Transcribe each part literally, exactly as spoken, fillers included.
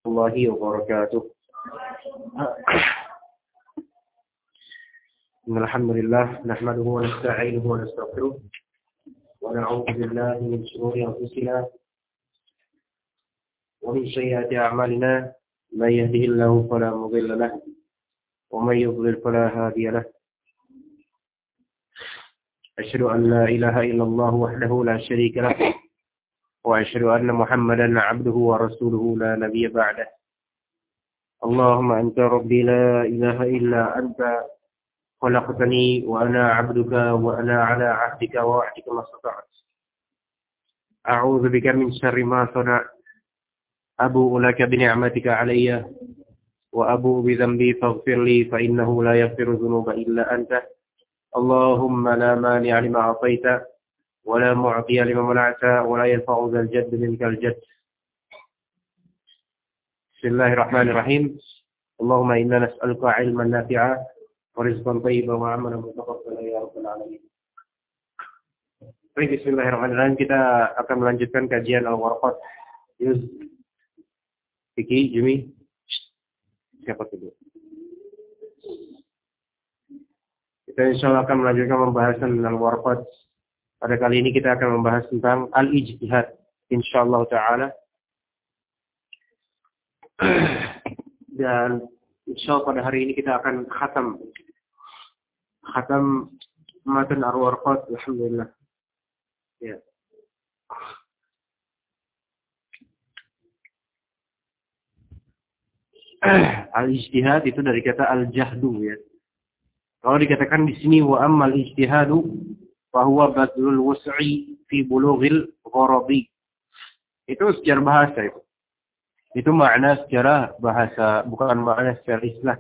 الله وبركاته. إن الحمد لله نحمده ونستعينه ونستغفره ونعوذ بالله من شرور أنفسنا ومن سيئات أعمالنا. من يهده الله فلا مضل له ومن يضلل فلا هادي له. أشهد أن لا إله إلا الله وحده لا شريك له وأشهد أن محمدا عبده ورسوله لا نبي بعده. اللهم أنت ربي لا إله إلا أنت خلقتني وأنا عبدك وأنا على عهدك ووعدك ما استطعت. أعوذ بك من شر ما صنعت. أبوء لك بنعمتك علي وأبوء بذنبي فاغفر لي فإنه لا يغفر الذنوب إلا أنت. اللهم لا مانع لما أعطيت ولا معطي لما منعت ولا ينفع ذا الجد منك الجد. بسم الله الرحمن الرحيم. اللهم إنا نسألك علما نافعا ورزقا طيبا وعملا متقبلا يا رب العالمين. Baik, bismillahirrahmanirrahim. Kita akan melanjutkan kajian Al-Warqat Yuz Fikih Jumi. Siapa itu? Kita insyaallah akan melanjutkan pembahasan Al-Warqat. Pada kali ini kita akan membahas tentang al-ijtihad insyaallah taala. Dan insyaallah pada hari ini kita akan khatam khatam matan Al-Warqat, alhamdulillah. Ya. Al-ijtihad itu dari kata al-jahdu ya. Kalau dikatakan di sini wa ammal ijtihadu fa huwa badlul wus'i fi bulughil gharabi. Itu secara bahasa itu. Itu makna secara bahasa, bukan makna secara istilah.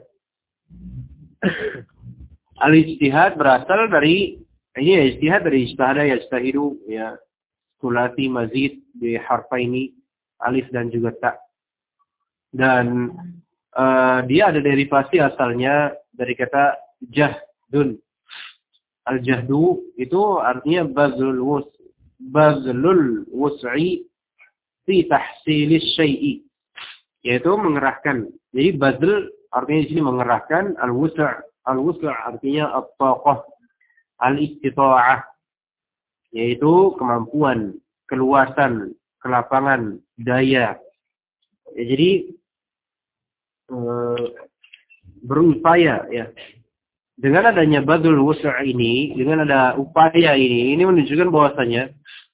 Al-ijtihad berasal dari ini ya, ijtihad dari ijtihada yajtahidu ya, sulati mazid di harfaini alif dan juga ta. Dan uh, dia ada derivasi asalnya dari kata jahdun. Al-jahdu itu artinya bazlul wus bazlul wus'i fi tahsilis syai'i, yaitu mengerahkan. Jadi bazl artinya di sini mengerahkan, al-wus' al-wus' artinya at-taqah, al-istita'ah, yaitu kemampuan, keluasan, kelapangan, daya. Ya, jadi uh, berupaya ya. Dengan adanya badul wus'a ini, dengan ada upaya ini, ini menunjukkan bahwasanya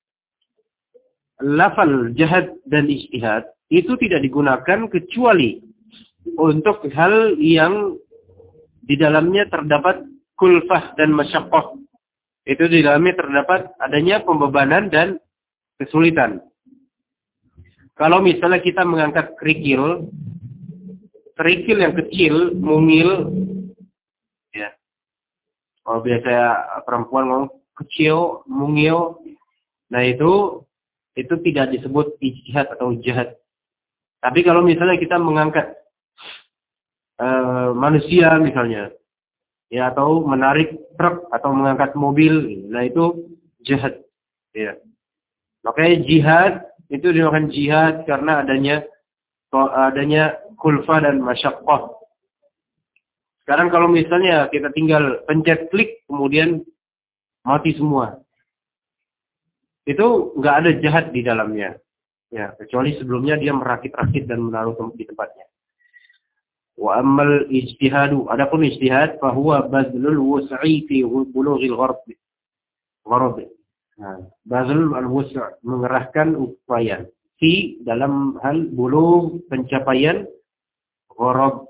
lafal jahad dan ijtihad itu tidak digunakan kecuali untuk hal yang di dalamnya terdapat kulfah dan masyaqqah. Itu di dalamnya terdapat adanya pembebanan dan kesulitan. Kalau misalnya kita mengangkat kerikil, kerikil yang kecil, mungil, ya. Kalau biasa perempuan ngomong kecil, mungil, nah itu itu tidak disebut ijtihad atau jihad. Tapi kalau misalnya kita mengangkat uh, manusia misalnya, ya, atau menarik truk atau mengangkat mobil, nah itu jihad. Ya. Makanya jihad itu dinamakan jihad karena adanya adanya kulfa dan masyaqqah. Sekarang kalau misalnya kita tinggal pencet klik kemudian mati semua, itu nggak ada jihad di dalamnya, ya, kecuali sebelumnya dia merakit-rakit dan menaruh di tempatnya. Wa ammal ijtihadu, adapun ijtihad fa huwa bazlul wus'i fi bulughil gharb. Gharb. Nah, bazlul al-wus' mengerahkan upaya fi dalam hal bulugh, pencapaian gharab.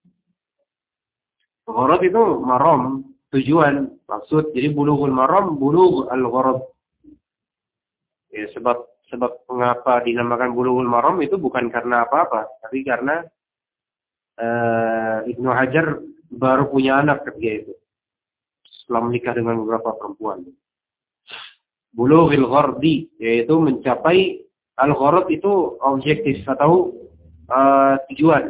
Gharab itu maram, tujuan, maksud. Jadi bulughul maram, bulugh al-gharab. Ya, sebab sebab mengapa dinamakan bulughul maram itu bukan karena apa-apa, tapi karena uh, Ibnu Hajar baru punya anak ketika itu, setelah menikah dengan beberapa perempuan. Bulughil ghardi, yaitu mencapai al-gharad itu objektif atau uh, tujuan.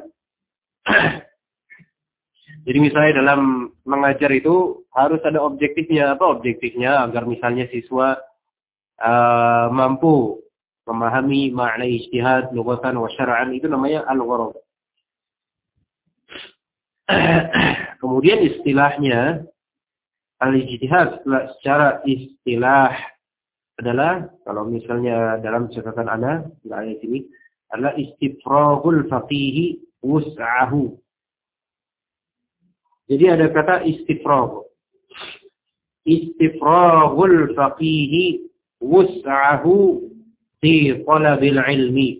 Jadi misalnya dalam mengajar itu harus ada objektifnya. Apa objektifnya? Agar misalnya siswa uh, mampu memahami makna ijtihad lughatan wa syar'an, itu namanya al-gharad. Kemudian istilahnya al-ijtihad secara istilah adalah, kalau misalnya dalam catatan ana di ayat ini, adalah istifraghul faqih wus'ahu. Jadi ada kata istifragh. Istifraghul faqih wus'ahu fi talabil ilmi.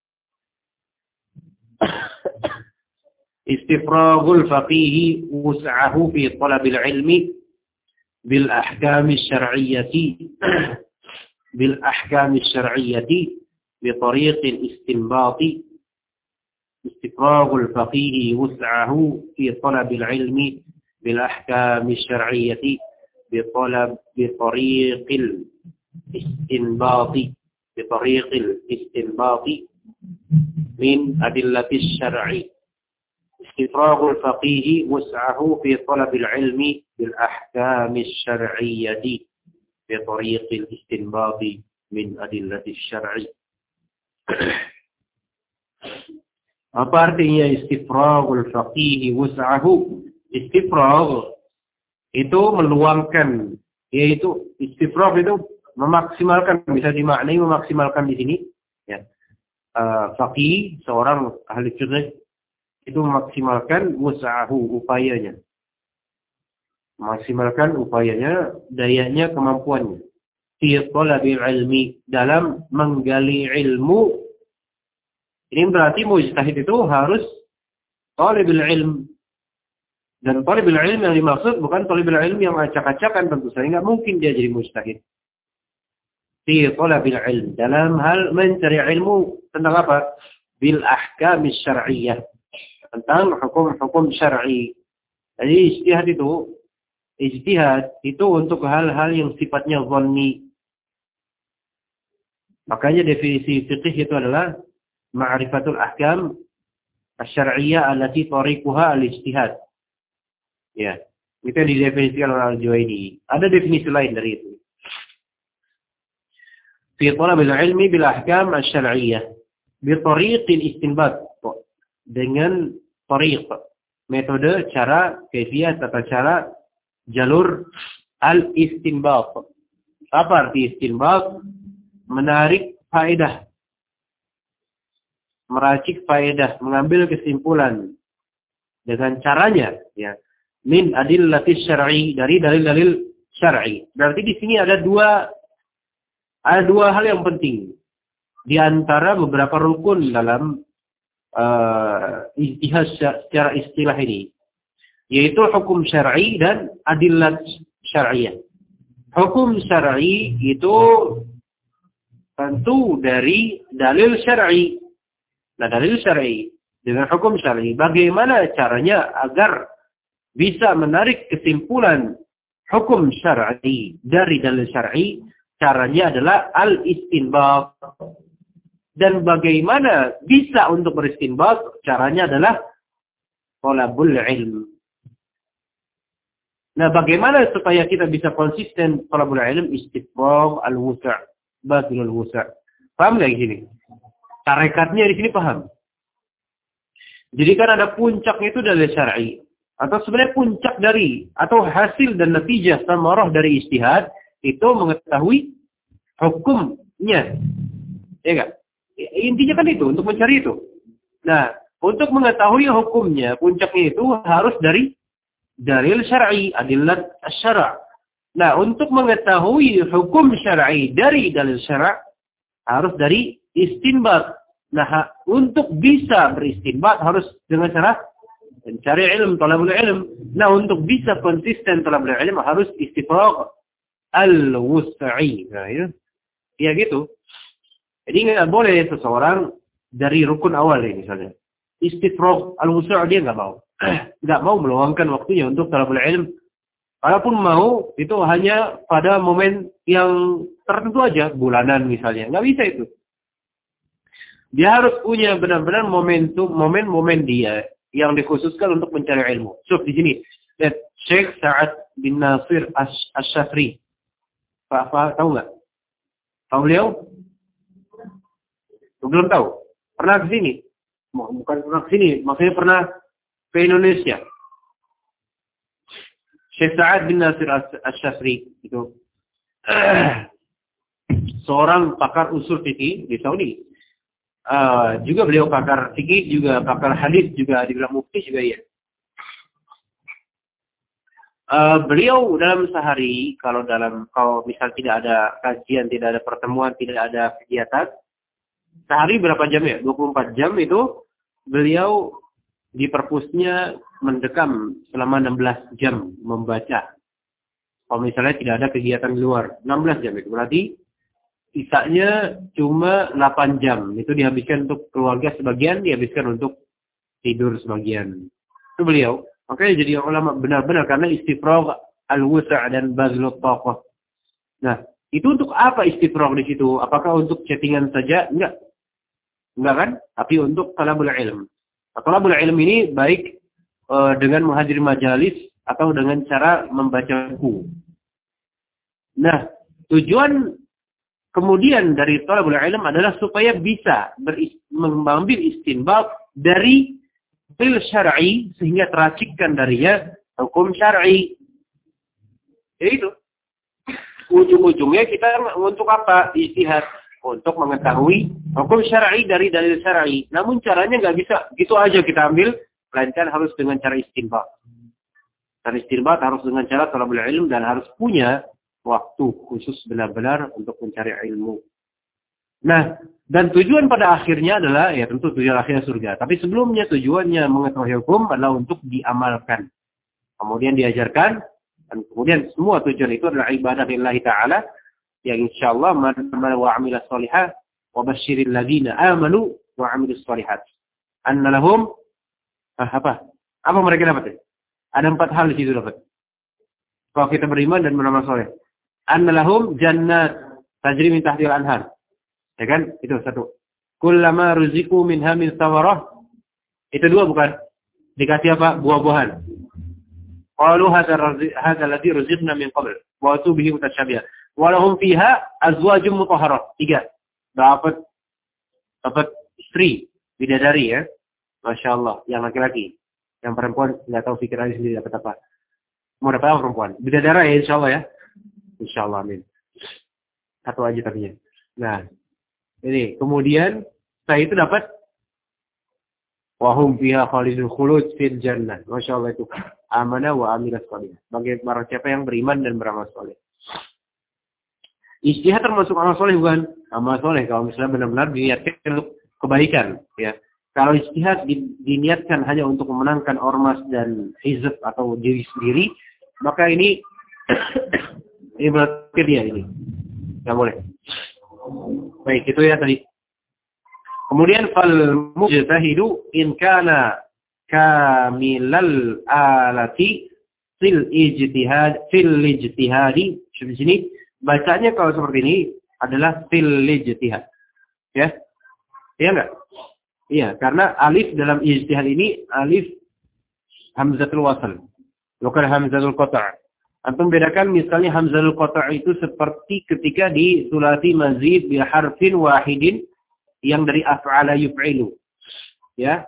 Istifraghul faqih wus'ahu fi talabil ilmi bil ahkam asy-syar'iyyati bil ahkam asy-syar'iyyati bi tariq al-istinbat. Istifraghul faqih wus'ahu fi talabil ilmi bil ahkam asy-syar'iyyati bi talab bi tariq al-istinbat bi tariq al-istinbat min adillati asy-syar'i. استفراغ الفقيه وسعه في طلب العلم بالأحكام الشرعية بطريق الاستنباط من أدلة الشرع. Apa artinya istifraghul faqih wus'ahu? Istifragh itu meluangkan, yaitu istifragh itu memaksimalkan, bisa dimaknai memaksimalkan di sini. Ya. Uh, faqih, seorang ahli fikih, itu memaksimalkan wus'ahu, upayanya. Maksimalkan upayanya, dayanya, kemampuannya. Fi talabil ilmi, dalam menggali ilmu. Ini berarti mujtahid itu harus talibul ilm. Dan talibul ilm yang dimaksud bukan talibul ilm yang acak-acakan, tentu saja nggak mungkin dia jadi mujtahid. Fi talabil ilm, dalam hal mencari ilmu tentang apa? Bil ahkam syar'iyyah, tentang hukum-hukum syar'i. Jadi ijtihad itu, ijtihad itu untuk hal-hal yang sifatnya dhanni. Makanya definisi fiqh itu adalah ma'rifatul ahkam asy-syar'iyyah allati tariquha al-ijtihad. Ya, itu yang didefinisikan oleh Al-Juwaini. Ada definisi lain dari itu. Fi talabil ilmi bil ahkam asy-syar'iyyah bi tariqil istinbat, dengan tariq, metode, cara, kaifiyat, tata cara, jalur al-istinbat. Apa arti istinbat? Menarik faedah, meracik faedah, mengambil kesimpulan dengan caranya, ya. Min adillatis syar'i, dari dalil-dalil syar'i. Berarti di sini ada dua ada dua hal yang penting di antara beberapa rukun dalam Uh, ijtihad secara istilah ini, yaitu hukum syar'i dan adillat syar'iyah. Hukum syar'i itu tentu dari dalil syar'i. Nah, dalil syar'i dengan hukum syar'i, bagaimana caranya agar bisa menarik kesimpulan hukum syar'i dari dalil syar'i? Caranya adalah al-istinbat. Dan bagaimana bisa untuk beristinbat? Caranya adalah thalabul ilm. Nah, bagaimana supaya kita bisa konsisten thalabul ilm? Istifragh al-wusa', badlul wusa'. Paham nggak di sini? Tarekatnya di sini paham. Jadi kan ada puncaknya itu dari syar'i, atau sebenarnya puncak dari atau hasil dan natijah samarah dari ijtihad itu mengetahui hukumnya. Ya enggak? Intinya kan itu, untuk mencari itu. Nah, untuk mengetahui hukumnya, puncaknya itu harus dari dalil syar'i, adillat asy-syara'. Nah, untuk mengetahui hukum syar'i dari dalil syara' harus dari istinbat. Nah, untuk bisa beristinbat harus dengan cara mencari ilmu, talabul ilm. Nah, untuk bisa konsisten talabul ilm harus istifragh al-wus'i. Nah, ya. Ya gitu. Jadi nggak boleh seseorang dari rukun awal ini misalnya. Istifragh al-wusu' dia nggak mau. Nggak mau meluangkan waktunya untuk talabul ilm. Walaupun mau, itu hanya pada momen yang tertentu aja. Bulanan misalnya. Nggak bisa itu. Dia harus punya benar-benar momentum, momen-momen dia yang dikhususkan untuk mencari ilmu. So, di sini. Lihat, Syekh Sa'ad bin Nasir Asy-Syafri. Pak, tahu nggak? Tahu beliau? Belum tahu. Pernah ke sini? Bukan pernah ke sini, maksudnya pernah ke Indonesia. Syekh Sa'ad bin Nasir Asy-Syafri itu seorang pakar usul fikih di Saudi. Uh, juga beliau pakar fikih, juga pakar hadis, juga dibilang mufti juga ya. Uh, beliau dalam sehari, kalau dalam kalau misal tidak ada kajian, tidak ada pertemuan, tidak ada kegiatan, sehari berapa jam ya? dua puluh empat jam itu beliau di perpusnya mendekam selama enam belas jam membaca. Kalau misalnya tidak ada kegiatan di luar, enam belas jam itu berarti sisanya cuma delapan jam. Itu dihabiskan untuk keluarga sebagian, dihabiskan untuk tidur sebagian. Itu beliau. Makanya jadi ulama benar-benar karena istifragh al-wusa' dan bazlut taqah. Nah, itu untuk apa istifragh di situ? Apakah untuk chattingan saja? Enggak. Enggak kan? Tapi untuk talabul ilm. Talabul ilm ini baik uh, dengan menghadiri majalis atau dengan cara membaca buku. Nah, tujuan kemudian dari talabul ilm adalah supaya bisa mengambil istinbat dari fil syar'i sehingga teracikkan darinya hukum syar'i. Itu ujung-ujungnya kita untuk apa? Ijtihad untuk mengetahui hukum syar'i dari dalil syar'i. Namun caranya nggak bisa gitu aja kita ambil, melainkan harus dengan cara istinbat. Dan istinbat harus dengan cara talabul ilm dan harus punya waktu khusus benar-benar untuk mencari ilmu. Nah, dan tujuan pada akhirnya adalah, ya tentu tujuan akhirnya surga. Tapi sebelumnya tujuannya mengetahui hukum adalah untuk diamalkan. Kemudian diajarkan, dan kemudian semua tujuan itu adalah ibadah lillahi ta'ala, yang insyaAllah man wa amila salihah, wa basyiril ladina amanu wa amilus salihat. Anna lahum, ah, apa? Apa mereka dapat? Ada empat hal di situ dapat. Kalau kita beriman dan beramal saleh. Anna lahum jannat tajri min tahtil anhar. Ya kan? Itu satu. Kullama ruziku minha min sawarah. Itu dua bukan? Dikasih apa? Buah-buahan. Qalu hadza alladhi ruziqna min qabl. Wa atu bihi mutasyabiha. Wa lahum fiha azwajum mutahharah. Tiga. Dapat dapat istri, bidadari ya. Masya Allah. Yang laki-laki. Yang perempuan enggak tahu pikirannya sendiri dapat apa. Mau dapat apa perempuan? Bidadara ya insyaallah ya. Insyaallah amin. Satu aja tadinya. Nah, ini kemudian setelah itu dapat wahum fiha khalidul khulud fil jannah. Masyaallah itu amana wa amilas salih. Bagi barang siapa yang beriman dan beramal saleh. Ijtihad termasuk amal saleh bukan? Amal saleh kalau misalnya benar-benar diniatkan untuk kebaikan, ya. Kalau ijtihad diniatkan hanya untuk memenangkan ormas dan hizb atau diri sendiri, maka ini ini berarti dia ini. Enggak boleh. Baik, itu ya tadi. Kemudian fal mujtahidu in kana kamilal alati fil ijtihad fil ijtihadi. Di sini bacanya kalau seperti ini adalah fil ijtihad. Ya? Iya enggak? Iya, karena alif dalam ijtihad ini alif hamzatul wasl, bukan hamzatul qata'. Antum bedakan misalnya hamzatul qata' itu seperti ketika di sulasi mazid bi harfin wahidin yang dari af'ala yuf'ilu. Ya.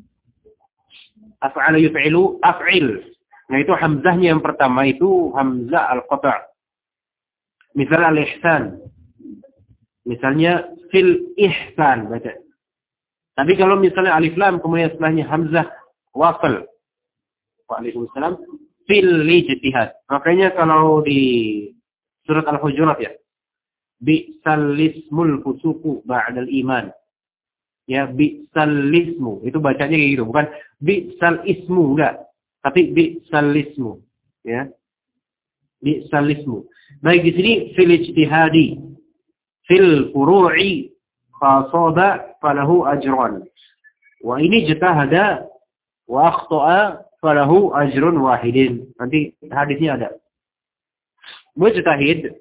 Af'ala yuf'ilu af'il. Nah itu hamzahnya yang pertama itu hamzah al-qata'. Misal al-ihsan. Misalnya fil ihsan baca. Tapi kalau misalnya alif lam kemudian setelahnya hamzah wasl. Waalaikumsalam. Fil ijtihad. Makanya kalau di surat Al-Hujurat ya. Bi'sal ismul fusuqu ba'dal iman. Ya, bi'sal ismu. Itu bacanya kayak gitu, bukan bi'sal ismu enggak, tapi bi'sal ismu, ya. Bi'sal ismu. Baik di sini fil ijtihadi. Fil furu'i fasada falahu ajran. Wa ini ijtahada wa akhta'a falahu ajrun wahidin. Nanti hadisnya ada. Mujtahid.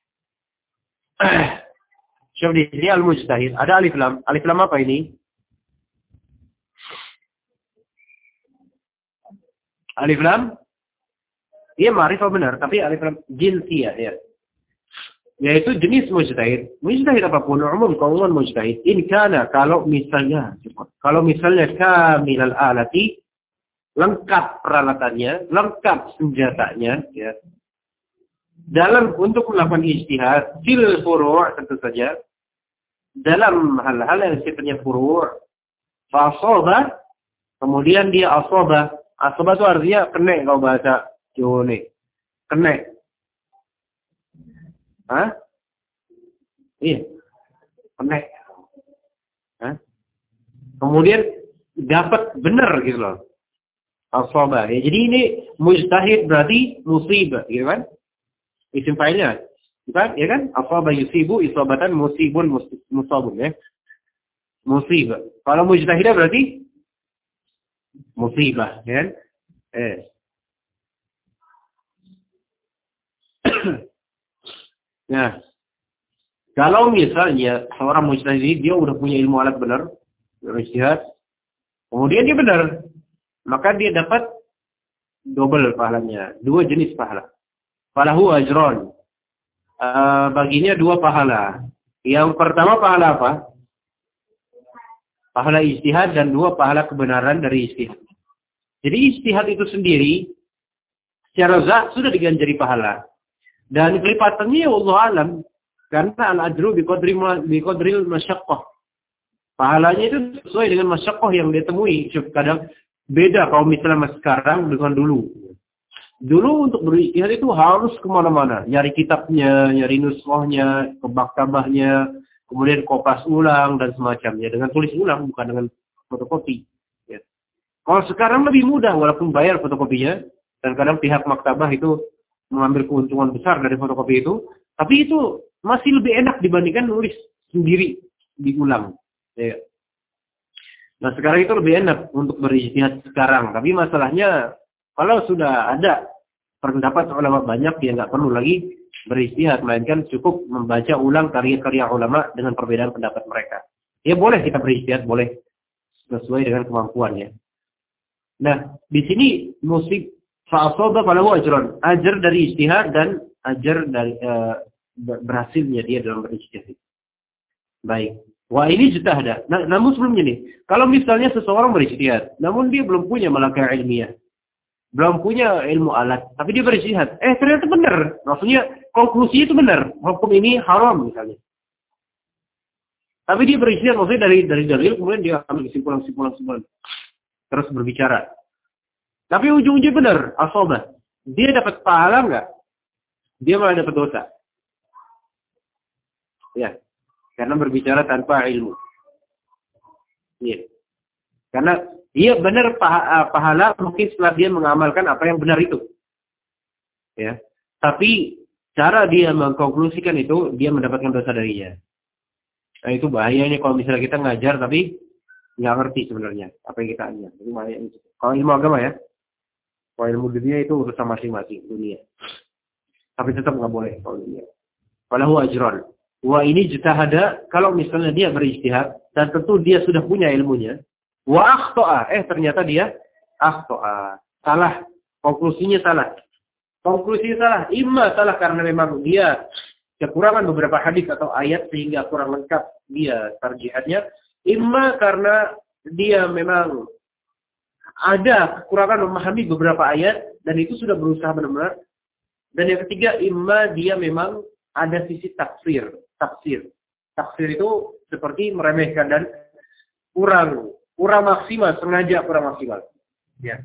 Syaf di sini al-mujtahid. Ada alif lam. Alif lam apa ini? Alif lam? Iya ma'rifah benar, tapi alif lam jinsiyah ya. Yaitu jenis mujtahid. Mujtahid apapun, umum kaumuman mujtahid. In kana, kalau misalnya, kalau misalnya kamilal alati, lengkap peralatannya, lengkap senjatanya, ya. Dalam untuk melakukan ijtihad, fil furu' tentu saja, dalam hal-hal yang sifatnya furu', fasoba, kemudian dia asoba. Asoba itu artinya kena kalau bahasa Jawa nih. Kena. Hah? Iya. Kena. Hah? Kemudian dapat benar gitu loh. Asoba. Ya, jadi ini mujtahid berarti musibah, gitu kan? Isim fa'ilnya. Bukan? Ya kan? Asoba yusibu isabatan musibun musabun ya. Musibah. Kalau mujtahidah berarti musibah, ya kan? Eh. Nah, kalau misalnya seorang mujtahid dia udah punya ilmu alat benar, berijtihad, kemudian dia benar, maka dia dapat double pahalanya, dua jenis pahala. Falahu ajron. Uh, baginya dua pahala. Yang pertama pahala apa? Pahala ijtihad dan dua pahala kebenaran dari ijtihad. Jadi ijtihad itu sendiri secara zat sudah diganjari pahala. Dan kelipatannya ya Allah alam. Karena al-ajru biqadri biqadril masyaqqah. Pahalanya itu sesuai dengan masyaqqah yang dia temui. Kadang beda kalau misalnya mas sekarang dengan dulu. Dulu untuk berijtihad itu harus kemana-mana. Nyari kitabnya, nyari nuskhahnya, ke maktabahnya, kemudian kopas ulang dan semacamnya. Dengan tulis ulang, bukan dengan fotokopi. Ya. Kalau sekarang lebih mudah, walaupun bayar fotokopinya. Dan kadang pihak maktabah itu mengambil keuntungan besar dari fotokopi itu. Tapi itu masih lebih enak dibandingkan nulis sendiri, diulang. Ya. Nah sekarang itu lebih enak untuk berijtihad sekarang. Tapi masalahnya, kalau sudah ada pendapat ulama banyak, dia nggak perlu lagi berijtihad, melainkan cukup membaca ulang karya-karya ulama dengan perbedaan pendapat mereka. Ya boleh kita berijtihad, boleh sesuai dengan kemampuannya. Nah, di sini musib fa'asoba falahu ajron, ajar dari ijtihad dan ajar dari uh, berhasilnya dia dalam berijtihad. Baik. Wah ini ijtihad. Nah, namun sebelumnya nih, kalau misalnya seseorang berijtihad, namun dia belum punya malakah ilmiah, belum punya ilmu alat, tapi dia berijtihad. Eh ternyata benar. Maksudnya konklusi itu benar. Hukum ini haram misalnya. Tapi dia berijtihad maksudnya dari dari dalil, kemudian dia ambil kesimpulan-kesimpulan terus berbicara. Tapi ujung-ujungnya benar, asobah. Dia dapat pahala enggak? Dia malah dapat dosa. Ya. Karena berbicara tanpa ilmu. Iya. Karena dia benar pahala mungkin setelah dia mengamalkan apa yang benar itu. Ya. Tapi cara dia mengkonklusikan itu, dia mendapatkan dosa darinya. Nah itu bahayanya kalau misalnya kita ngajar tapi nggak ngerti sebenarnya apa yang kita ajar. Itu bahaya itu. Kalau ilmu agama ya. Kalau ilmu dunia itu urusan masing-masing dunia. Tapi tetap nggak boleh kalau dunia. Falahu ajron. Wah ini ijtihada, kalau misalnya dia berijtihad dan tentu dia sudah punya ilmunya. Wa akhto'a, eh ternyata dia akhto'a. Salah, konklusinya salah. Konklusinya salah, imma salah karena memang dia kekurangan beberapa hadis atau ayat sehingga kurang lengkap dia tarjihatnya. Imma karena dia memang ada kekurangan memahami beberapa ayat dan itu sudah berusaha benar-benar. Dan yang ketiga, imma dia memang ada sisi takfir. Tafsir. Tafsir itu seperti meremehkan dan kurang kurang maksimal, sengaja kurang maksimal. Ya.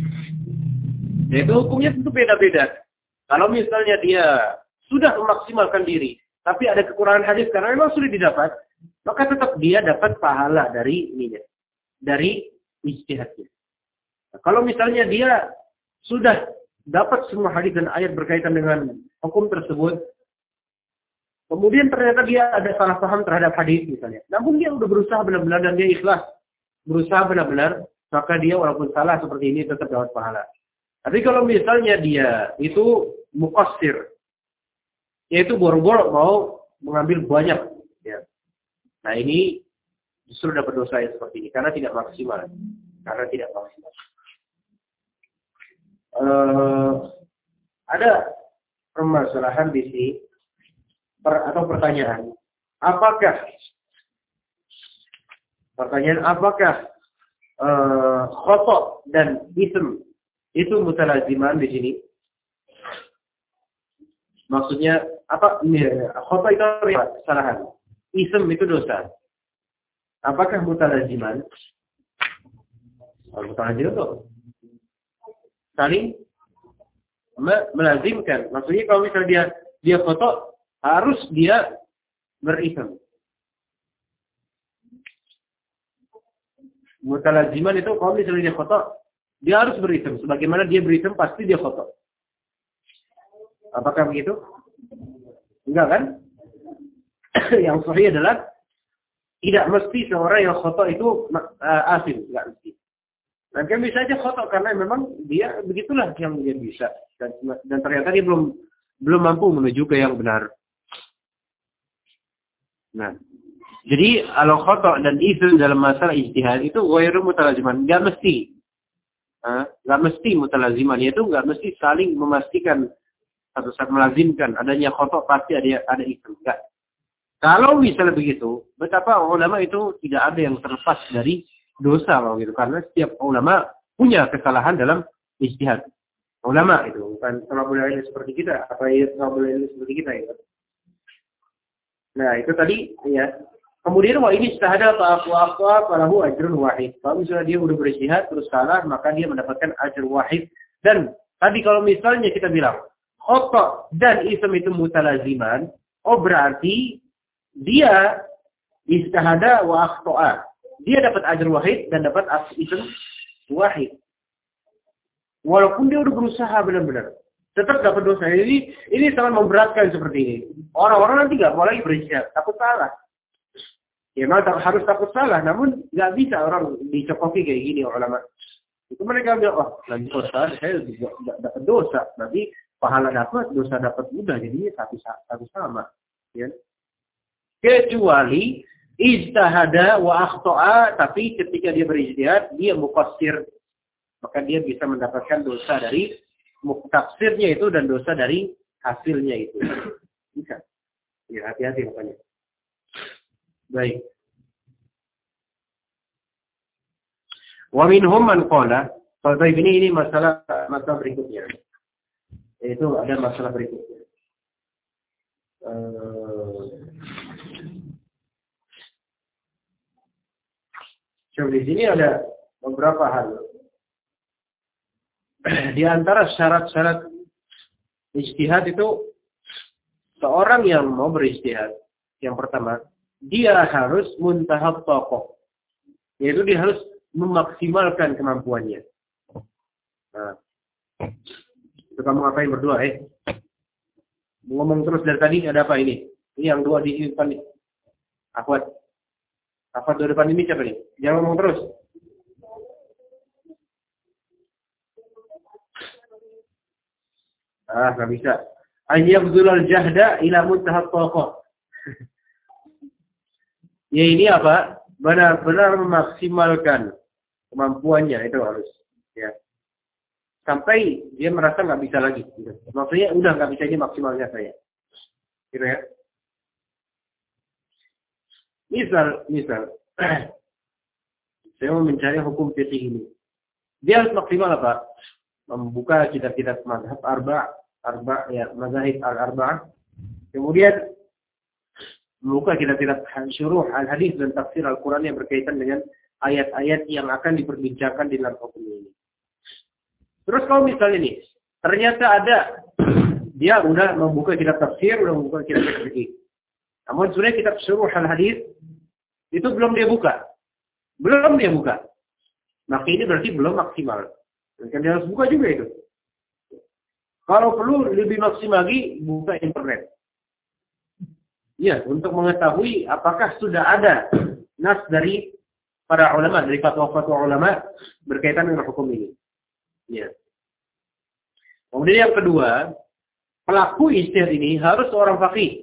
Jadi hukumnya tentu beda-beda. Kalau misalnya dia sudah memaksimalkan diri, tapi ada kekurangan hadis karena memang sudah didapat, maka tetap dia dapat pahala dari ininya, dari ijtihadnya. Nah, kalau misalnya dia sudah dapat semua hadis dan ayat berkaitan dengan hukum tersebut, kemudian ternyata dia ada salah paham terhadap hadis misalnya. Namun dia udah berusaha benar-benar dan dia ikhlas. Berusaha benar-benar, maka dia walaupun salah seperti ini tetap dapat pahala. Tapi kalau misalnya dia itu muqassir, yaitu boro-boro mau mengambil banyak. Ya. Nah ini justru dapat dosa yang seperti ini. Karena tidak maksimal. Karena tidak maksimal. Uh, ada permasalahan di sini. per, atau pertanyaan, apakah pertanyaan apakah uh, khoto dan ism itu mutalaziman di sini? Maksudnya apa? Khoto itu kesalahan, ism itu dosa. Apakah mutalaziman? Kalau mutalaziman itu saling melazimkan. Maksudnya kalau misalnya dia dia khoto, harus dia berism. Mutalaziman itu kalau misalnya dia khoto, dia harus berism. Sebagaimana dia berism, pasti dia khoto. Apakah begitu? Enggak kan? Yang sahih adalah tidak mesti seorang yang khoto itu uh, asim. Enggak mesti. Dan kan bisa aja khoto karena memang dia begitulah yang dia bisa. Dan, dan ternyata dia belum belum mampu menuju ke yang benar. Nah, jadi kalau khoto dan ism dalam masalah ijtihad itu ghairu mutalaziman, enggak mesti. Enggak mesti mutalaziman, yaitu enggak mesti saling memastikan atau saling melazimkan adanya khoto pasti ada ada ism. Enggak. Kalau misalnya begitu, betapa ulama itu tidak ada yang terlepas dari dosa kalau gitu, karena setiap ulama punya kesalahan dalam ijtihad. Ulama itu bukan sama boleh seperti kita, apa ya sama boleh seperti kita ya. Nah, itu tadi ya. Kemudian wah ini istihada atau aqwa falahu ajrun wahid. Kalau misalnya dia udah berijtihad terus salah, maka dia mendapatkan ajr wahid. Dan tadi kalau misalnya kita bilang khata dan ism itu mutalaziman, oh berarti dia istihada wa akhta'a. Dia dapat ajr wahid dan dapat ism wahid. Walaupun dia udah berusaha benar-benar, tetap dapat dosa. Ini ini sangat memberatkan seperti ini. Orang-orang nanti nggak mau lagi berijtihad, takut salah. Ya memang harus takut salah, namun nggak bisa orang dicokoki kayak gini ulama. Itu mereka bilang, oh nanti kalau salah saya dapat dosa, berarti pahala dapat, dosa dapat mudah, jadi satu satu sama. Ya. Kecuali ijtihada wa akhta'a, tapi ketika dia berijtihad dia muqassir, maka dia bisa mendapatkan dosa dari tafsirnya itu dan dosa dari hasilnya itu. Bisa. Ya hati-hati makanya. Baik. Wa minhum man qala, kalau ini ini masalah masalah berikutnya. Yaitu ada masalah berikutnya. Uh, so, di sini ada beberapa hal. Di antara syarat-syarat ijtihad itu seorang yang mau berijtihad, yang pertama, dia harus muntahab tokoh. Yaitu dia harus memaksimalkan kemampuannya. Nah, itu kamu ngapain berdua, eh? Ngomong terus dari tadi, ada apa ini? Ini yang dua di depan nih. Akhwat. Akhwat di depan ini siapa nih? Jangan ngomong terus. Ah, nggak bisa. Ayyabdulal jahda ila muntahab tokoh. Ya ini apa? Benar-benar memaksimalkan kemampuannya itu harus. Ya. Sampai dia merasa nggak bisa lagi. Gitu. Maksudnya udah nggak bisa ini maksimalnya saya. Gitu ya. Misal, misal, saya mau mencari hukum fikih ini. Dia harus maksimal apa? Membuka kitab-kitab mazhab arba, arba ya mazahib al-arba'ah. Kemudian membuka kitab-kitab syuruh al-hadis dan tafsir Al-Quran yang berkaitan dengan ayat-ayat yang akan diperbincangkan di dalam hukum ini. Terus kalau misalnya nih, ternyata ada, dia udah membuka kitab tafsir, udah membuka kitab fikih. Namun sebenarnya kitab syuruh al-hadis, itu belum dia buka. Belum dia buka. Maka ini berarti belum maksimal. Dan dia harus buka juga itu. Kalau perlu lebih maksimal lagi, buka internet. Ya, untuk mengetahui apakah sudah ada nas dari para ulama, dari fatwa-fatwa ulama berkaitan dengan hukum ini. Ya. Kemudian yang kedua, pelaku ijtihad ini harus seorang faqih.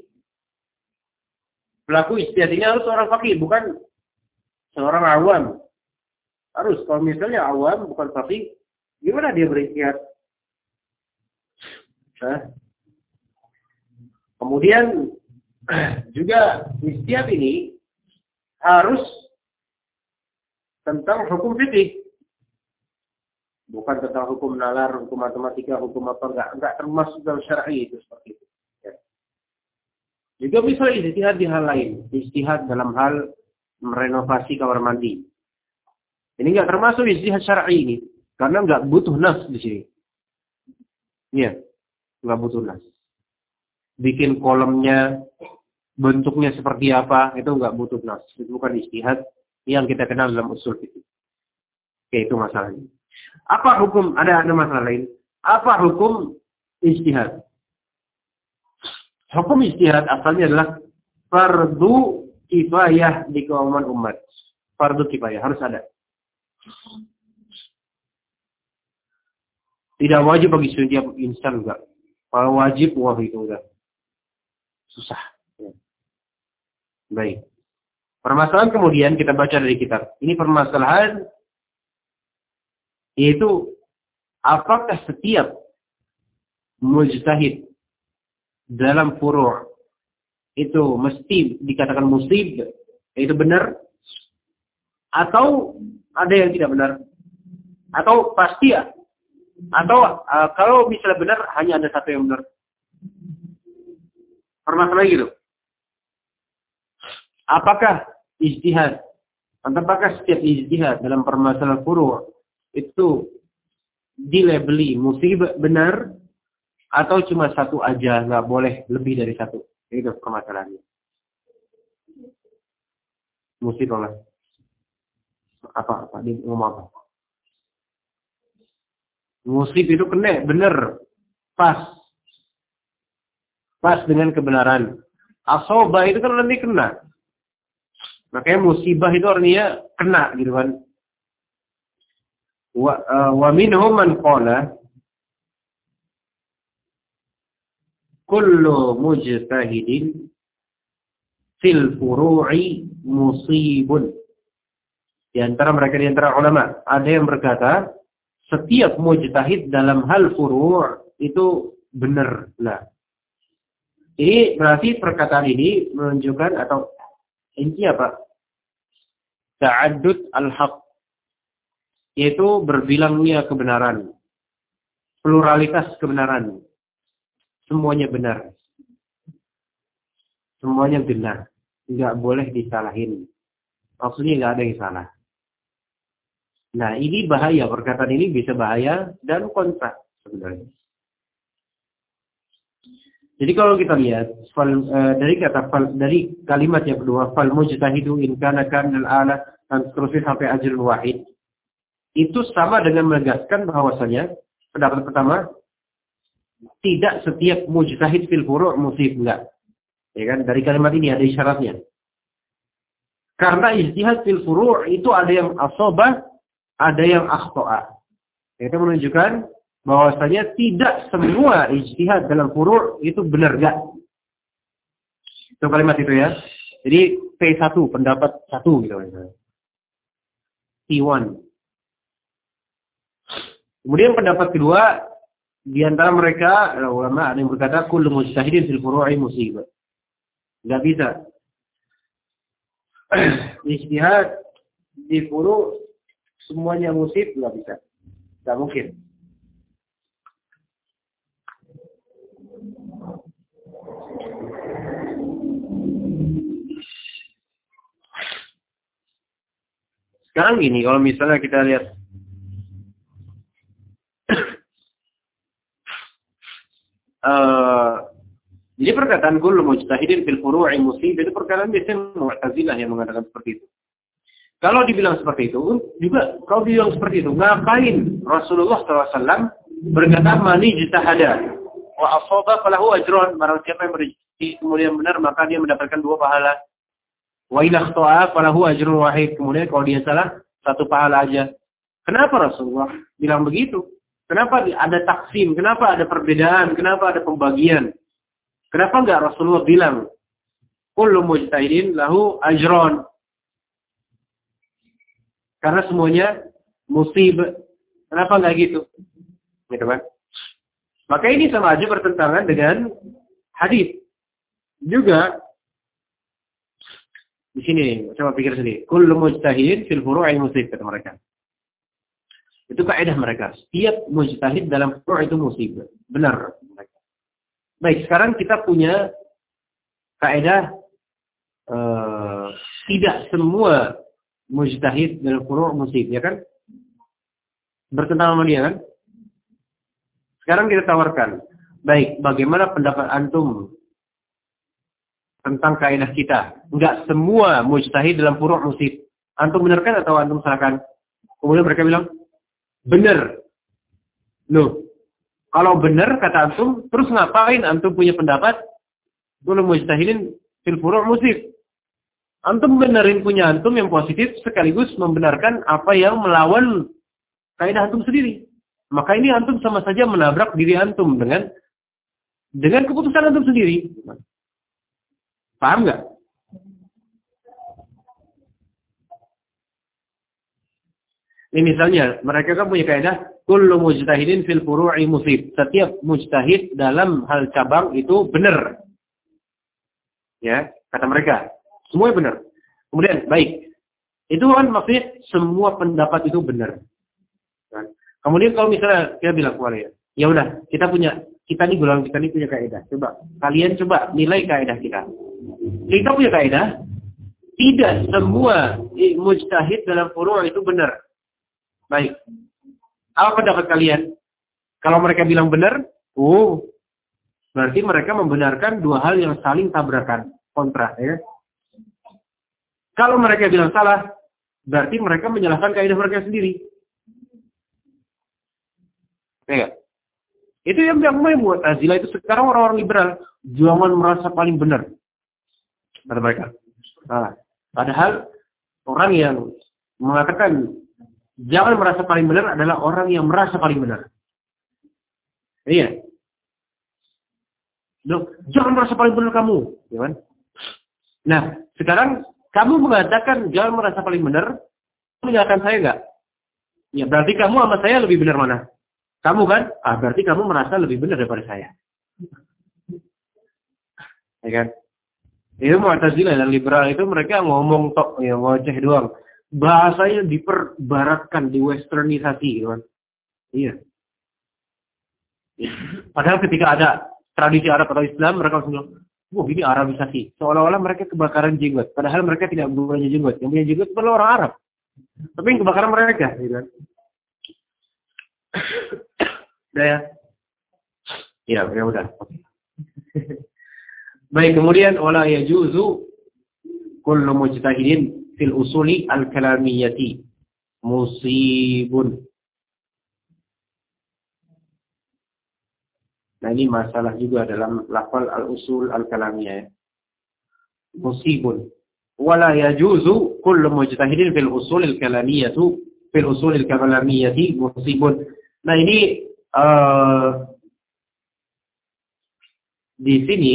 Pelaku ijtihad ini harus seorang faqih, bukan seorang awam. Harus, kalau misalnya awam bukan faqih, gimana dia berijtihad? Nah. Kemudian juga ijtihad ini harus tentang hukum fikih. Bukan tentang hukum nalar, hukum matematika, hukum apa, enggak, enggak termasuk dalam syar'i itu seperti itu. Ya. Juga bisa ijtihad di hal lain, ijtihad dalam hal merenovasi kamar mandi. Ini enggak termasuk ijtihad syar'i ini, karena enggak butuh nas di sini. Iya, enggak butuh nas. Bikin kolamnya, bentuknya seperti apa, itu enggak butuh nas. Itu bukan ijtihad yang kita kenal dalam usul fikih. Oke, itu masalahnya. Apa hukum, ada ada masalah lain. Apa hukum ijtihad? Hukum ijtihad asalnya adalah fardu kifayah di keumuman umat. Fardu kifayah harus ada. Tidak wajib bagi setiap insan enggak. Kalau wajib, wah itu udah susah. Baik. Permasalahan kemudian kita baca dari kitab. Ini permasalahan yaitu apakah setiap mujtahid dalam furu' itu mesti dikatakan musib, itu benar, atau ada yang tidak benar, atau pasti ya, atau uh, kalau misalnya benar hanya ada satu yang benar. Permasalahan gitu. Apakah ijtihad, apakah setiap ijtihad dalam permasalahan furu' itu dilabeli musibah benar, atau cuma satu aja, nggak boleh lebih dari satu? Itu permasalahannya. Musibah lah. Apa apa dia ngomong apa? Musib itu kena benar, pas, pas dengan kebenaran. Asoba itu kan nanti kena. Makanya musibah itu artinya kena gitu kan. Wa, uh, wa minhum man qala kullu mujtahidin fil furu'i musibun. Di antara mereka, di antara ulama, ada yang berkata setiap mujtahid dalam hal furu' itu benar. Nah, ini berarti perkataan ini menunjukkan atau intinya apa? Ta'addud al-haq, yaitu berbilangnya kebenaran, pluralitas kebenaran, semuanya benar, semuanya benar, nggak boleh disalahin, maksudnya nggak ada yang salah. Nah, ini bahaya, perkataan ini bisa bahaya dan kontra sebenarnya. Jadi kalau kita lihat fal, uh, dari kata fal, dari kalimat yang kedua, fal mujtahidu in kana kan al-ala dan seterusnya sampai ajrul wahid, itu sama dengan menegaskan bahwasanya pendapat pertama, tidak setiap mujtahid fil furu' musib, enggak. Ya kan? Dari kalimat ini ada isyaratnya. Karena ijtihad fil furu' itu ada yang asobah, ada yang akhto'a. Itu menunjukkan bahwasanya tidak semua ijtihad dalam furu' itu benar, enggak. Itu kalimat itu ya. Jadi P satu, pendapat satu gitu. T satu. Kemudian pendapat kedua, di antara mereka ulama ada yang berkata kullu mujtahidin fil furu'i musibah. Enggak bisa. Ijtihad di furu' semuanya musib, enggak bisa. Enggak mungkin. Sekarang gini, kalau misalnya kita lihat Uh, jadi perkataan kullu mujtahidin fil furu'i musib itu perkataan biasanya Mu'tazilah yang mengatakan seperti itu. Kalau dibilang seperti itu, juga kalau dibilang seperti itu, ngapain Rasulullah shallallahu alaihi wasallam berkata mani jitahada wa asaba falahu ajrun, barang siapa yang berijtihad kemudian benar maka dia mendapatkan dua pahala. Wa in akhta'a falahu ajrun wahid, kemudian kalau dia salah satu pahala aja. Kenapa Rasulullah bilang begitu? Kenapa ada taksim? Kenapa ada perbedaan? Kenapa ada pembagian? Kenapa enggak Rasulullah bilang kullu mujtahidin lahu ajron? Karena semuanya musib. Kenapa enggak gitu? Gitu kan? Maka ini sama aja bertentangan dengan hadis. Juga Di sini, coba pikir sendiri. Kullu mujtahidin fil furu'i musib, kata mereka. Itu kaidah mereka. Setiap mujtahid dalam furu' itu musib. Benar. Baik, sekarang kita punya kaidah eh, tidak semua mujtahid dalam furu' musib, ya kan? Bertentangan sama dia kan? Sekarang kita tawarkan. Baik, bagaimana pendapat antum tentang kaidah kita? Enggak semua mujtahid dalam furu' musib. Antum benarkan atau antum salahkan? Kemudian mereka bilang, benar. Loh, kalau benar kata antum, terus ngapain antum punya pendapat? Kullu mujtahidin fil furu' musib. Antum benerin punya antum yang positif sekaligus membenarkan apa yang melawan kaidah antum sendiri. Maka ini antum sama saja menabrak diri antum dengan dengan keputusan antum sendiri. Paham nggak? Ini misalnya, mereka kan punya kaidah kullu mujtahidin fil furu'i musib. Setiap mujtahid dalam hal cabang itu benar. Ya, kata mereka. Semuanya benar. Kemudian, baik. Itu kan maksudnya semua pendapat itu benar. Kemudian kalau misalnya kita bilang kepada ya udah, kita punya kita nih golongan kita nih punya kaidah. Coba kalian coba nilai kaidah kita. Kita punya kaidah, tidak semua mujtahid dalam furu' itu benar. Baik. Apa pendapat kalian? Kalau mereka bilang benar, oh, berarti mereka membenarkan dua hal yang saling tabrakan, kontra, ya. Kalau mereka bilang salah, berarti mereka menyalahkan kaidah mereka sendiri. Ya. Itu yang yang membuat Mu'tazilah itu sekarang orang-orang liberal jangan merasa paling benar. Kata mereka. Salah. Padahal orang yang mengatakan jangan merasa paling benar adalah orang yang merasa paling benar. Iya. Loh, jangan merasa paling benar kamu, ya kan? Nah, sekarang kamu mengatakan jangan merasa paling benar, menyalahkan saya enggak? Ya, berarti kamu sama saya lebih benar mana? Kamu kan? Ah, berarti kamu merasa lebih benar daripada saya. Ya kan? Itu Mu'tazilah dan liberal itu mereka ngomong tok, ya ngoceh doang. Bahasanya diperbaratkan, diwesternisasi, gitu kan? Iya. Padahal ketika ada tradisi Arab atau Islam, mereka langsung bilang, wah ini Arabisasi. Seolah-olah mereka kebakaran jenggot. Padahal mereka tidak punya jenggot. Yang punya jenggot adalah orang Arab. Tapi yang kebakaran mereka, gitu kan? Udah ya? Ya, ya udah. Baik, kemudian wala yajuzu kullu mujtahidin fil usuli al-kalamiyyati musibun. Nah, ini masalah juga dalam lafal al-usul al-kalamiyah. Musibun. Wala yajuzu kullu mujtahidin fil usul al-kalamiyyati fil usul al-kalamiyyati musibun. Nah, ini uh, di sini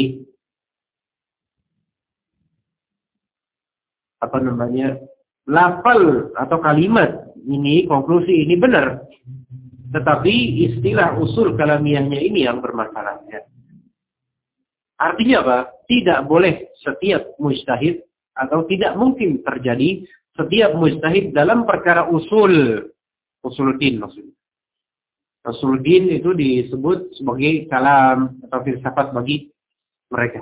apa namanya? Lafal atau kalimat ini, konklusi ini benar. Tetapi istilah usul kalamiyahnya ini yang bermasalah. Ya. Artinya apa? Tidak boleh setiap mujtahid atau tidak mungkin terjadi setiap mujtahid dalam perkara usul. Usuluddin maksudnya. Usuluddin itu disebut sebagai kalam atau filsafat bagi mereka.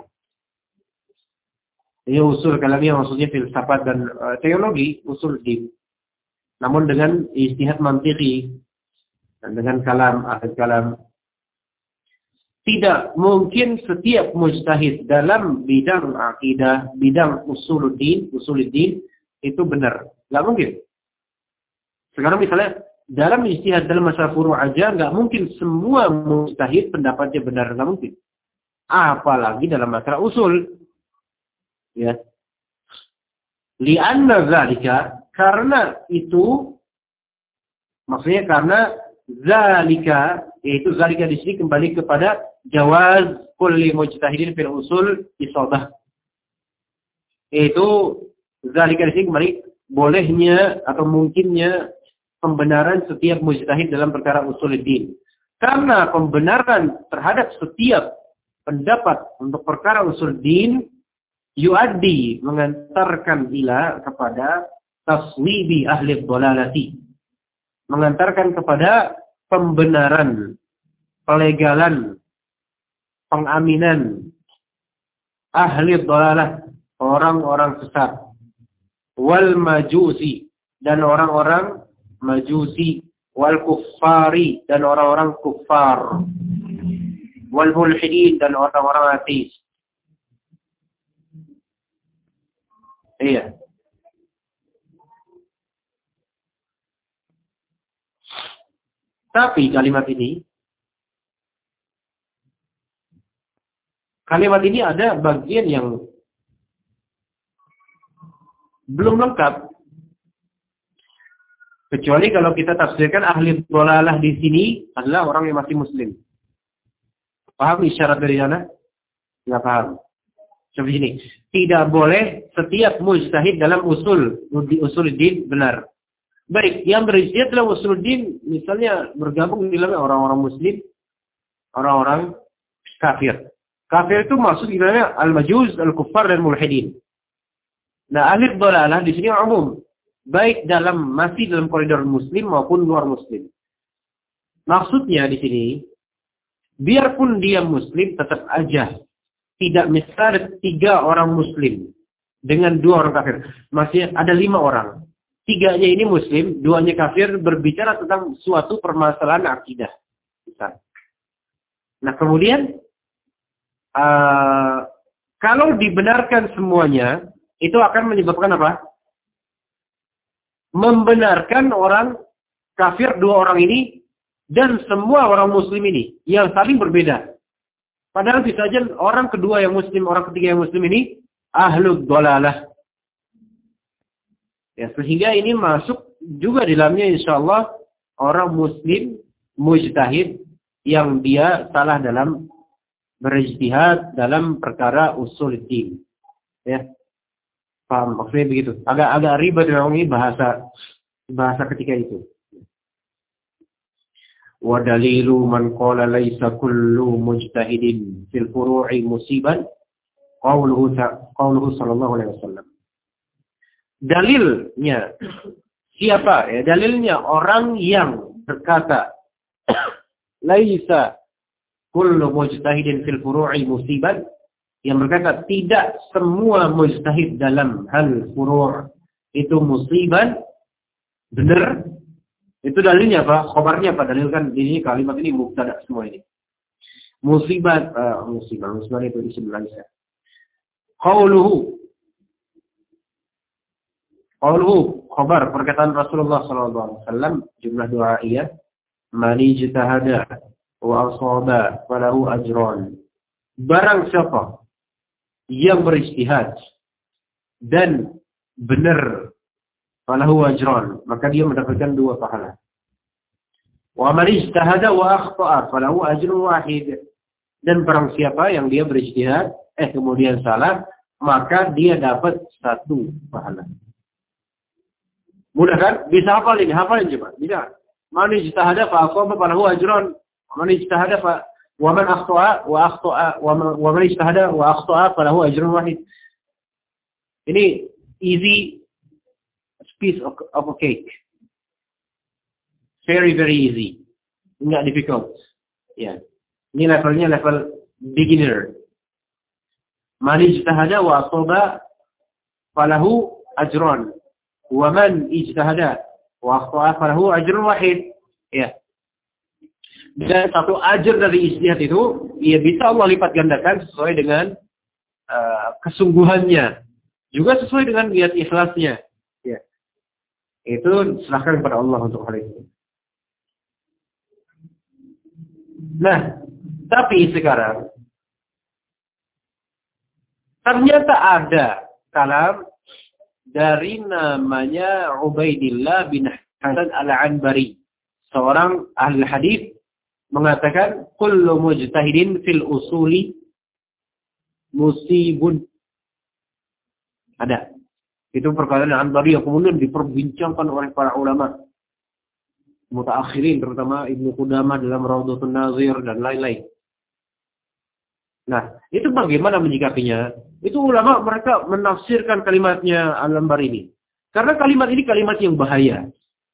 Ini usul kalamiyah maksudnya filsafat dan uh, teologi, usuluddin. Namun dengan ijtihad mantiki dan dengan kalam, ahad kalam. Tidak mungkin setiap mujtahid dalam bidang akidah, bidang usuluddin, usuluddin itu benar. Nggak mungkin. Sekarang misalnya dalam ijtihad dalam masalah furu' aja nggak mungkin semua mujtahid pendapatnya benar, nggak mungkin. Apalagi dalam masalah usul. Ya. Li'anna zalika, karena itu maksudnya karena zalika, yaitu zalika di sini kembali kepada jawaz kulli mujtahidin fil usul isabah. Yaitu zalika di sini kembali bolehnya atau mungkinnya pembenaran setiap mujtahid dalam perkara usuluddin. Karena pembenaran terhadap setiap pendapat untuk perkara usuluddin yuaddi, mengantarkan ila kepada taswibi ahli dhalalati, mengantarkan kepada pembenaran, pelegalan, pengaminan ahli dhalalah, orang-orang sesat, wal majusi, dan orang-orang majusi, wal kuffari, dan orang-orang kuffar, wal mulhidin, dan orang-orang ateis. Iya. Tapi kalimat ini, kalimat ini ada bagian yang belum lengkap. Kecuali kalau kita tafsirkan ahli dhalalah di sini adalah orang yang masih muslim. Paham isyarat dari sana? Nggak paham. Seperti ini. Tidak boleh setiap mujtahid dalam usul, di usul din benar. Baik, yang berijtihad dalam usul din, misalnya bergabung di dalamnya orang-orang muslim, orang-orang kafir. Kafir itu maksud di dalamnya al-majuz, al-kuffar, dan mulhidin. Nah, ahli dhalalah di sini umum. Baik dalam masih dalam koridor muslim maupun luar muslim. Maksudnya di sini, biarpun dia muslim, tetap aja tidak misalnya tiga orang muslim dengan dua orang kafir. Masih ada lima orang. Tiganya ini muslim, duanya kafir, berbicara tentang suatu permasalahan akidah. Nah kemudian, uh, kalau dibenarkan semuanya, itu akan menyebabkan apa? Membenarkan orang kafir dua orang ini dan semua orang muslim ini yang saling berbeda. Padahal bisa saja orang kedua yang muslim, orang ketiga yang muslim ini ahlul dhalalah. Ya, sehingga ini masuk juga di dalamnya insyaallah orang muslim mujtahid yang dia salah dalam berijtihad dalam perkara usul din. Ya. Paham maksudnya begitu. Agak agak ribet memang ini bahasa bahasa ketika itu. Wa dalilu man qala laisa kullu mujtahidin fil furu'i musiban qauluhu qauluhu sallallahu alaihi wasallam. Dalilnya siapa ya? Dalilnya orang yang berkata laisa kullu mujtahidin fil furu'i musiban, yang berkata tidak semua mujtahid dalam hal furu' itu musiban, benar. Itu dalilnya apa? Khabarnya apa? Dalil kan ini kalimat ini mubtada semua ini. Musibat, uh, musibah, musibah itu isim laisa. Qauluhu, qauluhu khabar perkataan Rasulullah sallallahu alaihi wasallam, jumlah doa iya, man ijtahada wa asaba falahu ajran. Barang siapa yang berijtihad dan benar, falahu ajran, maka dia mendapatkan dua pahala. Wa man ijtahada wa akhta'a falahu ajrun wahid. Dan barang siapa yang dia berijtihad eh kemudian salah, maka dia dapat satu pahala. Mudah kan? Bisa hafal ini, hafalin coba. Bisa. Man ijtahada fa asaba falahu ajran. Man ijtahada fa wa man akhta'a wa akhta'a wa man ijtahada wa akhta'a falahu ajrun wahid. Ini easy piece of, of a cake. Very very easy. Enggak difficult. Ya. Ini levelnya level beginner. Man ijtahada wa asaba falahu ajran. Wa man ijtahada wa akhta'a falahu ajrun wahid. Ya. Dan satu ajar dari ijtihad itu, ia bisa Allah lipat gandakan sesuai dengan uh, kesungguhannya. Juga sesuai dengan niat ikhlasnya. Ya. Itu serahkan kepada Allah untuk hal itu. Nah, tapi sekarang, ternyata ada kalam dari namanya Ubaidillah bin Hasan al-Anbari. Seorang ahli hadis mengatakan kullu mujtahidin fil usuli musibun. Ada. Itu perkataan Anbari yang kemudian diperbincangkan oleh para ulama mutaakhirin, terutama Ibnu Qudamah dalam Raudhatun Nazir dan lain-lain. Nah, itu bagaimana menyikapinya? Itu ulama mereka menafsirkan kalimatnya Al-Anbari ini. Karena kalimat ini kalimat yang bahaya.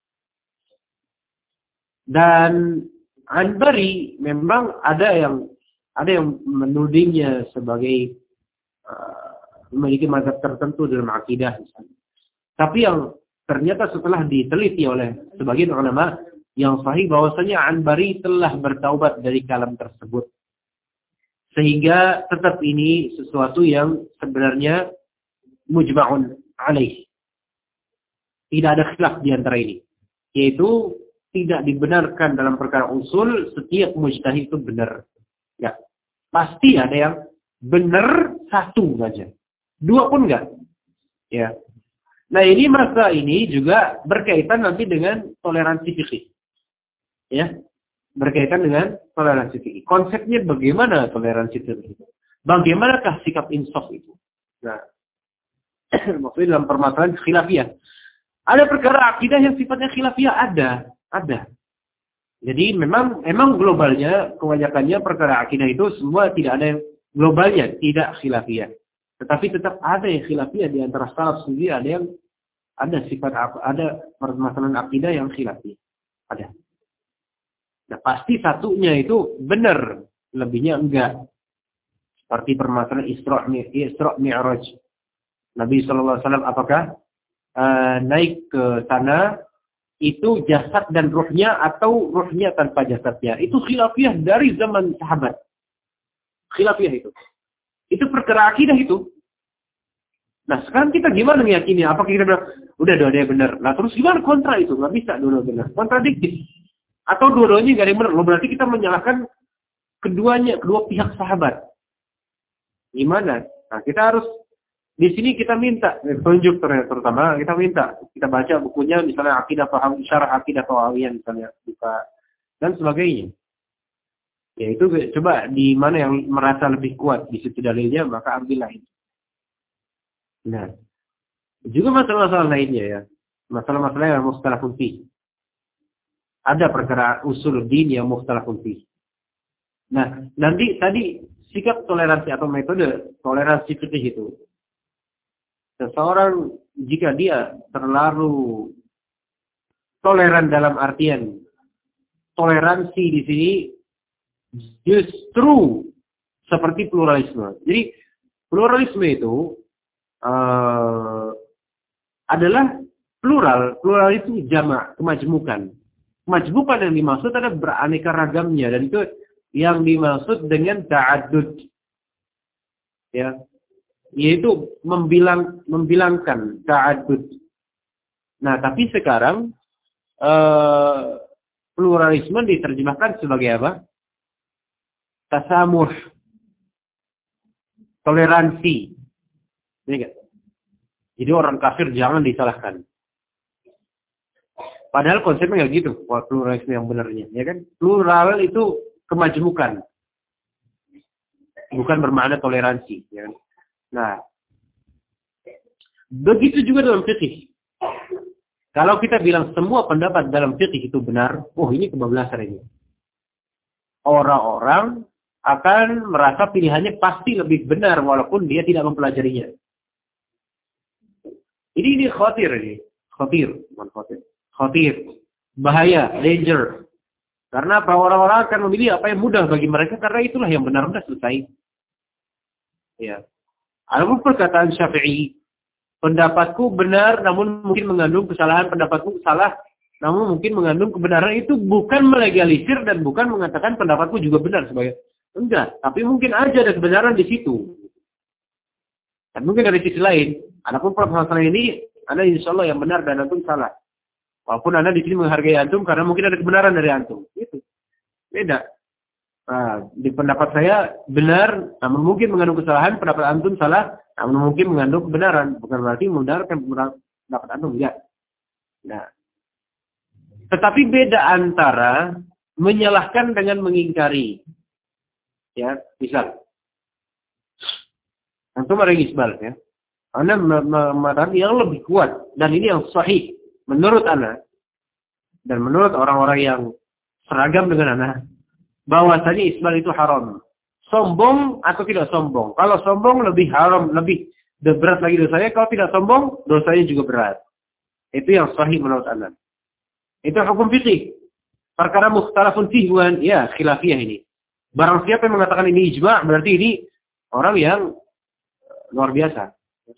Dan Anbari memang ada yang ada yang menudingnya sebagai uh, memiliki mazhab tertentu dalam akidah misalnya. Tapi yang ternyata setelah diteliti oleh sebagian ulama yang sahih bahwasanya Anbari telah bertaubat dari kalam tersebut. Sehingga tetap ini sesuatu yang sebenarnya mujma'un alaih. Tidak ada khilaf di antara ini. Yaitu tidak dibenarkan dalam perkara usul setiap mujtahid itu benar. Ya. Pasti ada yang benar satu saja. Dua pun enggak. Ya. Nah, ini masa ini juga berkaitan nanti dengan toleransi fikih. Ya. Berkaitan dengan toleransi fikih. Konsepnya bagaimana toleransi fikih? Bagaimanakah sikap insaf itu? Nah, maksudnya dalam permasalahan khilafiyah. Ada perkara akidah yang sifatnya khilafiyah ada. Ada. Jadi memang memang globalnya, kebanyakannya perkara akidah itu semua tidak ada yang globalnya, tidak khilafiyah. Tetapi tetap ada yang khilafiyah di antara salaf sendiri, ada yang ada sifat ada permasalahan akidah yang khilafiyah. Ada. Nah, pasti satunya itu benar, lebihnya enggak. Seperti permasalahan Isra' Isra' Mi'raj. Nabi sallallahu alaihi wasallam apakah uh, naik ke sana itu jasad dan ruhnya atau ruhnya tanpa jasadnya. Itu khilafiyah dari zaman sahabat. Khilafiyah itu. Itu perkara akidah itu. Nah, sekarang kita gimana meyakini? Apakah kita bilang, udah dua-duanya benar. Nah, terus gimana kontra itu? Nggak bisa dua-duanya benar. Kontradiktif. Atau dua-duanya nggak ada yang benar. Loh, berarti kita menyalahkan keduanya, kedua pihak sahabat. Gimana? Nah, kita harus di sini kita minta tunjuk terutama kita minta kita baca bukunya misalnya akidah paham syarah akidah Tahawiyah misalnya buka dan sebagainya. Ya itu coba di mana yang merasa lebih kuat di situ dalilnya maka ambillah itu. Nah, juga masalah-masalah lainnya ya. Masalah-masalah yang mukhtalafun fi. Ada perkara usul din yang mukhtalafun fi. Nah, nanti tadi sikap toleransi atau metode toleransi fikih itu. Seseorang jika dia terlalu toleran dalam artian toleransi di sini justru seperti pluralisme. Jadi pluralisme itu uh, adalah plural. Plural itu jamak, kemajmukan. Kemajmukan yang dimaksud adalah beraneka ragamnya dan itu yang dimaksud dengan ta'addud. Ya. Yaitu membilang membilangkan ta'addud. Nah, tapi sekarang uh, pluralisme diterjemahkan sebagai apa? Tasamuh. Toleransi. Ini enggak? Jadi orang kafir jangan disalahkan. Padahal konsepnya enggak gitu, pluralisme yang benarnya, ya kan? Plural itu kemajmukan. Bukan bermakna toleransi, ya kan? Nah, begitu juga dalam fikih. Kalau kita bilang semua pendapat dalam fikih itu benar, oh ini kebablasan ini. Orang-orang akan merasa pilihannya pasti lebih benar walaupun dia tidak mempelajarinya. Ini ini khawatir ini, khawatir, bukan khawatir, khawatir, bahaya, danger. Karena apa orang-orang akan memilih apa yang mudah bagi mereka karena itulah yang benar sudah selesai. Ya. Adapun perkataan Syafi'i, pendapatku benar namun mungkin mengandung kesalahan, pendapatku salah namun mungkin mengandung kebenaran, itu bukan melegalisir dan bukan mengatakan pendapatku juga benar sebagai enggak, tapi mungkin aja ada kebenaran di situ. Dan mungkin dari sisi lain, adapun permasalahan ini Anda insya Allah yang benar dan antum salah. Walaupun Anda di sini menghargai antum karena mungkin ada kebenaran dari antum. Itu beda. Nah, di pendapat saya benar, namun mungkin mengandung kesalahan. Pendapat antum salah, namun mungkin mengandung kebenaran. Bukan berarti membenarkan pendapat antum, enggak. Nah, tetapi beda antara menyalahkan dengan mengingkari. Ya, misal, antum ada isbal, ya. Anda mengatakan yang lebih kuat dan ini yang sahih menurut Anda dan menurut orang-orang yang seragam dengan Anda. Bahwasanya isbal itu haram. sombong atau tidak sombong. Kalau sombong lebih haram, lebih berat lagi dosanya. Kalau tidak sombong, dosanya juga berat. Itu yang sahih menurut Anda. Itu hukum fikih. Perkara mukhtalafun fihi, ya khilafiyah ini. Barang siapa yang mengatakan ini ijma', berarti ini orang yang luar biasa.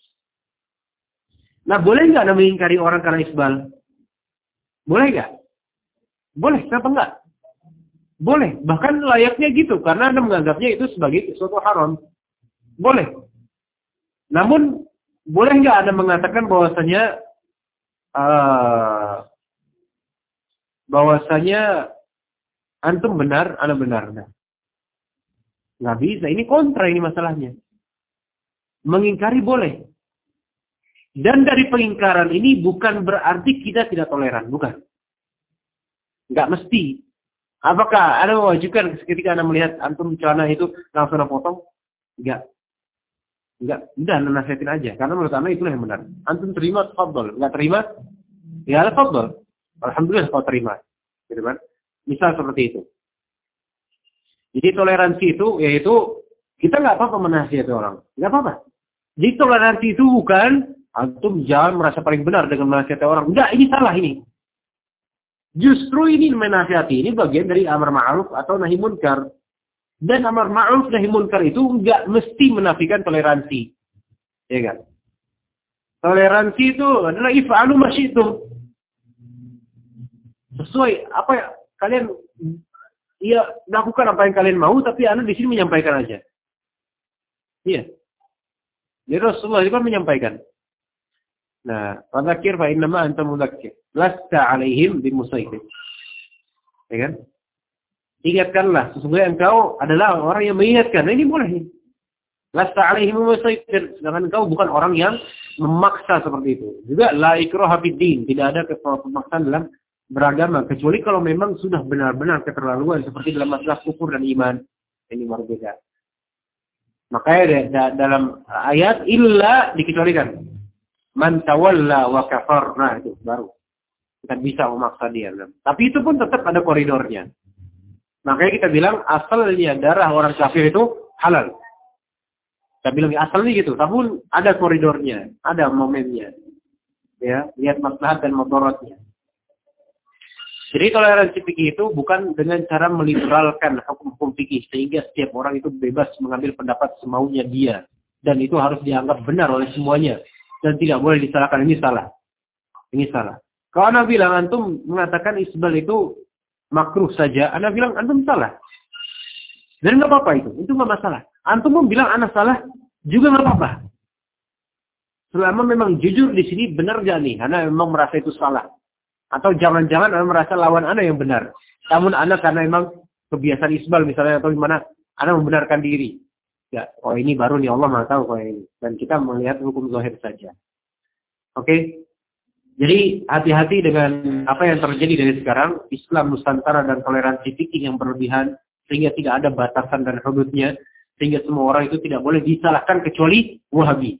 Nah, boleh nggak Anda mengingkari orang karena isbal? Boleh nggak? Boleh, kenapa enggak? Boleh, bahkan layaknya gitu, karena Anda menganggapnya itu sebagai sesuatu haram. Boleh. Namun, boleh nggak Anda mengatakan bahwasanya uh, bahwasanya antum benar, Anda benar? Nah, nggak bisa, ini kontra ini masalahnya. Mengingkari boleh. Dan dari pengingkaran ini bukan berarti kita tidak toleran, bukan. Nggak mesti. Apakah Anda mewajibkan ketika Anda melihat antum celana itu langsung Anda potong? Enggak. Enggak. Udah, Anda nasihatin aja. Karena menurut Anda itulah yang benar. Antum terima, tafadhol. Enggak terima? Ya, tafadhol. Alhamdulillah kalau terima. Gitu kan? Misal seperti itu. Jadi toleransi itu, yaitu kita nggak apa-apa menasihati orang. Nggak apa-apa. Jadi toleransi itu bukan antum jangan merasa paling benar dengan menasihati orang. Enggak, ini salah ini. Justru ini menasihati ini bagian dari amar ma'ruf atau nahi munkar. Dan amar ma'ruf nahi munkar itu enggak mesti menafikan toleransi. Ya kan? Toleransi itu adalah if'alu ma syi'tum. Sesuai apa ya kalian ya lakukan apa yang kalian mau, tapi Anda di sini menyampaikan aja. Iya. Jadi Rasulullah itu kan menyampaikan. Nah, fadzakir fa innama anta mudzakir. Lasta 'alaihim bimusaitir. Ya kan? Ingatkanlah, sesungguhnya engkau adalah orang yang mengingatkan. Nah, ini boleh nih. Lasta 'alaihim bimusaitir. Sedangkan engkau bukan orang yang memaksa seperti itu. Juga la ikraha fid din, tidak ada pemaksaan dalam beragama kecuali kalau memang sudah benar-benar keterlaluan seperti dalam masalah kufur dan iman. Ini baru beda. Makanya dalam ayat illa dikecualikan. Man tawalla wa kafar. Nah, itu baru. Kita bisa memaksa dia. Tapi itu pun tetap ada koridornya. Makanya kita bilang asalnya darah orang kafir itu halal. Kita bilang asalnya gitu. Tapi ada koridornya. Ada momennya. Ya, lihat maslahat dan mudaratnya. Jadi toleransi fikih itu bukan dengan cara meliberalkan hukum-hukum fikih. Sehingga setiap orang itu bebas mengambil pendapat semaunya dia. Dan itu harus dianggap benar oleh semuanya. Dan tidak boleh disalahkan. Ini salah. Ini salah. Kalau Anda bilang antum mengatakan isbal itu makruh saja, Anda bilang antum salah. Dan nggak apa-apa itu. Itu nggak masalah. Antum mau bilang Anda salah, juga nggak apa-apa. Selama memang jujur di sini benar gak nih? Anda memang merasa itu salah. Atau jangan-jangan Anda merasa lawan Anda yang benar. Namun Anda karena memang kebiasaan isbal misalnya atau gimana, Anda membenarkan diri. Ya, oh ini baru nih Allah Maha tahu kok ini. Dan kita melihat hukum zahir saja. Oke. Okay? Jadi hati-hati dengan apa yang terjadi dari sekarang, Islam Nusantara dan toleransi fikih yang berlebihan sehingga tidak ada batasan dan hududnya, sehingga semua orang itu tidak boleh disalahkan kecuali Wahabi.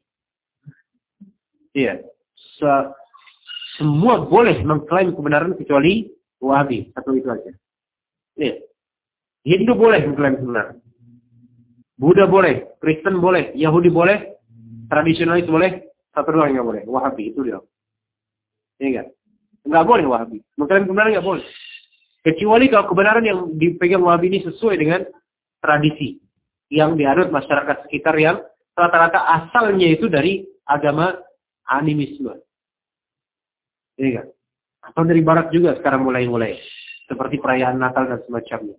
Iya. Se- semua boleh mengklaim kebenaran kecuali Wahabi, satu itu aja. Iya. Hindu boleh mengklaim kebenaran. Buddha boleh, Kristen boleh, Yahudi boleh, tradisionalis boleh, satu doang yang boleh, Wahabi itu dia. Iya enggak? Enggak boleh Wahabi. Mengklaim kebenaran enggak boleh. Kecuali kalau kebenaran yang dipegang Wahabi ini sesuai dengan tradisi yang dianut masyarakat sekitar yang rata-rata asalnya itu dari agama animisme. Iya enggak? Atau dari barat juga sekarang mulai-mulai. Seperti perayaan Natal dan semacamnya.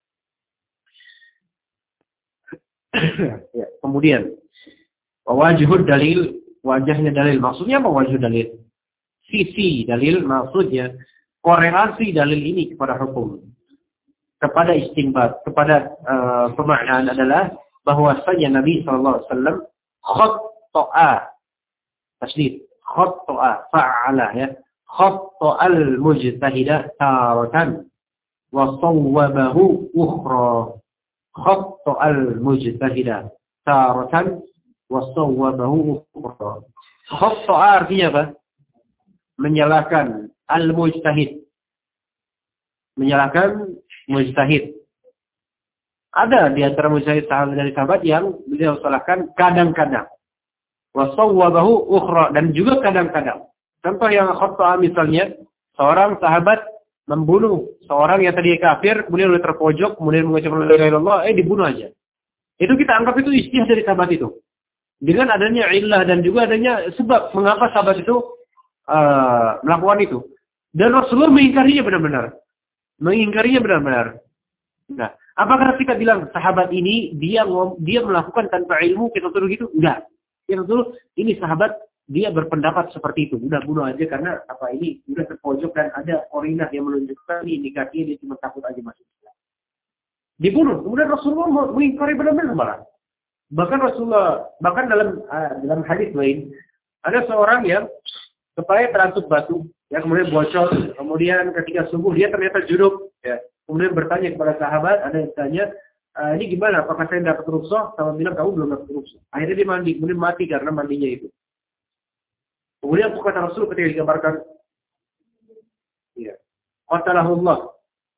Ya, kemudian wajhud dalil, wajahnya dalil. Maksudnya apa wajhud dalil? Sisi dalil maksudnya korelasi dalil ini kepada hukum, kepada istinbat, kepada uh, pemaknaan adalah bahwasanya Nabi sallallahu alaihi wasallam khatta'a, tasdid, khatta'a, fa'ala ya, khatta'al mujtahida taratan wa sawwabahu ukhra. Khatta'al mujtahida taratan wa sawwabahu ukhra. Khatta'a artinya apa? Menyalahkan al-mujtahid. Menyalahkan mujtahid. Ada di antara mujahid sahabat dari sahabat yang beliau salahkan kadang-kadang. Wa sawwabahu ukhra, dan juga kadang-kadang. Contoh yang khata misalnya, seorang sahabat membunuh seorang yang tadi kafir, kemudian oleh terpojok, kemudian mengucapkan la ilaha illallah, eh dibunuh aja. Itu kita anggap itu ijtihad dari sahabat itu. Dengan adanya illah dan juga adanya sebab mengapa sahabat itu uh, melakukan itu. Dan Rasulullah mengingkarinya benar-benar. Mengingkarinya benar-benar. Nah, apakah kita bilang sahabat ini dia dia melakukan tanpa ilmu, kita tuduh gitu? Enggak. Kita tuduh ini sahabat dia berpendapat seperti itu. Udah bunuh aja karena apa ini udah terpojok dan ada korinah yang menunjukkan ini kaki dia cuma takut aja masuk Islam. Dibunuh. Kemudian Rasulullah mengingkari benar-benar malah. Bahkan Rasulullah, bahkan dalam uh, dalam hadis lain ada seorang yang kepalanya teransuk batu, ya kemudian bocor, kemudian ketika subuh dia ternyata junub, ya. Kemudian bertanya kepada sahabat, ada yang tanya, e, ini gimana? Apakah saya dapat rukhsah? Sama bilang kamu belum dapat rukhsah. Akhirnya dia mandi, kemudian mati karena mandinya itu. Kemudian kata Rasul ketika digambarkan, ya, qatalahullah.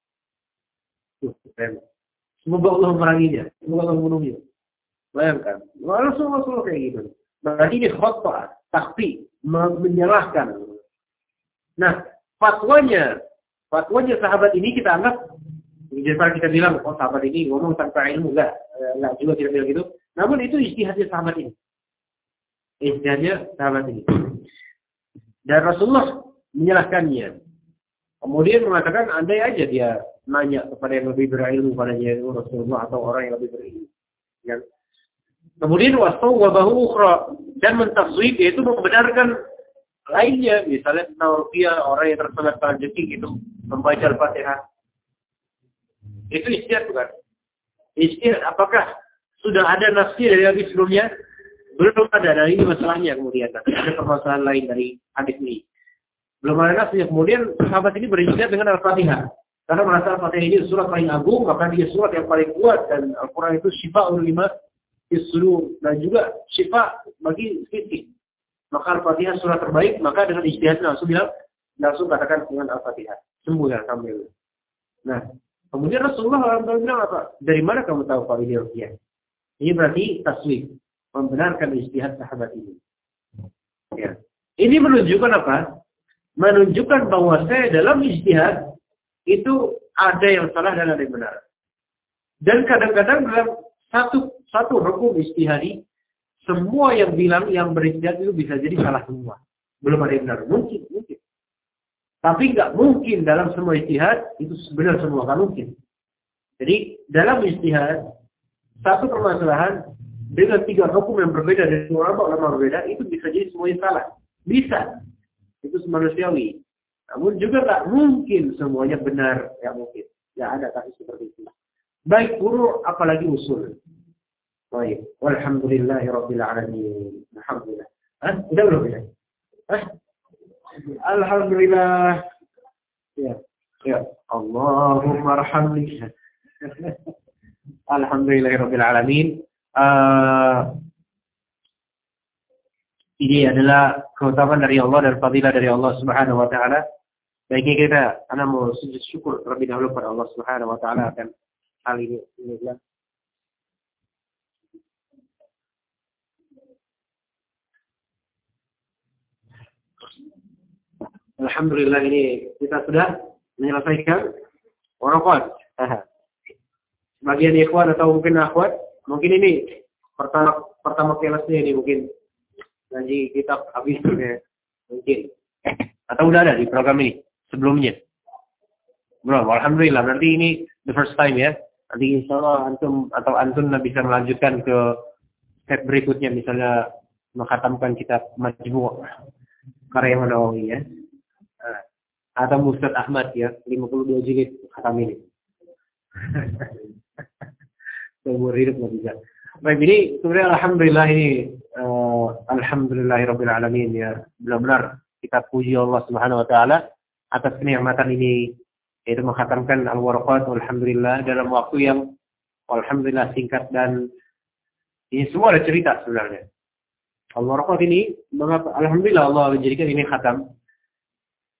Semoga Allah meranginya, semoga Allah membunuhnya. Bayangkan, Rasulullah Rasulullah kayak gitu. Berarti ini khotbah, takfi, menyalahkan. Nah, fatwanya, fatwanya sahabat ini kita anggap, jadi kita bilang, oh sahabat ini ngomong tanpa ilmu, enggak, enggak juga kita bilang gitu. Namun itu ijtihadnya sahabat ini. Ijtihadnya sahabat ini. Dan Rasulullah menyalahkannya. Kemudian mengatakan, andai aja dia nanya kepada yang lebih berilmu pada Rasulullah atau orang yang lebih berilmu. Ya. Kemudian wasawwabahu ukhra, dan mentafsir yaitu membenarkan lainnya, misalnya tentang dia orang yang tersengat rezeki gitu, membaca Al-Fatihah. Itu ijtihad bukan? Ijtihad apakah sudah ada nafsi dari hadis sebelumnya? Belum ada, dari ini masalahnya kemudian. Ada permasalahan lain dari hadis ini. Belum ada nafsi, kemudian sahabat ini berijtihad dengan Al-Fatihah. Karena merasa Al-Fatihah ini surat paling agung, maka dia surat yang paling kuat, dan Al-Quran itu syifa'ul lima isru, dan juga syifa bagi fisik. Maka Al-Fatihah surat terbaik, maka dengan ijtihadnya langsung bilang, langsung katakan dengan Al-Fatihah. Sembuh ya, alhamdulillah. Nah, kemudian Rasulullah bilang apa? Dari mana kamu tahu kalau ini ruqyah? Ini berarti taswif, membenarkan ijtihad sahabat ini. Ya. Ini menunjukkan apa? Menunjukkan bahwa saya dalam ijtihad itu ada yang salah dan ada yang benar. Dan kadang-kadang dalam satu satu hukum ijtihadi, semua yang bilang yang berijtihad itu bisa jadi salah semua. Belum ada yang benar. Mungkin, mungkin. Tapi nggak mungkin dalam semua ijtihad itu benar semua, nggak mungkin. Jadi dalam ijtihad satu permasalahan dengan tiga hukum yang berbeda dari ulama-ulama berbeda itu bisa jadi semuanya salah. Bisa. Itu manusiawi. Namun juga nggak mungkin semuanya benar, nggak mungkin. Nggak ada kasus seperti itu. Baik furu' apalagi usul. Baik. Walhamdulillahirabbil alamin. Alhamdulillah. Hah? Udah belum ya? Hah? Alhamdulillah. Ya. Ya. Allahumma arhamni. Alhamdulillahirabbil alamin. Uh, ini adalah keutamaan dari Allah dan fadilah dari Allah Subhanahu wa taala. Baiknya kita ana mau sujud syukur terlebih dahulu pada Allah Subhanahu wa taala akan hal ini. Ini Alhamdulillah ini kita sudah menyelesaikan waraqat. Bagian ikhwan atau mungkin akhwat, mungkin ini pertama pertama kelasnya ini mungkin ngaji kitab habis ya. Mungkin. Atau udah ada di program ini sebelumnya? Belum. Alhamdulillah. Nanti ini the first time ya. Nanti insyaallah antum atau antun bisa melanjutkan ke step berikutnya, misalnya mengkhatamkan kitab Majmu' karya Nawawi ya. Atau Ustaz Ahmad ya, lima puluh dua jilid khatam ini. Seumur hidup nggak bisa. Baik, ini sebenarnya alhamdulillah ini uh, alhamdulillahirabbil alamin ya. Benar-benar kita puji Allah Subhanahu wa taala atas kenikmatan ini, yaitu mengkhatamkan al-waraqat alhamdulillah dalam waktu yang alhamdulillah singkat, dan ini semua ada cerita sebenarnya. Al-waraqat ini mengapa alhamdulillah Allah menjadikan ini khatam.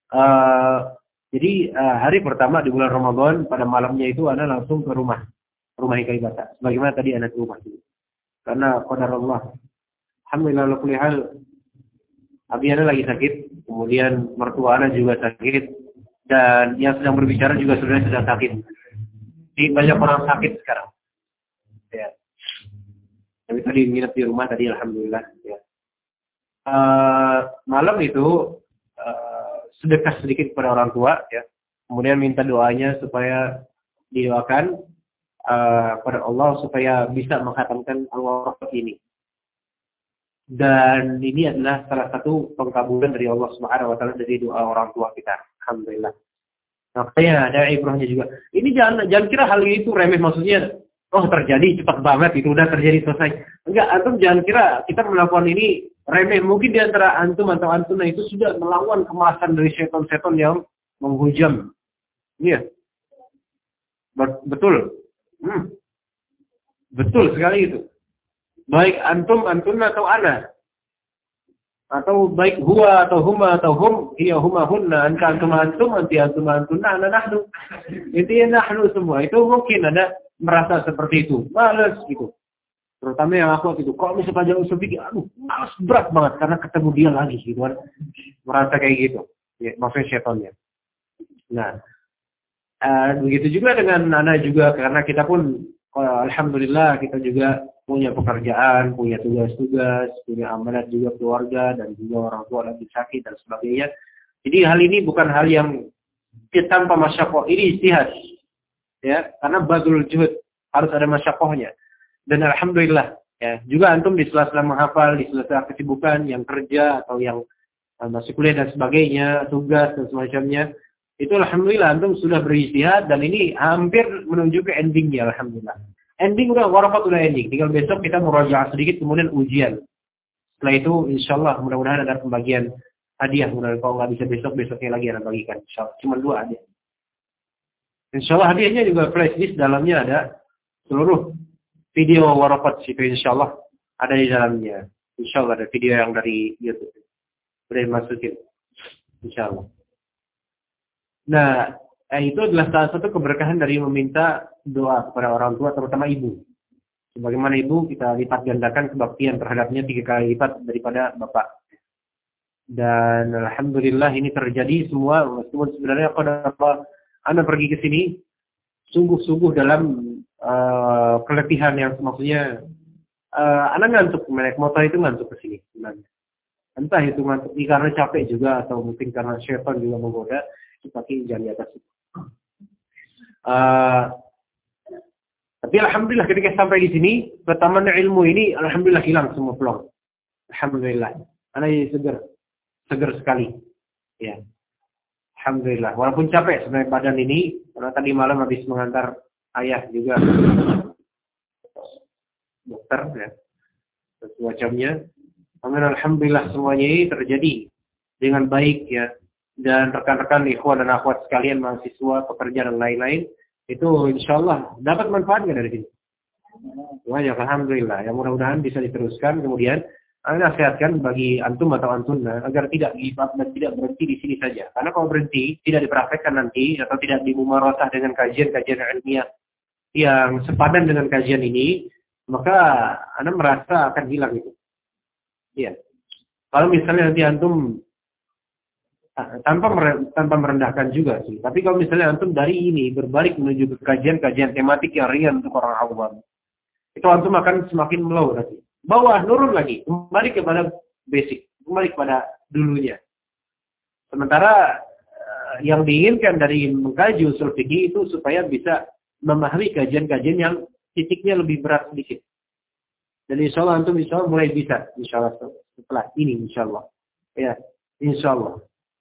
Uh, jadi uh, hari pertama di bulan Ramadan pada malamnya itu Anda langsung ke rumah rumah Ikaibata. Bagaimana tadi anak rumah itu. Karena qadar Allah. Alhamdulillah kulli hal. Abi ana lagi sakit, kemudian mertua ana juga sakit, dan yang sedang berbicara juga sudah sedang sakit. Jadi banyak orang sakit sekarang. Ya. Tapi tadi nginep di rumah tadi alhamdulillah. Ya. Uh, malam itu uh, sedekah sedikit kepada orang tua, ya. Kemudian minta doanya supaya didoakan uh, kepada Allah supaya bisa menghatamkan Al-Qur'an ini. Dan ini adalah salah satu pengkabulan dari Allah Subhanahu wa taala dari doa orang tua kita. Alhamdulillah. Makanya ada ibrahnya juga. Ini jangan jangan kira hal itu remeh, maksudnya oh terjadi cepat banget itu udah terjadi selesai. Enggak, antum jangan kira kita melakukan ini remeh. Mungkin di antara antum atau antuna itu sudah melawan kemalasan dari setan-setan yang menghujam. Iya. Betul. Hmm. Betul sekali itu. Baik antum, antuna atau ana. Atau baik huwa atau huma atau hum, iya huma hunna, anta antum antum, anti antum antuna, ana nahnu. Intinya nahnu semua. Itu mungkin ada merasa seperti itu. Males gitu. Terutama yang aku itu. Kalau misalnya pelajaran usul fikih, aduh, males berat banget karena ketemu dia lagi gitu kan. Merasa kayak gitu. Ya, maksudnya setannya. Nah, uh, begitu juga dengan ana juga karena kita pun alhamdulillah kita juga punya pekerjaan, punya tugas-tugas, punya amanat juga keluarga dan juga orang tua lagi sakit dan sebagainya. Jadi hal ini bukan hal yang tanpa masyakoh, ini ijtihad. Ya, karena badrul juhud harus ada masyakohnya. Dan alhamdulillah, ya, juga antum di sela-sela menghafal, di sela-sela kesibukan yang kerja atau yang uh, masih kuliah dan sebagainya, tugas dan semacamnya, itu alhamdulillah antum sudah berijtihad dan ini hampir menuju ke endingnya alhamdulillah. Ending udah, warafat udah ending. Tinggal besok kita murajaah sedikit, kemudian ujian. Setelah itu, insyaAllah, mudah-mudahan ada pembagian hadiah. Mudah-mudahan kalau nggak bisa besok, besoknya lagi ada bagikan. InsyaAllah. Cuma dua hadiah. InsyaAllah hadiahnya juga flash disk. Dalamnya ada seluruh video warafat situ. InsyaAllah ada di dalamnya. InsyaAllah ada video yang dari YouTube. Boleh masukin. InsyaAllah. Nah, Eh, itu adalah salah satu keberkahan dari meminta doa kepada orang tua, terutama ibu. Sebagaimana ibu, kita lipat gandakan kebaktian terhadapnya tiga kali lipat daripada bapak. Dan alhamdulillah ini terjadi semua. Meskipun sebenarnya kalau Anda pergi ke sini, sungguh-sungguh dalam uh, keletihan yang maksudnya uh, Anda ngantuk naik motor itu ngantuk ke sini. Entah itu ngantuk karena capek juga atau mungkin karena syaitan juga menggoda. Tapi jangan di atas itu. Uh, tapi alhamdulillah ketika sampai di sini, pertama ilmu ini alhamdulillah hilang semua pelong. Alhamdulillah. Anak segar, segar sekali. Ya. Alhamdulillah. Walaupun capek sebenarnya badan ini, karena tadi malam habis mengantar ayah juga dokter ya, semacamnya. Amin, alhamdulillah semuanya ini terjadi dengan baik ya. Dan rekan-rekan ikhwan dan akhwat sekalian, mahasiswa, pekerja dan lain-lain, itu insya Allah dapat manfaatnya dari sini. Banyak, alhamdulillah. Ya mudah-mudahan bisa diteruskan. Kemudian, Anda nasihatkan bagi antum atau antuna agar tidak give up dan tidak berhenti di sini saja. Karena kalau berhenti, tidak dipraktekkan nanti atau tidak dimumarasah dengan kajian-kajian ilmiah yang sepadan dengan kajian ini, maka Anda merasa akan hilang itu. Iya. Kalau misalnya nanti antum tanpa tanpa merendahkan juga sih. Tapi kalau misalnya antum dari ini berbalik menuju ke kajian-kajian tematik yang ringan untuk orang awam, itu antum akan semakin melau nanti. Bawah nurun lagi, kembali kepada basic, kembali kepada dulunya. Sementara yang diinginkan dari mengkaji usul fikih itu supaya bisa memahami kajian-kajian yang titiknya lebih berat sedikit. Dan insya Allah antum insya Allah mulai bisa, insya Allah setelah ini insya Allah. Ya, insya Allah.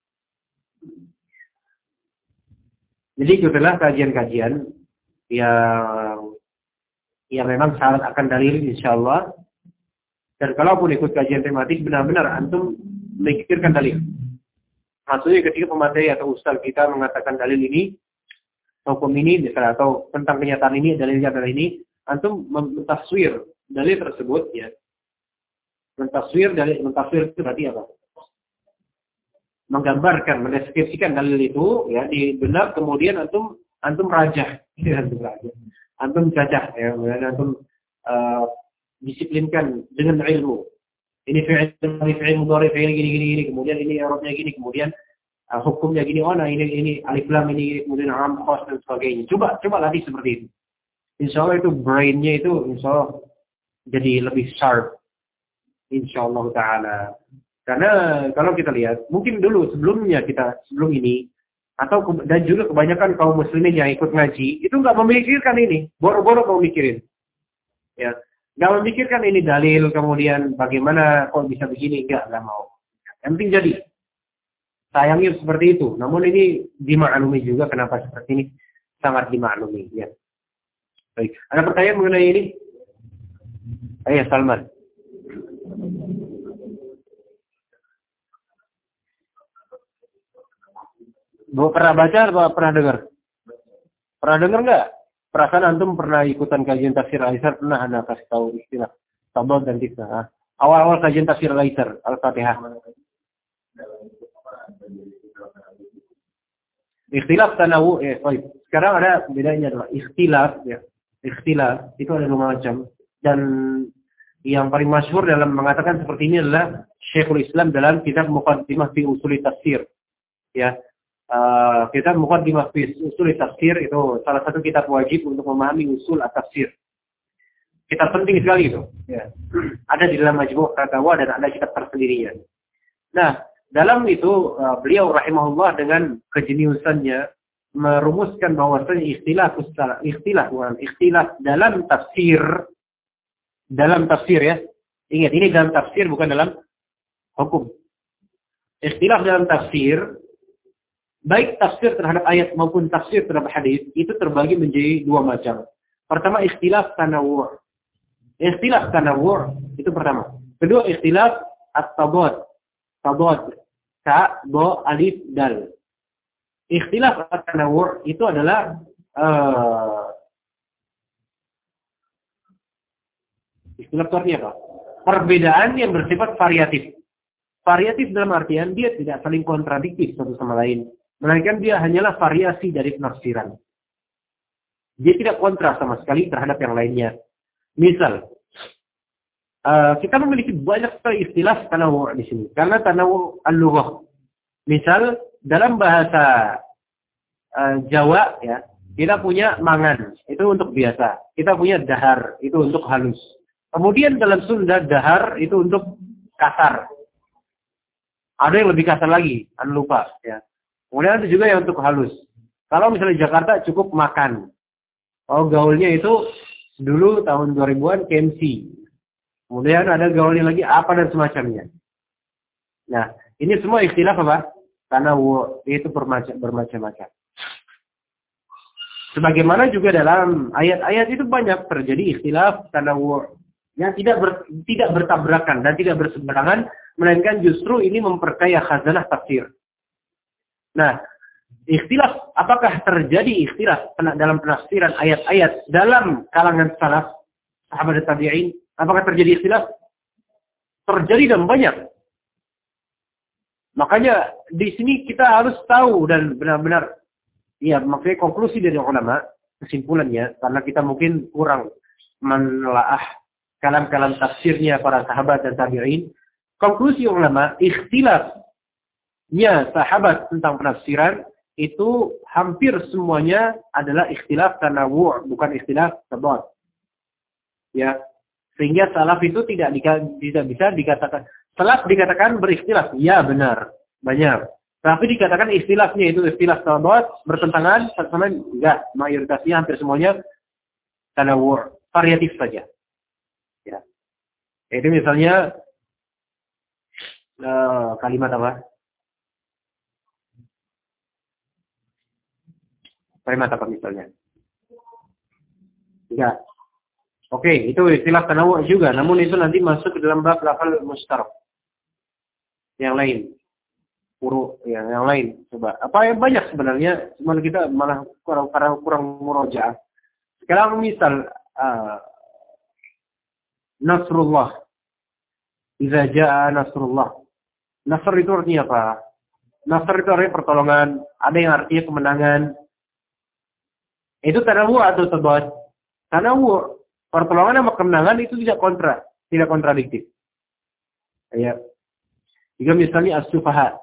Jadi itulah kajian-kajian yang yang memang syarat akan dalil insyaallah. Dan kalaupun ikut kajian tematik benar-benar antum memikirkan dalil. Maksudnya ketika pemateri atau ustaz kita mengatakan dalil ini, hukum ini misalnya atau tentang kenyataan ini, dalilnya adalah ini, antum mentaswir dalil tersebut ya. Mentaswir dalil, mentaswir itu berarti apa? Menggambarkan, mendeskripsikan dalil itu ya di benar, kemudian antum antum rajah, ya, antum rajah. antum cacah ya, kemudian antum uh, disiplinkan dengan ilmu. Ini fi'il, ini fi'il mudhari, fi'il gini gini gini, kemudian ini i'rabnya gini, kemudian uh, hukumnya gini, oh nah ini ini alif lam ini, kemudian am khas dan sebagainya. Coba coba latih seperti itu. Insya Allah itu brainnya itu insya Allah jadi lebih sharp. Insya Allah Ta'ala. Karena kalau kita lihat, mungkin dulu sebelumnya kita sebelum ini atau dan juga kebanyakan kaum muslimin yang ikut ngaji itu nggak memikirkan ini, boro-boro mau mikirin, ya nggak memikirkan ini dalil kemudian bagaimana kok bisa begini, nggak nggak mau. Yang penting jadi sayangnya seperti itu. Namun ini dimaklumi juga kenapa seperti ini, sangat dimaklumi. Ya. Baik, ada pertanyaan mengenai ini? Ayo Salman. Bu, pernah baca atau pernah dengar? Pernah dengar nggak? Perasaan antum pernah ikutan kajian tafsir Al-Aisar? Pernah anda kasih tahu istilah tabal dan tisna. Awal-awal kajian tafsir Al-Aisar, Al-Fatihah. Ikhtilaf tanawu, eh, baik. Sekarang ada bedanya adalah ikhtilaf, ya. Ikhtilaf itu ada dua macam, dan yang paling masyhur dalam mengatakan seperti ini adalah Syekhul Islam dalam kitab Muqaddimah fi Ushul Tafsir, ya. Uh, kitab Muqaddimah fi Ushul Tafsir itu salah satu kitab wajib untuk memahami usul at-tafsir. Kitab penting sekali itu, ya. Ada di dalam Majmu' Fatawa dan ada kitab tersendirinya. Nah, dalam itu uh, beliau rahimahullah dengan kejeniusannya merumuskan bahwasanya ikhtilaf ikhtilaf bukan ikhtilaf dalam tafsir dalam tafsir ya. Ingat ini dalam tafsir bukan dalam hukum. Ikhtilaf dalam tafsir baik tafsir terhadap ayat maupun tafsir terhadap hadis itu terbagi menjadi dua macam. Pertama ikhtilaf tanawwu'. Ikhtilaf tanawwu' itu pertama. Kedua ikhtilaf at-tadad. Tadad. Ta, bo, alif, dal. Ikhtilaf at-tanawwu' itu adalah uh, ikhtilaf itu artinya apa? Perbedaan yang bersifat variatif. Variatif dalam artian dia tidak saling kontradiktif satu sama lain. Melainkan dia hanyalah variasi dari penafsiran. Dia tidak kontra sama sekali terhadap yang lainnya. Misal, uh, kita memiliki banyak sekali istilah tanawu' di sini. Karena tanawu' al-lughah. Misal, dalam bahasa uh, Jawa, ya, kita punya mangan, itu untuk biasa. Kita punya dahar, itu untuk halus. Kemudian dalam Sunda, dahar itu untuk kasar. Ada yang lebih kasar lagi, anda lupa, ya. Kemudian ada juga yang untuk halus. Kalau misalnya Jakarta cukup makan. Oh, gaulnya itu dulu tahun dua ribuan K M C. Kemudian ada gaulnya lagi apa dan semacamnya. Nah, ini semua ikhtilaf apa? Karena itu bermacam, bermacam-macam. Sebagaimana juga dalam ayat-ayat itu banyak terjadi ikhtilaf karena yang tidak ber, tidak bertabrakan dan tidak berseberangan, melainkan justru ini memperkaya khazanah tafsir. Nah, ikhtilaf, apakah terjadi ikhtilaf dalam penafsiran ayat-ayat dalam kalangan salaf, sahabat dan tabi'in? Apakah terjadi ikhtilaf? Terjadi dan banyak. Makanya di sini kita harus tahu dan benar-benar, ya maksudnya konklusi dari ulama, kesimpulannya, karena kita mungkin kurang menelaah kalam-kalam tafsirnya para sahabat dan tabi'in. Konklusi ulama, ikhtilaf ya, sahabat tentang penafsiran itu hampir semuanya adalah ikhtilaf tanawu', bukan ikhtilaf tadad. Ya, sehingga salaf itu tidak tidak bisa dikatakan salaf dikatakan berikhtilaf. Ya, benar, banyak. Tapi dikatakan ikhtilafnya itu ikhtilaf tadad bertentangan sama enggak, mayoritasnya hampir semuanya tanawu', variatif saja. Ya. Itu misalnya uh, kalimat apa? Kalimat apa misalnya? Ya. Oke, itu istilah tanawu' juga. Namun itu nanti masuk ke dalam bab lafal mustarak. Yang lain. Huruf ya, yang lain. Coba. Apa yang banyak sebenarnya. Cuma kita malah kurang kurang, kurang murojaah. Sekarang misal. Uh, Nasrullah. Iza ja'a Nasrullah. Nasr itu artinya apa? Nasr itu artinya pertolongan. Ada yang artinya kemenangan. Itu tanawu' atau tadad? Tanawu, pertolongan sama kemenangan itu tidak kontra, tidak kontradiktif. Ya. Jika misalnya as-sufaha,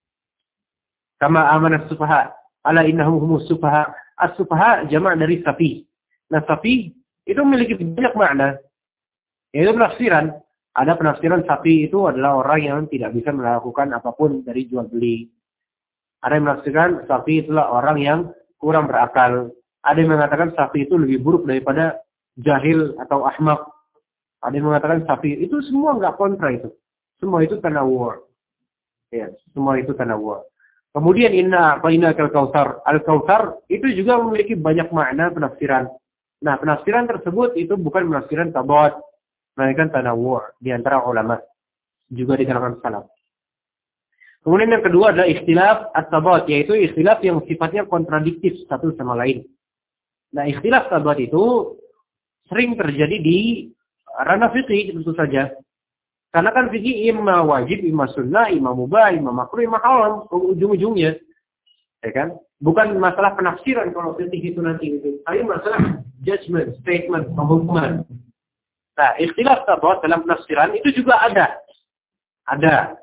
kama amana as-sufaha, ala innahum humus sufaha. As-sufaha jamak dari safi. Nah, safi itu memiliki banyak makna. Yaitu penafsiran. Ada penafsiran safi itu adalah orang yang tidak bisa melakukan apapun dari jual beli. Ada yang menafsirkan safi itulah orang yang kurang berakal. Ada yang mengatakan safi itu lebih buruk daripada jahil atau ahmak. Ada yang mengatakan safi itu semua enggak kontra itu. Semua itu tanawwu'. Ya, semua itu tanawwu'. Kemudian inna a'tainaka al-kautsar. Al-kautsar itu juga memiliki banyak makna penafsiran. Nah, penafsiran tersebut itu bukan penafsiran tabat, melainkan tanawwu' di antara ulama, juga di kalangan salaf. Kemudian yang kedua adalah ikhtilaf at-tabat, yaitu ikhtilaf yang sifatnya kontradiktif satu sama lain. Nah, ikhtilaf tabat itu sering terjadi di ranah fikih tentu saja. Karena kan fikih imma wajib, imma sunnah, imma mubah, imma makruh, imma haram ujung-ujungnya. Ya kan? Bukan masalah penafsiran kalau fikih itu nanti itu. Tapi masalah judgment, statement, penghukuman. Nah, ikhtilaf tabat dalam penafsiran itu juga ada. Ada.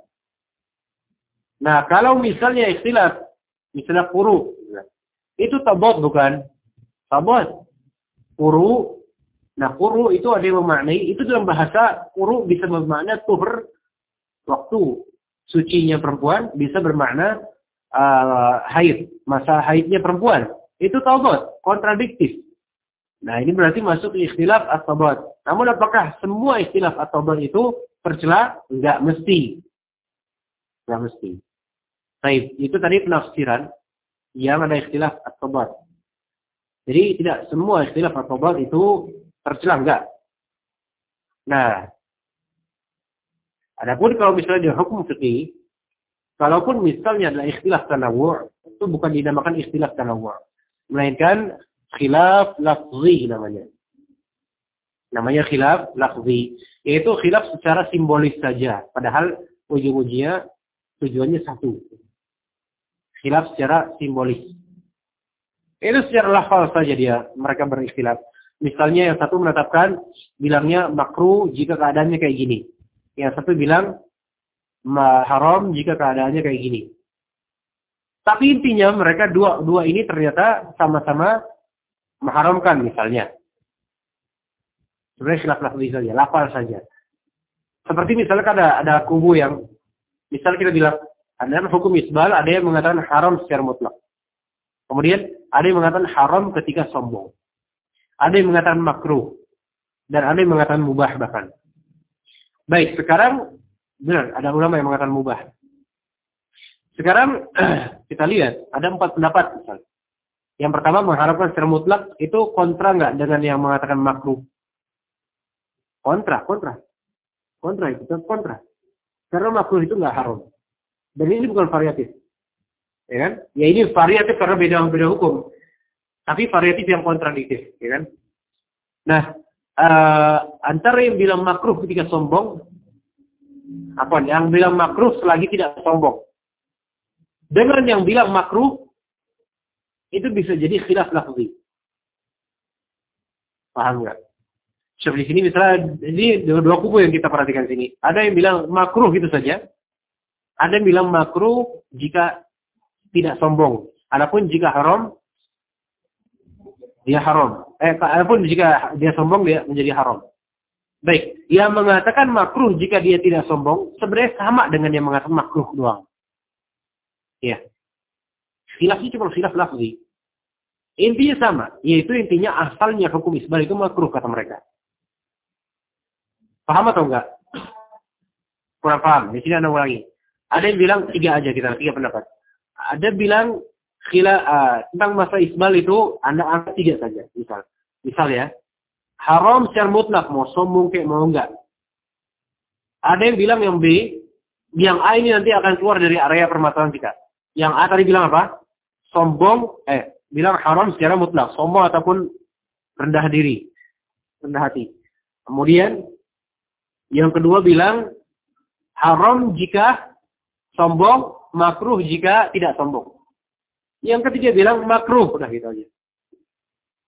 Nah, kalau misalnya ikhtilaf, misalnya furu, itu tabat bukan? Tabat. Furu. Nah, quru itu ada yang memaknai, itu dalam bahasa quru bisa bermakna tuhur, waktu sucinya perempuan, bisa bermakna uh, haid, masa haidnya perempuan. Itu taubat, kontradiktif. Nah, ini berarti masuk ikhtilaf at-tabat. Namun apakah semua ikhtilaf at-tabat itu tercela? Enggak mesti. Enggak mesti. Baik, itu tadi penafsiran yang ada ikhtilaf at-tabat. Jadi tidak semua ikhtilaf at-tabat itu tercela, enggak. Nah, adapun kalau misalnya di hukum fikih, kalaupun misalnya adalah ikhtilaf tanawwu', itu bukan dinamakan ikhtilaf tanawwu', melainkan khilaf lafzi namanya. Namanya khilaf lafzi, yaitu khilaf secara simbolis saja, padahal ujung-ujungnya tujuannya satu. Khilaf secara simbolis. Itu secara lafal saja dia, mereka berikhtilaf. Misalnya yang satu menetapkan bilangnya makruh jika keadaannya kayak gini. Yang satu bilang haram jika keadaannya kayak gini. Tapi intinya mereka dua dua ini ternyata sama-sama mengharamkan misalnya. Sebenarnya khilaf lafzi saja, lafal saja. Seperti misalnya ada ada kubu yang misal kita bilang ada hukum isbal, ada yang mengatakan haram secara mutlak. Kemudian ada yang mengatakan haram ketika sombong. Ada yang mengatakan makruh. Dan ada yang mengatakan mubah bahkan. Baik, sekarang benar, ada ulama yang mengatakan mubah. Sekarang kita lihat, ada empat pendapat misalnya. Yang pertama mengharapkan secara mutlak, itu kontra nggak dengan yang mengatakan makruh? Kontra, kontra. Kontra itu, kontra. Karena makruh itu nggak haram. Dan ini bukan variatif. Ya kan? Ya ini variatif karena beda-beda hukum. Tapi variatif yang kontradiktif, ya kan? Nah, uh, antara yang bilang makruh ketika sombong, apa? Yang bilang makruh selagi tidak sombong, dengan yang bilang makruh, itu bisa jadi khilaf lafzi. Paham nggak? Seperti sini misalnya, ini dua kubu yang kita perhatikan sini. Ada yang bilang makruh gitu saja, ada yang bilang makruh jika tidak sombong. Adapun jika haram, dia haram. Eh, adapun jika dia sombong, dia menjadi haram. Baik, yang mengatakan makruh jika dia tidak sombong, sebenarnya sama dengan yang mengatakan makruh doang. Ya. Khilafnya cuma khilaf lafzi. Intinya sama, yaitu intinya asalnya hukum isbal itu makruh kata mereka. Paham atau enggak? Kurang paham. Di sini Anda ulangi. Ada yang bilang tiga aja kita, tiga pendapat. Ada bilang khilaf uh, tentang masa isbal itu Anda angkat tiga saja, misal. Misal ya. Haram secara mutlak, mau sombong kayak mau enggak. Ada yang bilang yang B, yang A ini nanti akan keluar dari area permasalahan kita. Yang A tadi bilang apa? Sombong, eh, bilang haram secara mutlak, sombong ataupun rendah diri, rendah hati. Kemudian yang kedua bilang haram jika sombong, makruh jika tidak sombong. Yang ketiga bilang makruh, udah gitu aja.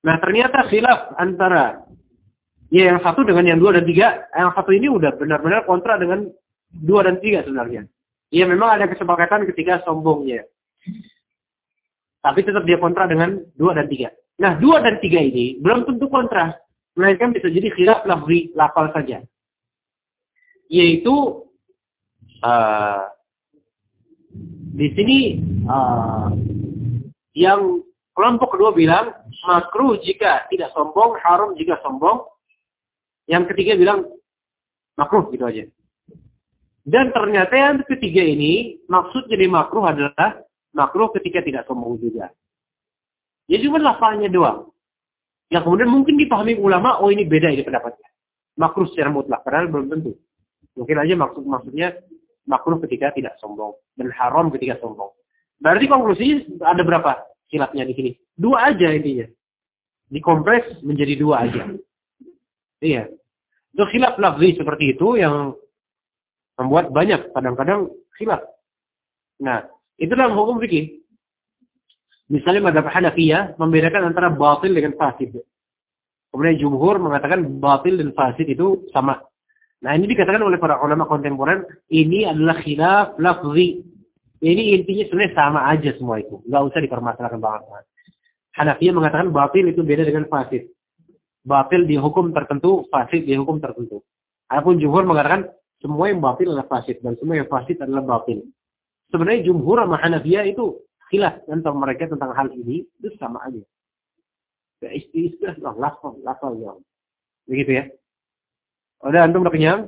Nah ternyata khilaf antara ya yang satu dengan yang dua dan tiga. Yang satu ini udah benar-benar kontra dengan dua dan tiga sebenarnya. Ya memang ada kesepakatan ketika sombongnya. Tapi tetap dia kontra dengan dua dan tiga. Nah dua dan tiga ini belum tentu kontra. Melainkan bisa jadi khilaf lafzi lafal saja. Yaitu uh, di sini uh, yang kelompok kedua bilang makruh jika tidak sombong, haram jika sombong. Yang ketiga bilang makruh gitu aja. Dan ternyata yang ketiga ini maksud jadi makruh adalah makruh ketika tidak sombong juga. Ya cuma lafalnya doang. Yang kemudian mungkin dipahami ulama, oh ini beda ini pendapatnya. Makruh secara mutlak, padahal belum tentu. Mungkin aja maksud maksudnya makruh ketika tidak sombong dan haram ketika sombong. Berarti konklusinya ada berapa khilafnya di sini? Dua aja intinya. Dikompres menjadi dua aja. Iya. Itu khilaf lafzi seperti itu yang membuat banyak kadang-kadang khilaf. Nah, itu dalam hukum fikih. Misalnya mazhab Hanafiyah membedakan antara batil dengan fasid. Kemudian jumhur mengatakan batil dan fasid itu sama. Nah, ini dikatakan oleh para ulama kontemporer, ini adalah khilaf lafzi. Ini intinya sebenarnya sama aja semua itu. Enggak usah dipermasalahkan banget. Hanafiyah mengatakan batil itu beda dengan fasid. Batil di hukum tertentu, fasid di hukum tertentu. Adapun jumhur mengatakan semua yang batil adalah fasid dan semua yang fasid adalah batil. Sebenarnya jumhur sama Hanafiyah itu khilaf tentang mereka tentang hal ini itu sama aja. Istilah lah, lafal, lafal ya. Begitu ya. Udah antum udah kenyang?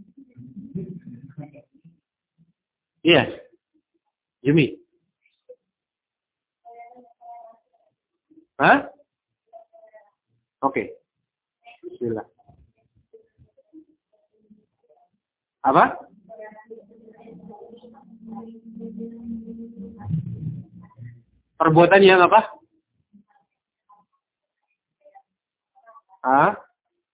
Iya. Jumi. Hah? Oke. Okay. Bismillah. Apa? Perbuatan yang apa? Ah?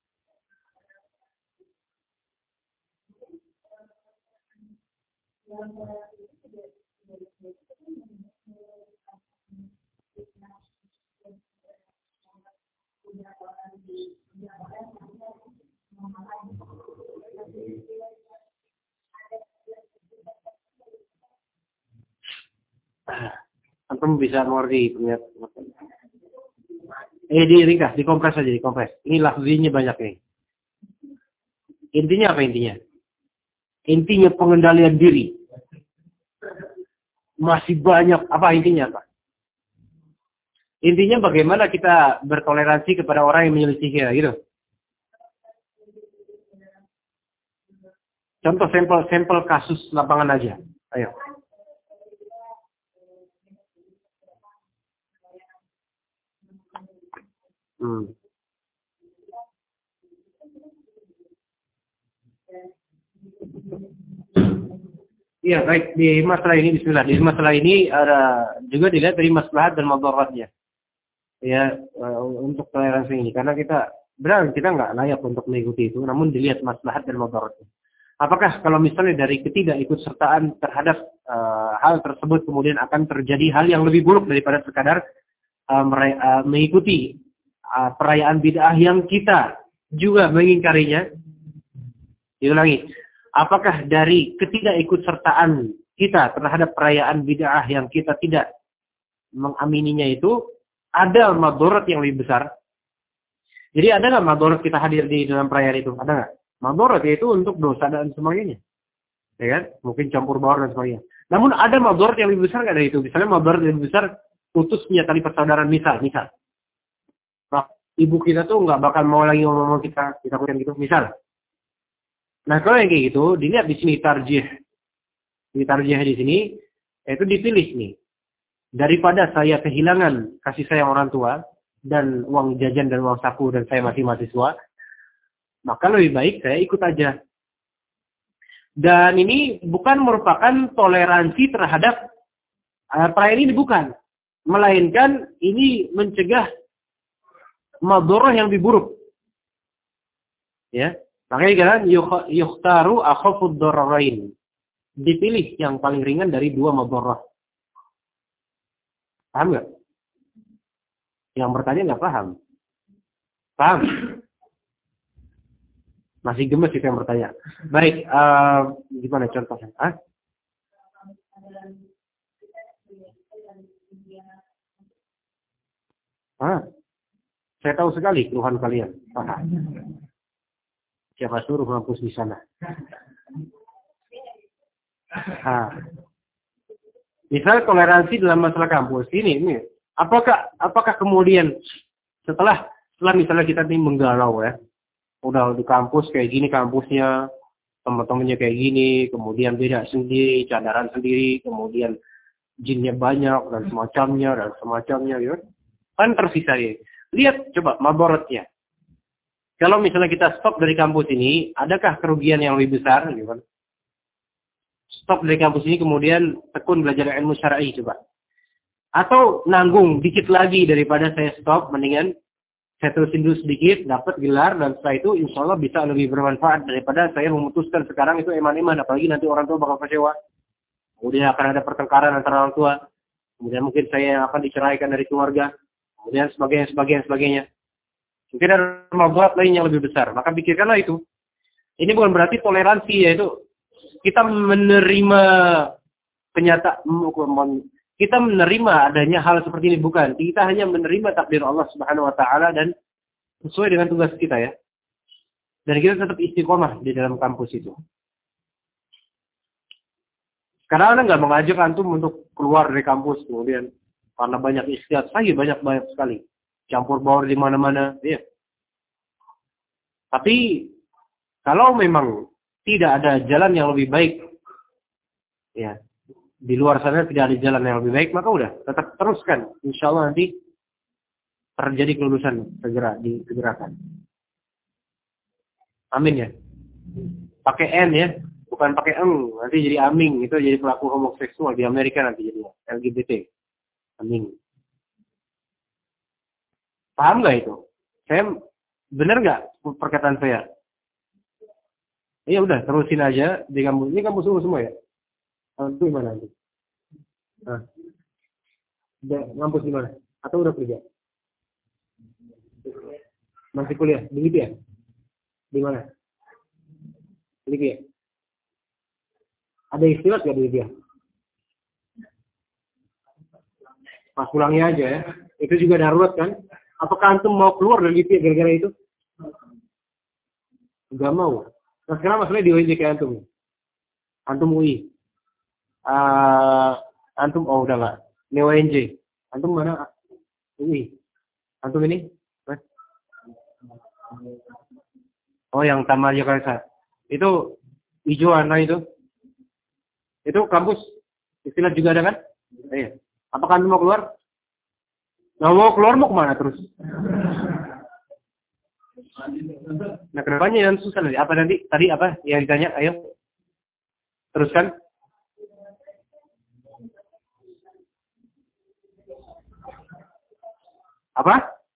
Antum bisa mengerti penglihat. Eh di ringkas, dikompres aja, dikompres. Ini lafzinya banyak nih. Intinya apa intinya? Intinya pengendalian diri. Masih banyak, apa intinya apa? Intinya bagaimana kita bertoleransi kepada orang yang menyelisih kita, gitu. Contoh sampel-sampel kasus lapangan aja. Ayo. Hmm. Iya, baik. Di masalah ini, bismillah. Di masalah ini ada juga dilihat dari maslahat dan madaratnya. Ya, untuk toleransi ini. Karena kita, benar kita nggak layak untuk mengikuti itu. Namun dilihat maslahat dan madaratnya. Apakah kalau misalnya dari ketidakikutsertaan terhadap uh, hal tersebut kemudian akan terjadi hal yang lebih buruk daripada sekadar uh, uh, mengikuti uh, perayaan bid'ah yang kita juga mengingkarinya? Diulangi. Apakah dari ketidakikutsertaan kita terhadap perayaan bid'ah yang kita tidak mengamininya itu ada madarat yang lebih besar? Jadi ada nggak madarat kita hadir di dalam perayaan itu? Ada nggak? Madarat yaitu untuk dosa dan sebagainya, ya kan? Mungkin campur baur dan sebagainya. Namun ada madarat yang lebih besar nggak dari itu? Misalnya madarat yang lebih besar putusnya tali persaudaraan, misal, misal. Nah, ibu kita tuh nggak bakal mau lagi ngomong kita, kita kuliah gitu, misal. Nah kalau yang kayak gitu, dilihat di sini tarjih, di tarjih di sini, itu dipilih nih. Daripada saya kehilangan kasih sayang orang tua dan uang jajan dan uang saku dan saya masih mahasiswa, maka lebih baik saya ikut aja. Dan ini bukan merupakan toleransi terhadap uh, perayaan ini, bukan. Melainkan ini mencegah madharah yang lebih buruk. Ya, makanya kan yukhtaru akhafud dararain. Dipilih yang paling ringan dari dua madharah. Paham nggak? Yang bertanya nggak paham. Paham? Masih gemes itu yang bertanya. Baik, uh, gimana contohnya? Hah? Ah, saya tahu sekali keluhan kalian. Ah, siapa suruh ngampus di sana? Ah, misal toleransi dalam masalah kampus ini, ini, apakah apakah kemudian setelah setelah misalnya kita nih menggalau ya, udah di kampus kayak gini kampusnya, teman-temannya kayak gini, kemudian beda sendiri, cadaran sendiri, kemudian jinnya banyak dan semacamnya dan semacamnya gitu. Kan tersisa ya. Lihat coba maborotnya. Kalau misalnya kita stop dari kampus ini, adakah kerugian yang lebih besar gitu kan? Stop dari kampus ini kemudian tekun belajar ilmu syar'i coba. Atau nanggung dikit lagi daripada saya stop, mendingan saya terusin dulu sedikit, dapat gelar, dan setelah itu insya Allah bisa lebih bermanfaat daripada saya memutuskan sekarang itu eman-eman, apalagi nanti orang tua bakal kecewa. Kemudian akan ada pertengkaran antara orang tua. Kemudian mungkin saya akan diceraikan dari keluarga. Kemudian sebagainya, sebagainya, sebagainya. Mungkin ada mabuat lain yang lebih besar. Maka pikirkanlah itu. Ini bukan berarti toleransi, yaitu kita menerima kenyataan, kita menerima adanya hal seperti ini, bukan. Kita hanya menerima takdir Allah Subhanahu Wa Taala dan sesuai dengan tugas kita ya. Dan kita tetap istiqomah di dalam kampus itu. Karena Anda nggak mengajak antum untuk keluar dari kampus kemudian karena banyak istiadat, saya banyak banyak sekali campur baur di mana-mana, ya. Tapi kalau memang tidak ada jalan yang lebih baik, ya di luar sana tidak ada jalan yang lebih baik, maka udah tetap teruskan. Insya Allah nanti terjadi kelulusan segera disegerakan. Amin ya. Pakai N ya. Bukan pakai eng, nanti jadi aming, itu jadi pelaku homoseksual di Amerika nanti jadi L G B T. Aming. Paham nggak itu? Saya benar nggak perkataan saya? Iya udah, terusin aja di kampus. Ini kampus semua semua ya? Itu gimana nanti? Nah, udah ngampus di mana? Atau udah kerja? Masih kuliah? Di Libya? Di mana? Di Libya? Ada istilah nggak di Libya? Pas pulangnya aja ya. Itu juga darurat kan? Apakah antum mau keluar dari Libya gara-gara itu? Enggak mau. Nah sekarang masalahnya di U I N J kayak antum. Antum U I. Uh, antum, oh udah nggak. Ini U I N J. Antum mana? U I. Antum ini? Oh yang Taman Jakarta. Itu hijau warna itu. Itu kampus. Istilah juga ada kan? Iya. Apakah antum mau keluar? Nggak mau keluar mau kemana terus? Nah kedepannya yang susah nanti. Apa nanti? Tadi apa yang ditanya? Ayo. Teruskan. Apa?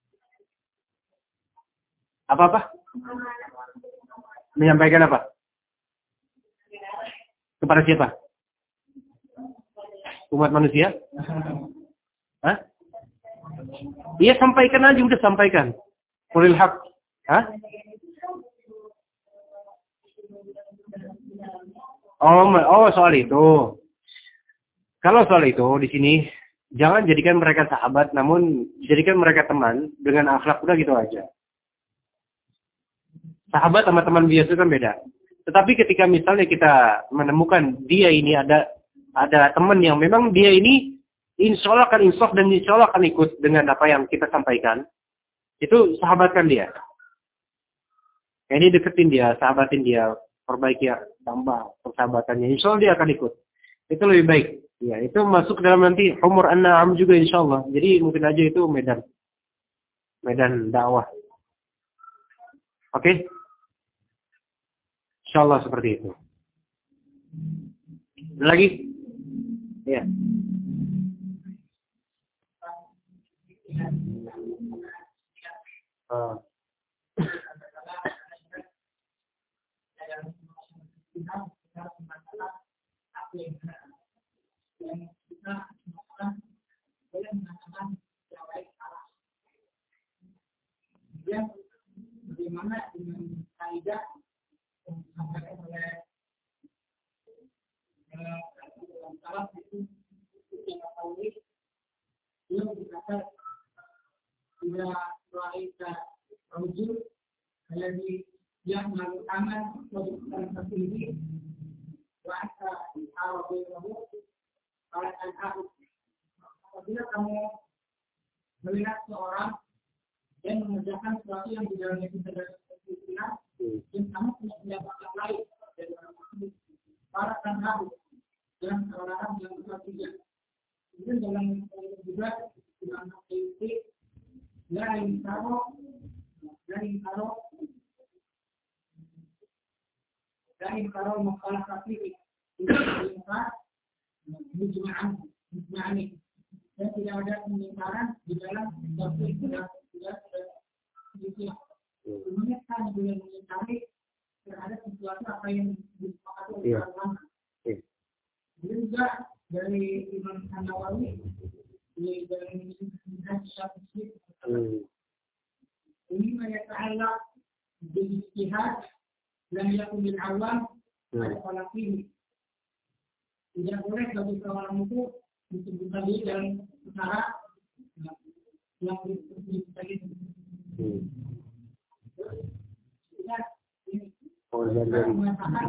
Apa-apa? Menyampaikan apa? Kepada siapa? Umat manusia? Hah? Iya sampaikan aja, udah sampaikan. Qulil haq. Hah? Oh, oh soal itu. Kalau soal itu di sini jangan jadikan mereka sahabat, namun jadikan mereka teman dengan akhlak, udah gitu aja. Sahabat sama teman biasa kan beda. Tetapi ketika misalnya kita menemukan dia ini ada ada teman yang memang dia ini insya Allah akan insaf dan insya Allah akan ikut dengan apa yang kita sampaikan, itu sahabatkan dia. Ini deketin dia, sahabatin dia, perbaiki, tambah persahabatannya. Insya Allah dia akan ikut. Itu lebih baik. Ya, itu masuk dalam nanti umur an-na'am juga insya Allah. Jadi mungkin aja itu medan medan dakwah. Oke? Okay? Insya Allah seperti itu. Lagi? Ya. Uh. bagaimana dengan kaidah yang disampaikan oleh dalam salah itu yang tahu dia berkata tidak raita rujul alladhi ya'malu amal wa tasbihi wa asa al-arabiyyah al-al apabila kamu melihat seorang yang mengerjakan sesuatu yang di dalamnya tidak ada istilah, dan kamu punya pendapat yang lain dari orang tersebut, para tanhahu dan orang-orang yang besar juga. Kemudian dalam juga dalam hadis lain karo, lain karo, lain karo makalah kafir itu adalah mujma'an, mujma'ani. Dan tidak ada pengingkaran di dalam tafsir tidak tidak tidak. Sebenarnya kan boleh mengingkari terhadap sesuatu apa yang disepakati oleh ulama. Jadi juga dari Imam An-Nawawi dari dari Syafi'i ini menyesalkan dengan ijtihad dan yakun bil awam ada falaqih. Tidak boleh bagi seorang itu disebutkan di dalam perkara yang disebutkan itu. Ya, ini. Oh, dari mengatakan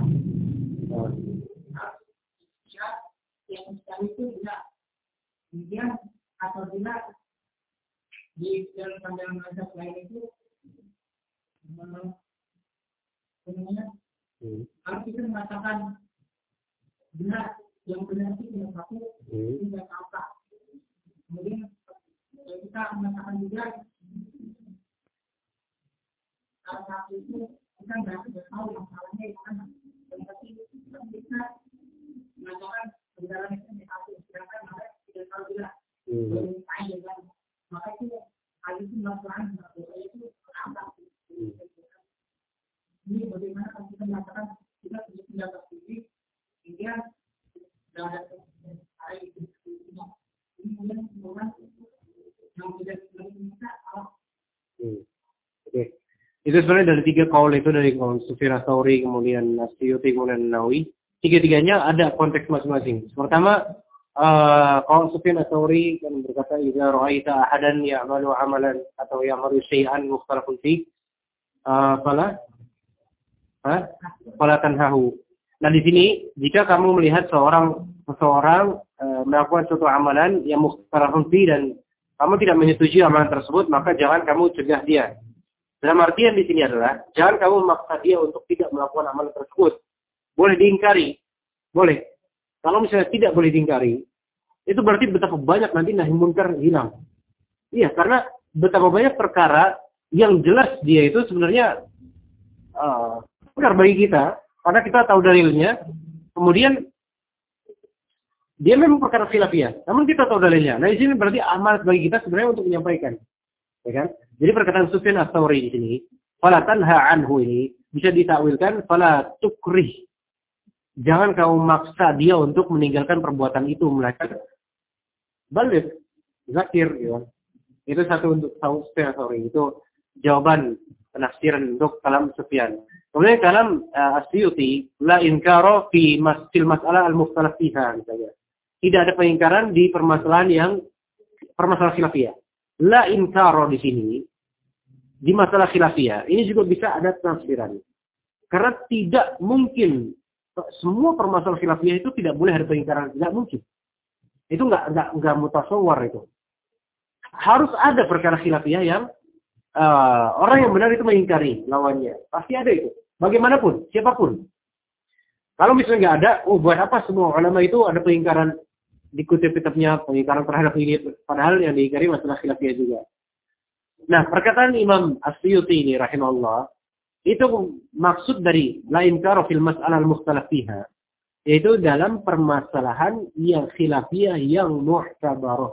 ya, yang sekali itu tidak. Kemudian apabila di dalam pandangan mazhab lain itu, sebenarnya kalau kita mengatakan benar, yang benar itu tidak satu, tidak apa. Kemudian kita mengatakan juga salah satu itu kita berarti sudah tahu masalahnya itu kan, tapi kita bisa mengatakan kendaraan itu tidak satu, sedangkan mereka tidak tahu juga. Maka itu hal itu masalah itu apa? Ini bagaimana kalau kita mengatakan kita tidak tidak tersendiri, kemudian dan hari itu ini kemudian orang yang tidak bisa Allah. Oke, itu sebenarnya dari tiga kaul itu, dari kaul Sufyan Ats-Tsauri, kemudian As-Suyuti, kemudian Nawawi. Tiga-tiganya ada konteks masing-masing. Pertama, uh, kaul Sufyan Ats-Tsauri kan berkata, "Idza ra'aita ahadan ya'malu 'amalan atau ya'malu syai'an mukhtalafun fi, fala ha? Fala tanhahu." Nah di sini jika kamu melihat seorang seseorang e, melakukan suatu amalan yang mukhtalafun fi dan kamu tidak menyetujui amalan tersebut, maka jangan kamu cegah dia. Dalam artian di sini adalah jangan kamu memaksa dia untuk tidak melakukan amalan tersebut. Boleh diingkari, boleh. Kalau misalnya tidak boleh diingkari, itu berarti betapa banyak nanti nahi munkar hilang. Iya, karena betapa banyak perkara yang jelas dia itu sebenarnya uh, benar bagi kita. Karena kita tahu dalilnya, kemudian dia memang perkara khilafiyah, namun kita tahu dalilnya. Nah di sini berarti amanat bagi kita sebenarnya untuk menyampaikan, ya kan? Jadi perkataan Sufyan Ats-Tsauri di sini, "Fala tanha anhu" ini bisa ditakwilkan "fala tukrih." Jangan kau maksa dia untuk meninggalkan perbuatan itu, melainkan balik, zakir, ya. Itu satu untuk Sufyan Ats-Tsauri. Itu jawaban penafsiran untuk kalam Sufyan. Kemudian kalam uh, As-Suyuti, la inkaro fi mas'il mas'alah al-mukhtalaf fiha, misalnya. Tidak ada pengingkaran di permasalahan yang permasalahan khilafiyah. La inkaro di sini di masalah khilafiyah. Ini juga bisa ada tafsiran. Karena tidak mungkin semua permasalahan khilafiyah itu tidak boleh ada pengingkaran, tidak mungkin. Itu enggak enggak enggak mutasawwar itu. Harus ada perkara khilafiyah yang uh, orang yang benar itu mengingkari lawannya. Pasti ada itu. Bagaimanapun, siapapun. Kalau misalnya nggak ada, oh buat apa semua ulama itu ada pengingkaran, dikutip kitabnya pengingkaran terhadap ini, padahal yang diingkari masalah khilafiyah juga. Nah, perkataan Imam As-Suyuti ini rahimahullah, itu maksud dari la inkar fil mas'alah al-mukhtalaf fiha, yaitu dalam permasalahan yang khilafiyah yang mu'tabarah.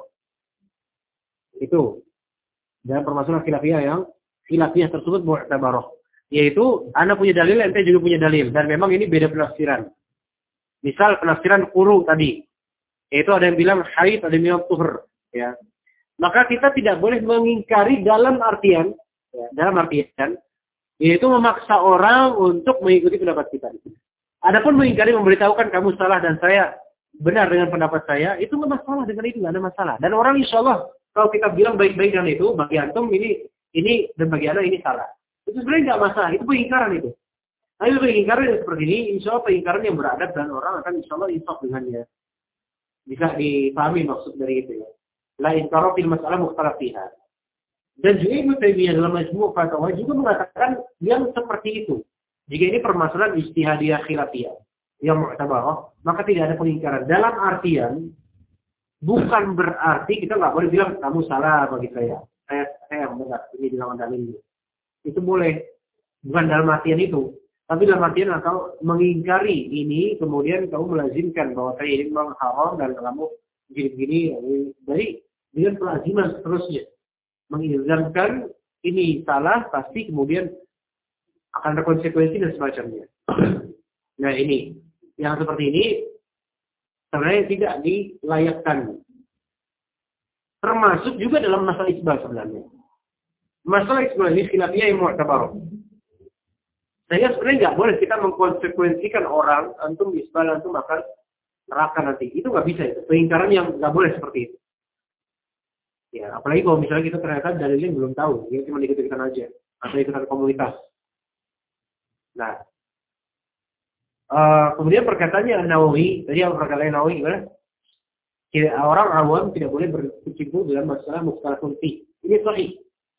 Itu dalam permasalahan khilafiyah yang khilafiyah tersebut mu'tabarah. Yaitu, Anda punya dalil, ente juga punya dalil. Dan memang ini beda penafsiran. Misal penafsiran quru tadi. Yaitu ada yang bilang haid, ada yang bilang tuhur. Ya. Maka kita tidak boleh mengingkari dalam artian, ya, dalam artian, Yaitu memaksa orang untuk mengikuti pendapat kita. Adapun mengingkari, memberitahukan kamu salah dan saya benar dengan pendapat saya, itu nggak masalah, dengan itu nggak ada masalah. Dan orang insya Allah kalau kita bilang baik-baik dengan itu, bagi antum ini ini dan bagi anda ini salah. Itu sebenarnya nggak masalah, itu pengingkaran itu. Tapi pengingkaran yang seperti ini, insya Allah pengingkaran yang beradab dan orang akan insya Allah insaf dengannya. Bisa dipahami maksud dari itu ya. La inkara fil masalah mukhtalaf fiha. Dan juga Ibnu Taimiyah dalam Majmu' Fatawa juga mengatakan yang seperti itu. Jika ini permasalahan ijtihadiyah khilafiyah yang mu'tabarah, maka tidak ada pengingkaran. Dalam artian bukan berarti kita nggak boleh bilang kamu salah bagi saya. Saya saya yang benar, ini bilang dalilnya. Itu boleh. Bukan dalam artian itu. Tapi dalam artian atau mengingkari ini, kemudian kamu melazimkan bahwa saya ini memang haram dan kamu begini-begini. Jadi dengan pelaziman seterusnya. Mengilzamkan ini salah, pasti kemudian akan ada konsekuensi dan semacamnya. Nah ini, yang seperti ini sebenarnya tidak dilayakkan. Termasuk juga dalam masalah isbal sebenarnya. Masalah isbal ini khilafiyah yang mu'tabarah. Sehingga sebenarnya nggak boleh kita mengkonsekuensikan orang, antum isbal, antum akan neraka nanti. Itu nggak bisa itu. Pengingkaran yang nggak boleh seperti itu. Ya, apalagi kalau misalnya kita ternyata dalilnya belum tahu, ya cuma ikut-ikutan aja, atau ikutan komunitas. Nah, uh, kemudian perkataannya Nawawi, tadi yang perkataan Nawawi gimana? Orang awam tidak boleh berkecimpung dalam masalah mukhtalafun fi. Ini sahih.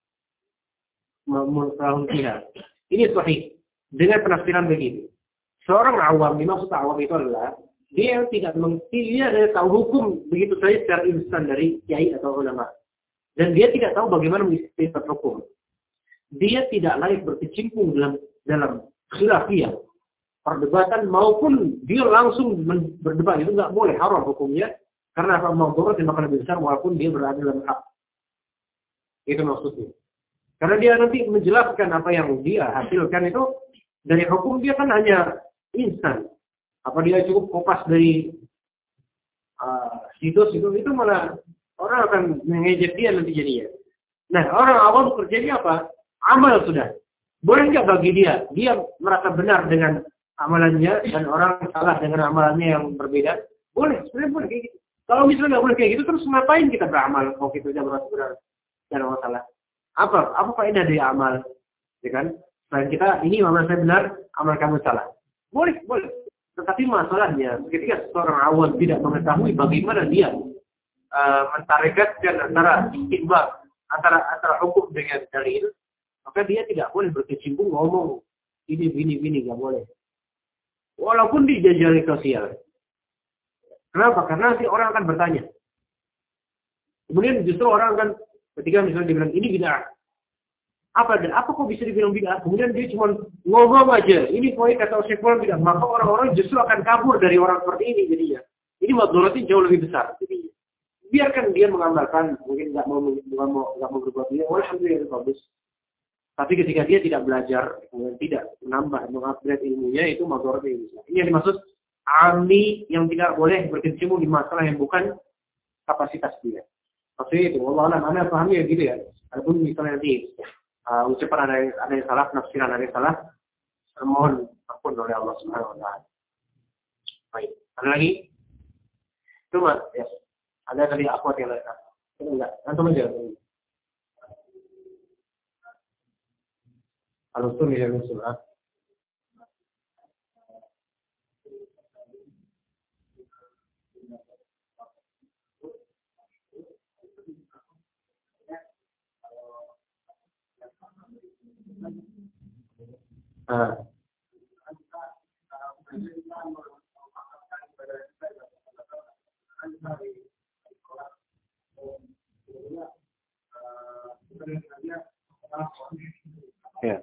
Mukhtalafun fiha. Ini sahih. Dengan penafsiran begini. Seorang awam, dimaksud awam itu adalah dia tidak mengerti, dia ada tahu hukum begitu saja secara instan dari kiai atau ulama. Dan dia tidak tahu bagaimana mengistinbat hukum. Dia tidak layak berkecimpung dalam dalam khilafiyah, perdebatan maupun dia langsung berdebat, itu nggak boleh, haram hukumnya. Karena apa? Maudurat yang bakal lebih besar walaupun dia berada dalam hak. Itu maksudnya. Karena dia nanti menjelaskan apa yang dia hasilkan itu dari hukum, dia kan hanya instan. Apa dia cukup kopas dari uh, situs itu, itu malah orang akan mengejek dia nanti jadinya. Nah, orang awam kerjanya apa? Amal sudah. Boleh nggak bagi dia? Dia merasa benar dengan amalannya dan orang salah dengan amalannya yang berbeda? Boleh, sebenarnya boleh kayak gitu. Kalau misalnya nggak boleh kayak gitu, terus ngapain kita beramal kalau kita aja merasa benar dan masalah? Apa? Apa faedah dari amal? Ya kan? Selain kita, ini amal saya benar, amal kamu salah. Boleh, boleh. Tetapi masalahnya, ketika seorang awam tidak mengetahui bagaimana dia Uh, mentarikatkan antara istimbang antara antara hukum dengan dalil, maka dia tidak boleh berkecimpung ngomong ini ini ini nggak boleh. Walaupun di jejaring sosial. Kenapa? Karena nanti orang akan bertanya. Kemudian justru orang akan ketika misalnya dibilang ini bid'ah. Apa dan apa kok bisa dibilang bid'ah? Kemudian dia cuma ngomong aja. Ini poin kata Syekh bid'ah. Maka orang-orang justru akan kabur dari orang seperti ini jadinya. Ini madharatnya jauh lebih besar jadinya. Biarkan dia mengamalkan, mungkin nggak mau nggak mau nggak mau berbuat dia, alhamdulillah itu bagus. Tapi ketika dia tidak belajar, tidak menambah, mengupgrade ilmunya, itu madharatnya ini. Ini yang dimaksud ami yang tidak boleh berkecimpung di masalah yang bukan kapasitas dia. Maksudnya itu, Allah alam, anda pahami ya gitu ya. Adapun misalnya nanti uh, ucapan ada yang ada yang salah, penafsiran ada yang salah, mohon ampun oleh Allah Subhanahu Wa Taala. Baik, ada lagi? Cuma ya. Ada tadi akhwat yang lain. Enggak, antum aja. Al-usul ya usul. Ah. Ya.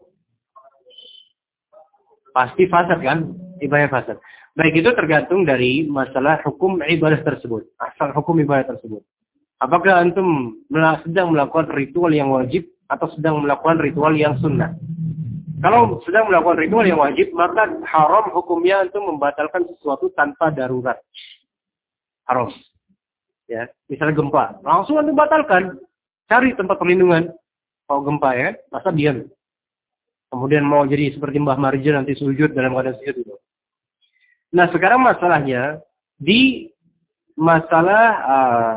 Pasti fasad kan? Ibadah fasad. Baik, itu tergantung dari masalah hukum ibadah tersebut. Asal hukum ibadah tersebut. Apakah antum sedang melakukan ritual yang wajib atau sedang melakukan ritual yang sunnah? Kalau sedang melakukan ritual yang wajib, maka haram hukumnya antum membatalkan sesuatu tanpa darurat. Haram. Ya, misalnya gempa, langsung antum batalkan. Cari tempat perlindungan. Kalau gempa ya, masa diam. Kemudian mau jadi seperti Mbah Marja nanti sujud dalam keadaan sujud itu. Nah sekarang masalahnya di masalah uh,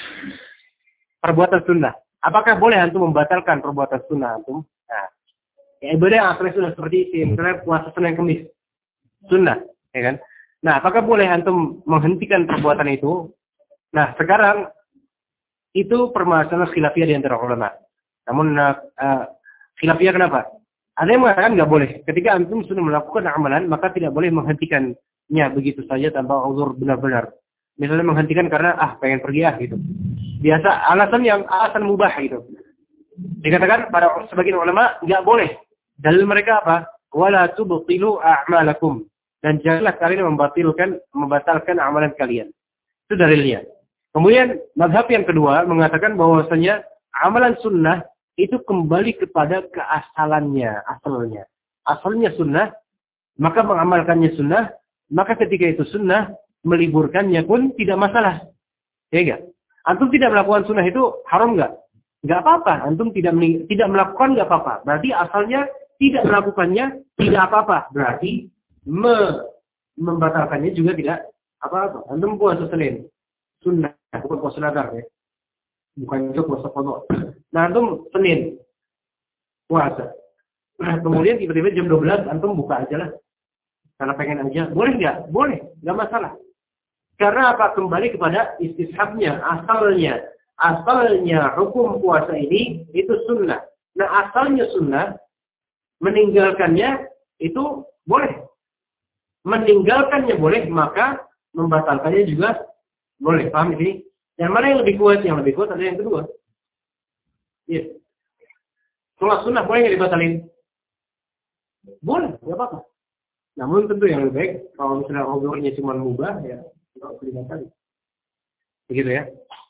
perbuatan sunnah. Apakah boleh antum membatalkan perbuatan sunnah antum? Nah, ya ibadah yang asalnya sudah seperti ini, misalnya puasa Senin Kamis, sunnah, ya kan? Nah, apakah boleh antum menghentikan perbuatan itu? Nah, sekarang itu permasalahan khilafiyah di antara ulama. Namun uh, khilafiyah kenapa? Ada yang mengatakan nggak boleh. Ketika antum sudah melakukan amalan, maka tidak boleh menghentikannya begitu saja tanpa uzur benar-benar. Misalnya menghentikan karena ah pengen pergi ah gitu. Biasa alasan yang alasan mubah gitu. Dikatakan pada sebagian ulama nggak boleh. Dalil mereka apa? Wala tubtilu a'malakum. Dan janganlah kalian membatalkan membatalkan amalan kalian. Itu dalilnya. Kemudian mazhab yang kedua mengatakan bahwasanya amalan sunnah itu kembali kepada keasalannya, asalnya. Asalnya sunnah, maka mengamalkannya sunnah, maka ketika itu sunnah, meliburkannya pun tidak masalah. Ya enggak? Antum tidak melakukan sunnah itu haram enggak? Enggak apa-apa. Antum tidak tidak melakukan enggak apa-apa. Berarti asalnya tidak melakukannya tidak apa-apa. Berarti me, membatalkannya juga tidak apa-apa. Antum puasa Senin, sunnah, bukan puasa nazar ya. Bukan itu puasa qadha. Nah, antum Senin puasa. Nah, kemudian tiba-tiba jam dua belas antum buka aja lah. Karena pengen aja. Boleh enggak? Boleh, enggak masalah. Karena apa? Kembali kepada istishabnya, asalnya. Asalnya hukum puasa ini itu sunnah. Nah, asalnya sunnah, meninggalkannya itu boleh. Meninggalkannya boleh, maka membatalkannya juga boleh. Paham ini? Yang mana yang lebih kuat? Yang lebih kuat ada yang kedua. Iya. Sholat sunnah boleh nggak dibatalin? Boleh, nggak apa-apa. Namun tentu yang lebih baik, kalau misalnya ngobrolnya cuma mubah, ya nggak usah dibatalin. Begitu ya.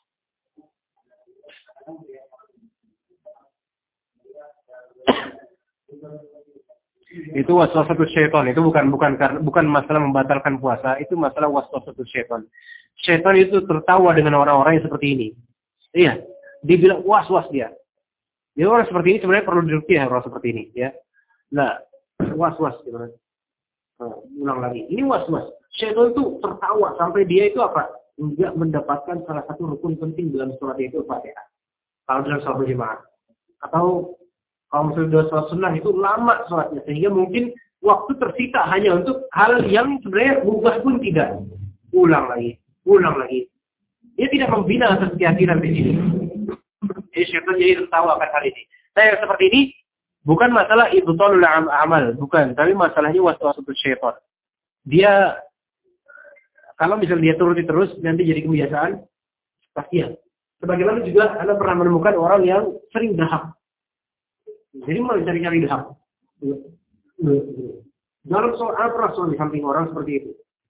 Itu waswasatul syaitan. Itu bukan bukan bukan masalah membatalkan puasa, itu masalah waswasatul syaitan. Syaitan itu tertawa dengan orang-orang yang seperti ini. Iya, dibilang was-was dia. Jadi orang seperti ini sebenarnya perlu diruqyah orang seperti ini, ya. Nah, was-was gimana? Nah, ulang lagi. Ini was-was. Syaitan itu tertawa sampai dia itu apa? Enggak mendapatkan salah satu rukun penting dalam sholat itu Fatihah. Kalau dalam sholat berjamaah. Atau kalau misalnya dalam sholat sunnah itu lama sholatnya. Sehingga mungkin waktu tersita hanya untuk hal yang sebenarnya mubah pun tidak. Ulang lagi. Ulang lagi. Dia tidak membina atas keyakinan di sini. Jadi syaitan jadi tertawa akan hal ini. Nah yang seperti ini bukan masalah ibtalul amal, bukan. Tapi masalahnya waswasatul syaitan. Dia kalau misalnya dia turuti terus nanti jadi kebiasaan pasti ya. Sebagaimana juga Anda pernah menemukan orang yang sering dahak. Jadi mau cari-cari dahak. Dalam soal Anda pernah soal di samping orang seperti itu.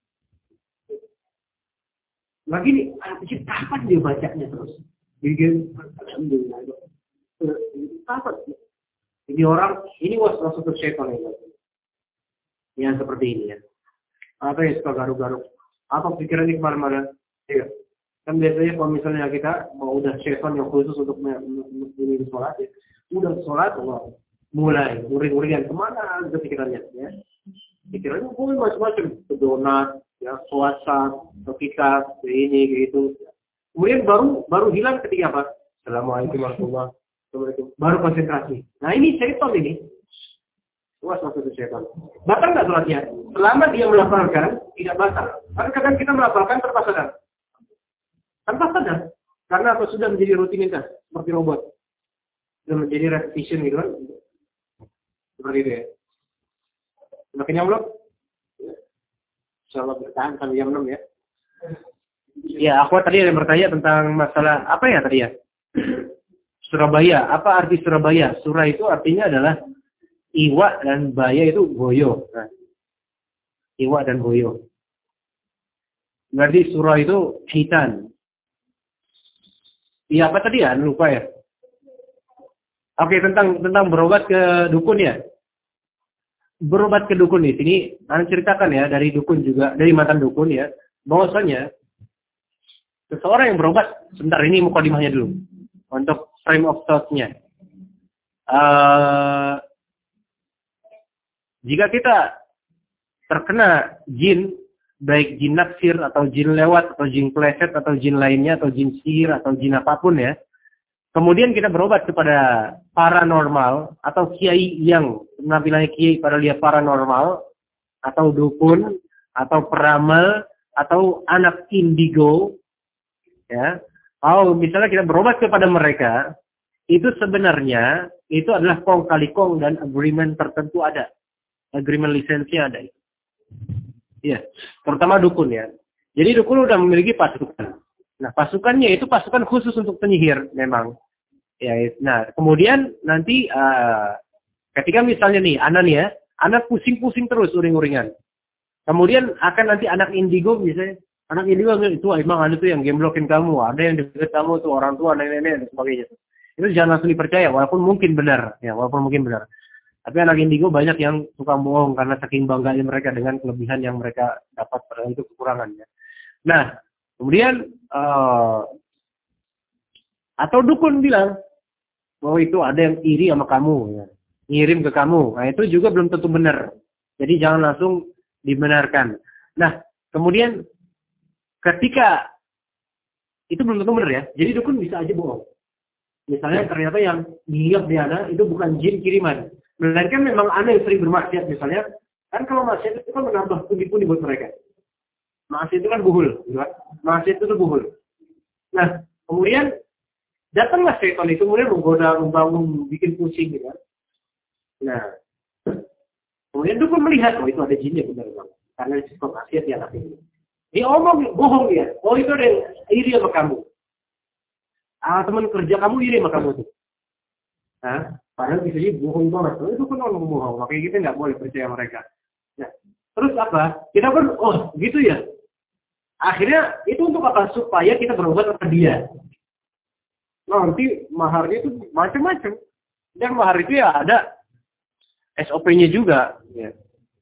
Lagi nih, kapan dia bacanya terus? Jadi, alhamdulillah. Kapan? Ini orang, ini waswasatul syaitan yang yang seperti ini ya. Apa yang suka garuk-garuk? Apa pikirannya kemana-mana? Iya. Kan biasanya kalau misalnya kita mau udah syaitan yang khusus untuk mengirim sholat, ya. Udah sholat, Allah. Mulai uring-uringan kemana ke pikirannya? Ya. Pikirannya boleh macam-macam, ke donat, ya, puasa, ke kitab, ke ini, ke itu. Kemudian baru baru hilang ketika apa? Assalamualaikum warahmatullahi wabarakatuh. Baru konsentrasi. Nah ini syaitan ini. Was maksudnya syaitan. Batal nggak sholatnya? Selama dia melafalkan, tidak batal. Karena kadang kita melafalkan tanpa sadar. Tanpa sadar. Karena apa? Sudah menjadi rutinitas. Seperti robot. Sudah menjadi repetition gitu kan. Seperti itu ya. Sudah kenyang belum? Insyaallah bertahan sampai jam enam ya. Ya, aku tadi ada yang bertanya tentang masalah apa ya tadi ya? Surabaya. Apa arti Surabaya? Surah itu artinya adalah iwa dan baya itu boyo. Nah, iwa dan boyo. Berarti surah itu hitan. Iya apa tadi ya? Lupa ya. Oke, tentang tentang berobat ke dukun ya. Berobat ke dukun di sini, Anda ceritakan ya dari dukun juga, dari mantan dukun ya, bahwasanya seseorang yang berobat, sebentar ini mukadimahnya dulu, untuk frame of thought-nya. Uh, jika kita terkena jin, baik jin naksir atau jin lewat atau jin pleset atau jin lainnya atau jin sihir atau jin apapun ya, kemudian kita berobat kepada paranormal atau kiai yang penampilannya kiai pada dia paranormal atau dukun atau peramal atau anak indigo ya. Oh, misalnya kita berobat kepada mereka, itu sebenarnya itu adalah kong kali kong dan agreement tertentu ada. Agreement lisensi ada. Iya, terutama dukun ya. Jadi dukun udah memiliki pasukan. Nah, pasukannya itu pasukan khusus untuk penyihir memang. Ya, nah, kemudian nanti uh, ketika misalnya nih, anak nih ya, anak pusing-pusing terus uring-uringan. Kemudian akan nanti anak indigo misalnya, anak indigo itu emang ada tuh yang gemblokin kamu, ada yang deket kamu tuh orang tua, nenek-nenek dan sebagainya. Itu jangan langsung dipercaya, walaupun mungkin benar, ya, walaupun mungkin benar. Tapi anak indigo banyak yang suka bohong karena saking bangganya mereka dengan kelebihan yang mereka dapat, padahal itu kekurangannya. Nah, kemudian uh, atau dukun bilang, oh itu ada yang iri sama kamu, ya, ngirim ke kamu. Nah itu juga belum tentu benar. Jadi jangan langsung dibenarkan. Nah, kemudian ketika itu belum tentu benar ya. Jadi dukun bisa aja bohong. Misalnya ternyata yang dilihat di ana itu bukan jin kiriman. Melainkan memang ana yang sering bermaksiat misalnya. Kan kalau maksiat itu kan menambah pundi-pundi buat mereka. Maksiat itu kan buhul. Ya? Maksiat itu buhul. Nah, kemudian datanglah setan itu kemudian menggoda, membangun, bikin pusing gitu kan. Nah, kemudian dukun melihat, oh itu ada jinnya benar-benar. Karena sistem maksiat ya nanti. Dia omong, bohong dia. Oh itu ada yang iri sama kamu. Ah, teman kerja kamu iri sama kamu tuh. Nah, padahal bisa jadi bohong banget. Oh, itu kan orang bohong. Makanya kita nggak boleh percaya mereka. Nah, terus apa? Kita kan, oh gitu ya. Akhirnya itu untuk apa? Supaya kita berobat ke dia. Nah, nanti maharnya itu macam-macam. Dan mahar itu ya ada S O P-nya juga. Ya.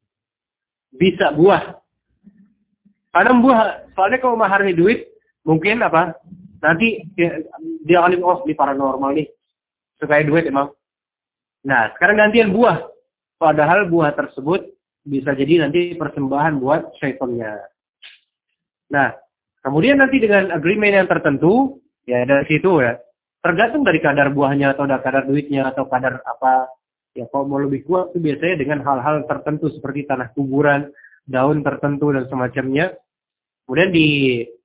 Bisa buah. Karena buah, soalnya kalau maharnya duit, mungkin apa? Nanti dia, dia akan oh di paranormal nih. Sukai duit emang. Nah, sekarang gantian buah. Padahal buah tersebut bisa jadi nanti persembahan buat syaitannya. Nah, kemudian nanti dengan agreement yang tertentu, ya dari situ ya. Tergantung dari kadar buahnya atau dari kadar duitnya atau kadar apa. Ya kalau mau lebih kuat itu biasanya dengan hal-hal tertentu seperti tanah kuburan, daun tertentu dan semacamnya. Kemudian di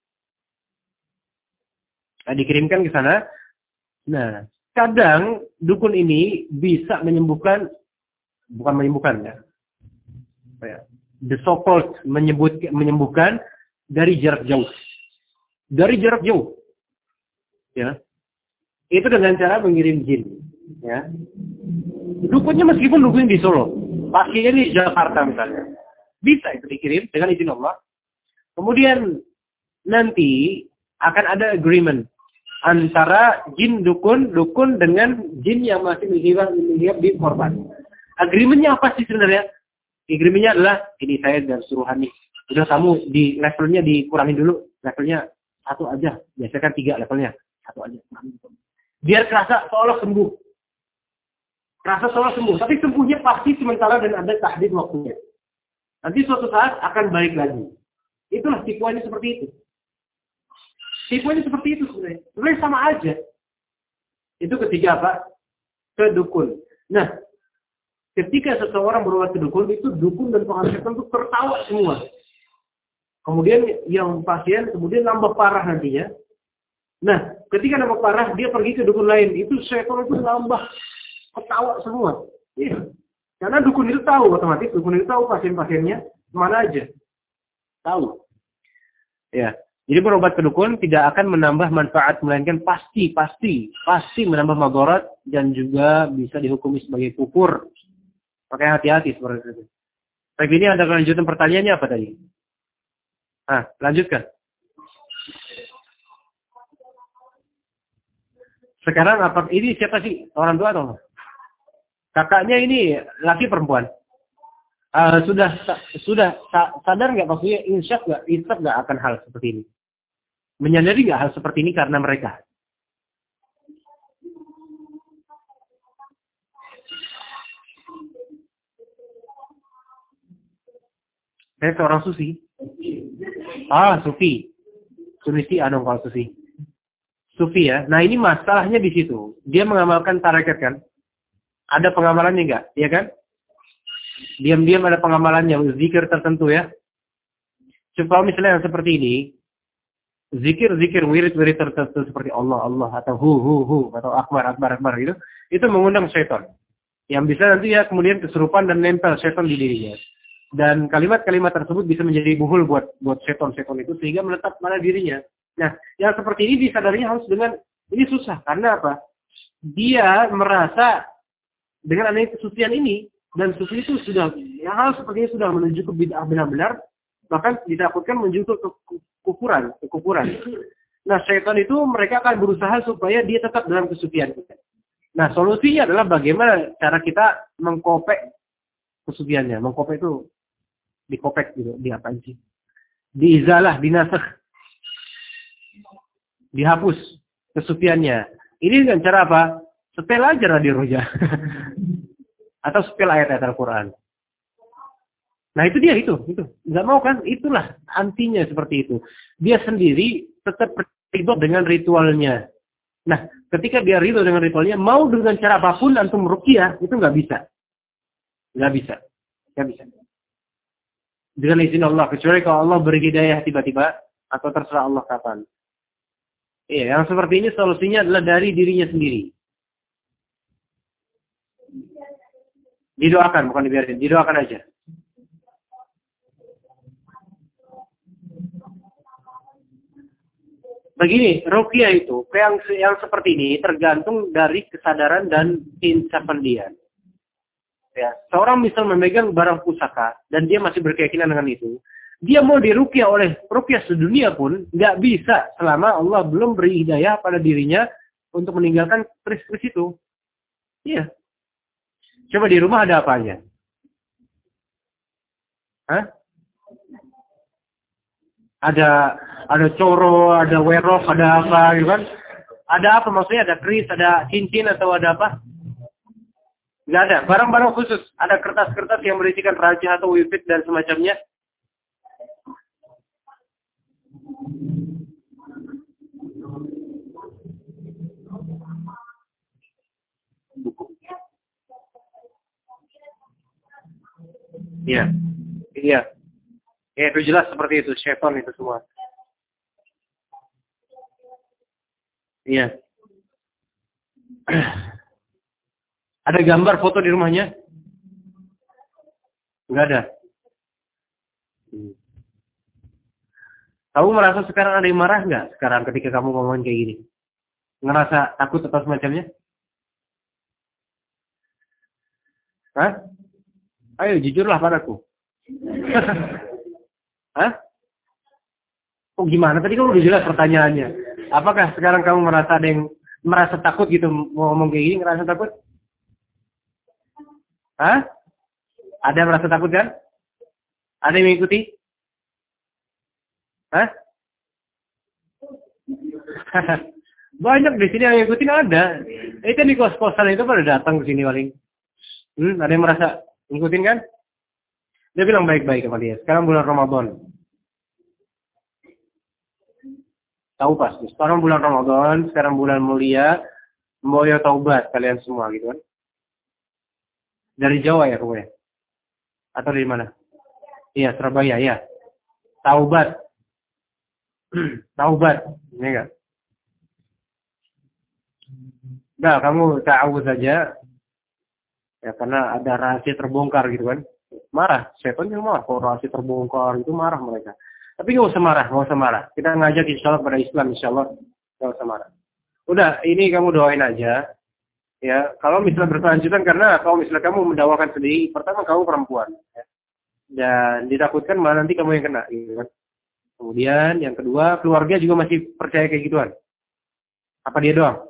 nah, dikirimkan ke sana. Nah, kadang dukun ini bisa menyembuhkan, bukan menyembuhkan ya, the so-called menyebut menyembuhkan dari jarak jauh, dari jarak jauh, ya. Itu dengan cara mengirim jin, ya. Dukunnya meskipun dukun di Solo, pastinya di Jakarta misalnya, bisa itu dikirim dengan izin Allah. Kemudian nanti akan ada agreement antara jin dukun, dukun dengan jin yang masih menghilang menghilang di korban. Agreementnya apa sih sebenarnya? Agreementnya adalah ini saya dan suruhan nih. Udah kamu di levelnya dikurangin dulu, levelnya satu aja. Biasanya kan tiga levelnya, satu aja. Biar kerasa seolah sembuh. Kerasa seolah sembuh, tapi sembuhnya pasti sementara dan ada tahdid waktunya. Nanti suatu saat akan balik lagi. Itulah tipuannya seperti itu. Tipuannya seperti itu sebenarnya. Sebenarnya sama aja. Itu ketika apa? Ke dukun. Nah, ketika seseorang berobat ke dukun, itu dukun dan pengaruh setan itu tertawa semua. Kemudian yang pasien kemudian nambah parah nantinya. Nah, ketika nambah parah, dia pergi ke dukun lain. Itu setan itu nambah ketawa semua. Iya. Karena dukun itu tahu otomatis, dukun itu tahu pasien-pasiennya mana aja. Tahu. Ya. Jadi berobat ke dukun tidak akan menambah manfaat, melainkan pasti, pasti, pasti menambah magorat dan juga bisa dihukumi sebagai kufur. Makanya hati-hati seperti itu. Baik, ini ada kelanjutan pertanyaannya apa tadi? Ah, lanjutkan. Sekarang apa? Ini siapa sih? Orang tua atau enggak? Kakaknya ini laki perempuan? Uh, sudah sudah sadar nggak maksudnya insaf nggak insaf nggak akan hal seperti ini? Menyadari nggak hal seperti ini karena mereka? Saya seorang sufi. Ah, sufi. Sunisi dong kalau sufi. Sufi ya. Nah ini masalahnya di situ. Dia mengamalkan tarekat kan. Ada pengamalannya enggak? Iya kan? Diam-diam ada pengamalannya. Zikir tertentu ya. Coba misalnya yang seperti ini. Zikir-zikir wirid-wirid tertentu seperti Allah, Allah. Atau hu, hu, hu. Atau akbar, akbar, akbar gitu. Itu mengundang syaitan. Yang bisa nanti ya kemudian kesurupan dan nempel syaitan di dirinya. Dan kalimat-kalimat tersebut bisa menjadi buhul buat buat syaitan-syaitan itu. Sehingga menetap pada dirinya. Nah, yang seperti ini disadarinya harus dengan, ini susah. Karena apa? Dia merasa dengan adanya kesucian ini, dan suci itu sudah, ya hal seperti ini sudah menuju ke bid'ah benar-benar, bahkan ditakutkan menuju ke kekufuran. kekufuran. Nah, syaitan itu mereka akan berusaha supaya dia tetap dalam kesucian. Nah, solusinya adalah bagaimana cara kita mengkopek kesuciannya. Mengkopek itu, dikopek gitu, di apa sih? Diizalah, dinasakh. Dihapus kesuciannya. Ini dengan cara apa? Setel aja radio roja. Atau setel ayat-ayat Al-Quran. Nah itu dia itu. itu. Nggak mau kan? Itulah antinya seperti itu. Dia sendiri tetap ridho dengan ritualnya. Nah ketika dia ridho dengan ritualnya, mau dengan cara apapun antum ruqyah, itu nggak bisa. Nggak bisa. Nggak bisa. Dengan izin Allah. Kecuali kalau Allah beri hidayah tiba-tiba. Atau terserah Allah kapan. Iya, yang seperti ini solusinya adalah dari dirinya sendiri. Didoakan, bukan dibiarin. Didoakan aja. Begini, ruqyah itu, yang, yang seperti ini tergantung dari kesadaran dan keinsapan dia. Ya, seorang misal memegang barang pusaka, dan dia masih berkeyakinan dengan itu, dia mau diruqyah oleh ruqyah sedunia pun nggak bisa selama Allah belum beri hidayah pada dirinya untuk meninggalkan keris-keris itu. Iya. Coba di rumah ada apa aja? Hah? Ada ada coro, ada werok, ada apa gitu kan? Ada apa maksudnya? Ada keris, ada cincin atau ada apa? Nggak ada. Barang-barang khusus. Ada kertas-kertas yang berisikan raja atau wifit dan semacamnya. Iya. Iya. Ya, itu jelas seperti itu. Syaitan itu semua. Iya. Ada gambar foto di rumahnya? Enggak ada. Kamu merasa sekarang ada yang marah nggak sekarang ketika kamu ngomongin kayak gini? Ngerasa takut atau semacamnya? Hah? Ayo jujurlah padaku. Hah? Oh gimana? Tadi kamu udah jelas pertanyaannya. Apakah sekarang kamu merasa ada yang merasa takut gitu mau ngomong kayak gini? Ngerasa takut? Hah? Ada yang merasa takut kan? Ada yang mengikuti? Hah? Banyak di sini yang ngikutin ada. Itu di kos-kosan itu pada datang ke sini paling. Hmm, ada yang merasa ngikutin kan? Dia bilang baik-baik sama dia. Sekarang bulan Ramadan. Tahu pasti. Sekarang bulan Ramadan, sekarang bulan mulia. Mau taubat kalian semua gitu kan? Dari Jawa ya kamu ya? Atau dari mana? Iya, Surabaya ya. Taubat. Taubat, ini enggak? Enggak, kamu ta'awud saja. Ya karena ada rahasia terbongkar gitu kan. Marah, setan yang marah. Kalau rahasia terbongkar itu marah mereka. Tapi enggak usah marah, enggak usah marah. Kita ngajak insyaallah pada Islam insyaallah. Enggak usah marah. Udah, ini kamu doain aja. Ya, kalau misalnya berkelanjutan karena kalau misalnya kamu mendakwakan sendiri, pertama kamu perempuan. Ya. Dan ditakutkan malah nanti kamu yang kena gitu kan. Kemudian yang kedua, keluarga juga masih percaya kayak gituan. Apa dia doang?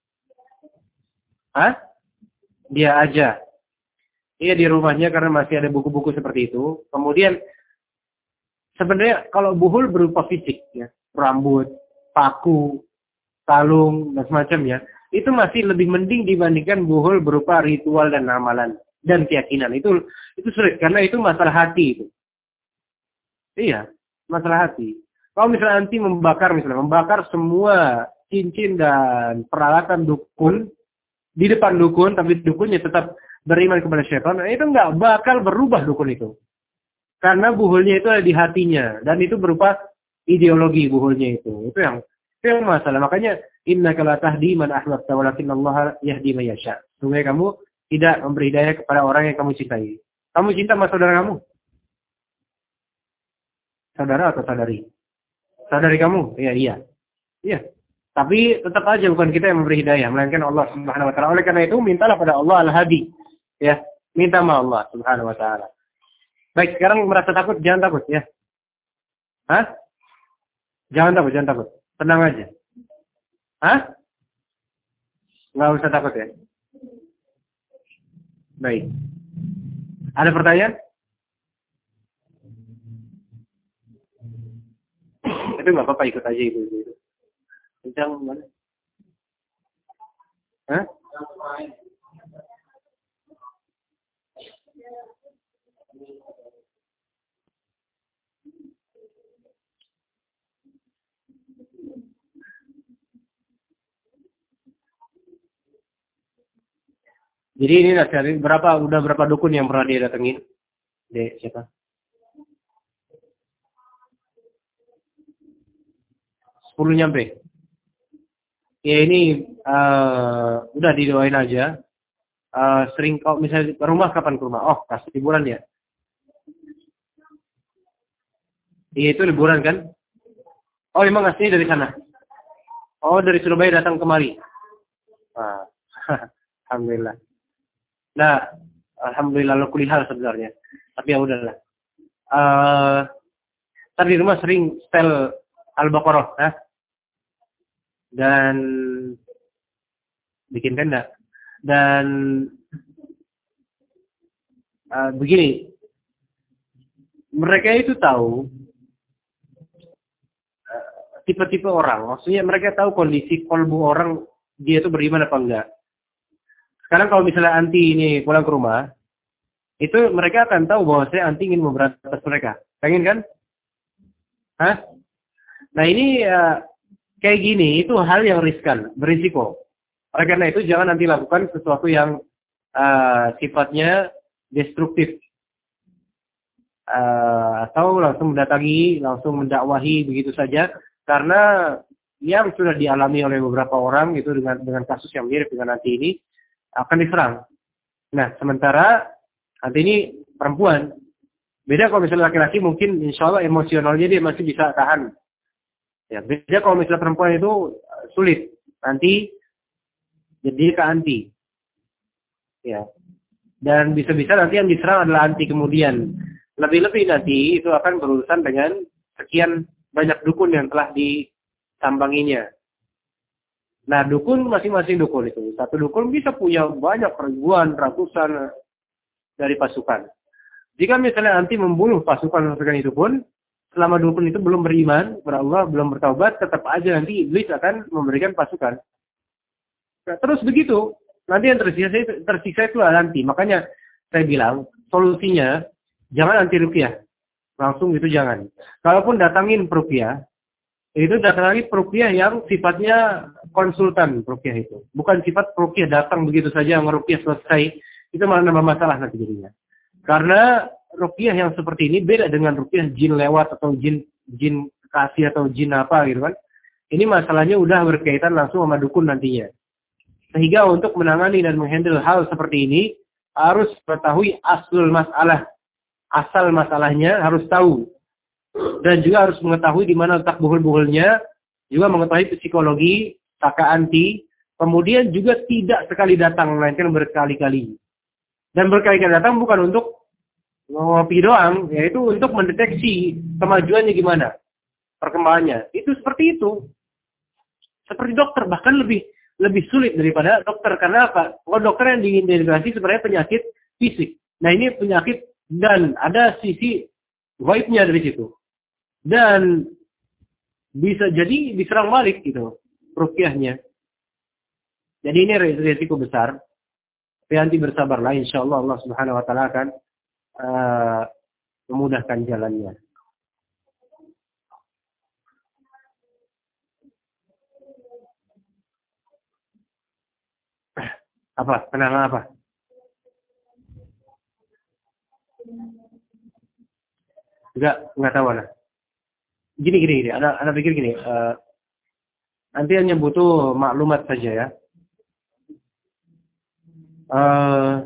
Hah? Dia aja. Iya di rumahnya karena masih ada buku-buku seperti itu. Kemudian sebenarnya kalau buhul berupa fisik ya, rambut, paku, kalung dan semacamnya, itu masih lebih mending dibandingkan buhul berupa ritual dan amalan dan keyakinan. Itu itu sulit karena itu masalah hati itu. Iya, masalah hati. Kalau misalnya anti membakar misalnya, membakar semua cincin dan peralatan dukun di depan dukun, tapi dukunnya tetap beriman kepada syaitan, itu nggak bakal berubah dukun itu. Karena buhulnya itu ada di hatinya, dan itu berupa ideologi buhulnya itu. Itu yang itu yang masalah. Makanya innaka la tahdi man ahbabta walakinallaha yahdi man yasha. Sungguh kamu tidak memberi hidayah kepada orang yang kamu cintai. Kamu cinta sama saudara kamu? Saudara atau saudari? Saudari kamu? Iya, iya. Iya. Tapi tetap aja bukan kita yang memberi hidayah, melainkan Allah Subhanahu wa taala. Oleh karena itu mintalah pada Allah Al-Hadi. Ya, minta sama Allah Subhanahu wa taala. Baik, sekarang merasa takut, jangan takut ya. Hah? Jangan takut, jangan takut. Tenang aja. Hah? Nggak usah takut ya. Baik. Ada pertanyaan? Itu nggak apa-apa, ikut aja ibu itu. Kencang mana? Hah? Jadi ini nasihat, berapa udah berapa dukun yang pernah dia datengin? Dek, siapa? sepuluh nyampe. Ya ini uh, udah didoain aja. Uh, sering kalau misalnya ke rumah, kapan ke rumah? Oh, kasih liburan ya. Iya itu liburan kan? Oh emang aslinya dari sana? Oh dari Surabaya datang kemari? Ah, alhamdulillah. Nah, alhamdulillah lo kulihal sebenarnya. Tapi ya udahlah. Uh, tadi di rumah sering setel Al-Baqarah, ya? Dan bikin tenda. Dan uh, begini, mereka itu tahu uh, tipe-tipe orang. Maksudnya mereka tahu kondisi kolbu orang, dia itu beriman apa enggak. Sekarang kalau misalnya anti ini pulang ke rumah, itu mereka akan tahu bahwa saya anti ingin memberantas mereka. Pengen kan? Hah? Nah ini uh, kayak gini, itu hal yang riskan, berisiko. Oleh karena itu jangan nanti lakukan sesuatu yang uh, sifatnya destruktif. Uh, atau langsung mendatangi, langsung mendakwahi begitu saja. Karena yang sudah dialami oleh beberapa orang itu dengan dengan kasus yang mirip dengan nanti ini akan diserang. Nah, sementara nanti ini perempuan. Beda kalau misalnya laki-laki mungkin insya Allah emosionalnya dia masih bisa tahan. Ya, beda kalau misalnya perempuan itu sulit. Nanti jadi ke anti. Ya. Dan bisa-bisa nanti yang diserang adalah anti kemudian. Lebih-lebih nanti itu akan berurusan dengan sekian banyak dukun yang telah disambanginya. Nah, dukun masing-masing dukun itu. Satu dukun bisa punya banyak ribuan, ratusan dari pasukan. Jika misalnya anti membunuh pasukan-pasukan itu pun, selama dukun itu belum beriman kepada Allah, belum bertaubat, tetap aja nanti iblis akan memberikan pasukan. Nah, terus begitu, nanti yang tersiksa, tersiksa itu nanti. Makanya saya bilang, solusinya jangan anti ruqyah. Langsung itu jangan. Kalaupun datangin peruqyah, itu datangi peruqyah yang sifatnya konsultan peruqyah itu. Bukan sifat peruqyah datang begitu saja, ngeruqyah selesai. Itu malah nambah masalah nanti jadinya. Karena ruqyah yang seperti ini beda dengan ruqyah jin lewat atau jin jin kasih atau jin apa gitu kan. Ini masalahnya udah berkaitan langsung sama dukun nantinya. Sehingga untuk menangani dan menghandle hal seperti ini harus mengetahui aslul masalah. Asal masalahnya harus tahu. Dan juga harus mengetahui di mana letak buhul-buhulnya, juga mengetahui psikologi, taka anti, kemudian juga tidak sekali datang, melainkan berkali-kali. Dan berkali-kali datang bukan untuk ngopi doang, yaitu untuk mendeteksi kemajuannya gimana, perkembangannya. Itu seperti itu. Seperti dokter, bahkan lebih lebih sulit daripada dokter. Karena apa? Kalau dokter yang diidentifikasi sebenarnya penyakit fisik. Nah ini penyakit dan ada sisi gaibnya dari situ. Dan bisa jadi diserang balik gitu, ruqyahnya. Jadi ini risiko besar. Tapi nanti bersabarlah, insyaallah Allah Subhanahu wa taala akan uh, memudahkan jalannya. Apa? Kenangan apa? Enggak, enggak tahu lah. Gini gini gini, ada ada pikir gini. Uh, nanti hanya butuh maklumat saja ya. Uh,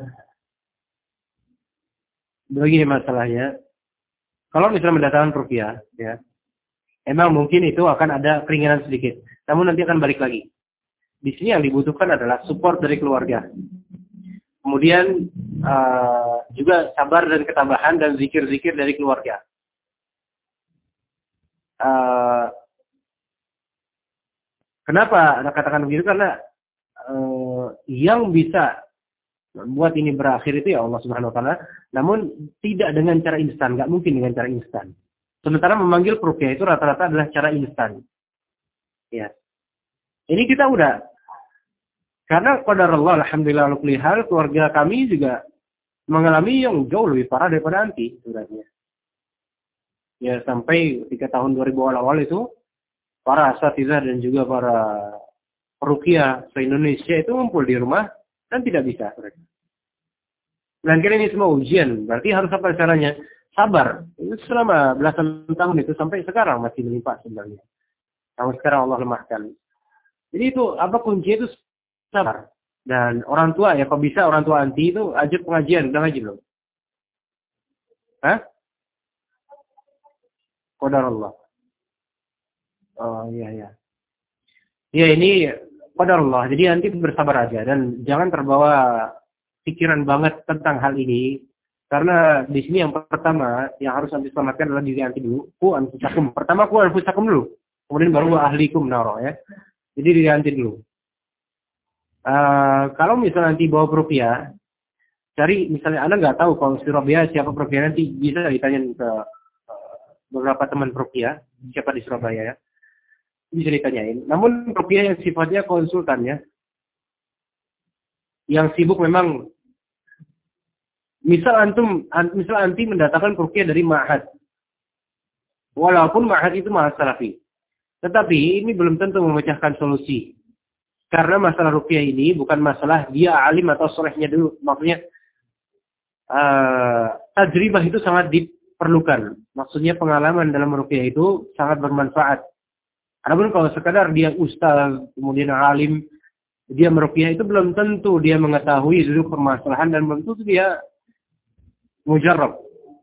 begini masalahnya. Kalau misalnya mendatangkan rupiah, ya, emang mungkin itu akan ada keringanan sedikit. Namun nanti akan balik lagi. Di sini yang dibutuhkan adalah support dari keluarga. Kemudian uh, juga sabar dan ketabahan dan zikir-zikir dari keluarga. Uh, kenapa Anda katakan begitu? Karena uh, yang bisa membuat ini berakhir itu ya Allah Subhanahu Wa Taala. Namun tidak dengan cara instan, nggak mungkin dengan cara instan. Sementara memanggil ruqyah itu rata-rata adalah cara instan. Ya, ini kita udah karena qadarullah alhamdulillah ala kulli hal keluarga kami juga mengalami yang jauh lebih parah daripada anti sebenarnya. Ya sampai ketika tahun dua ribu awal-awal itu para asatizah dan juga para ruqyah se-Indonesia itu ngumpul di rumah dan tidak bisa mereka. Melainkan ini semua ujian, berarti harus apa caranya? Sabar. Itu selama belasan tahun itu sampai sekarang masih menimpa sebenarnya. Namun sekarang Allah lemahkan. Jadi itu apa kunci itu sabar. Dan orang tua ya, kalau bisa orang tua anti itu ajak pengajian, udah ngaji belum? Hah? Qadarullah. Oh iya iya. Ya ini qadarullah. Jadi nanti bersabar aja dan jangan terbawa pikiran banget tentang hal ini. Karena di sini yang pertama yang harus anti selamatkan adalah diri anti dulu. Ku anfusakum. Pertama ku anfusakum dulu. Kemudian baru ahlikum naro ya. Jadi diri anti dulu. Uh, kalau misalnya nanti bawa rupiah, cari misalnya Anda nggak tahu kalau Surabaya siapa rupiah nanti bisa ditanya ke uh, beberapa teman rupiah siapa di Surabaya ya. Bisa ditanyain. Namun rupiah yang sifatnya konsultan ya. Yang sibuk memang misal antum misal anti mendatangkan rupiah dari ma'had. Walaupun ma'had itu ma'had salafi. Tetapi ini belum tentu memecahkan solusi. Karena masalah rupiah ini bukan masalah dia alim atau solehnya dulu. Maksudnya uh, tajribah itu sangat diperlukan. Maksudnya pengalaman dalam rupiah itu sangat bermanfaat. Adapun kalau sekadar dia ustaz, kemudian alim, dia meruqyah itu belum tentu dia mengetahui duduk permasalahan dan belum tentu dia mujarrab.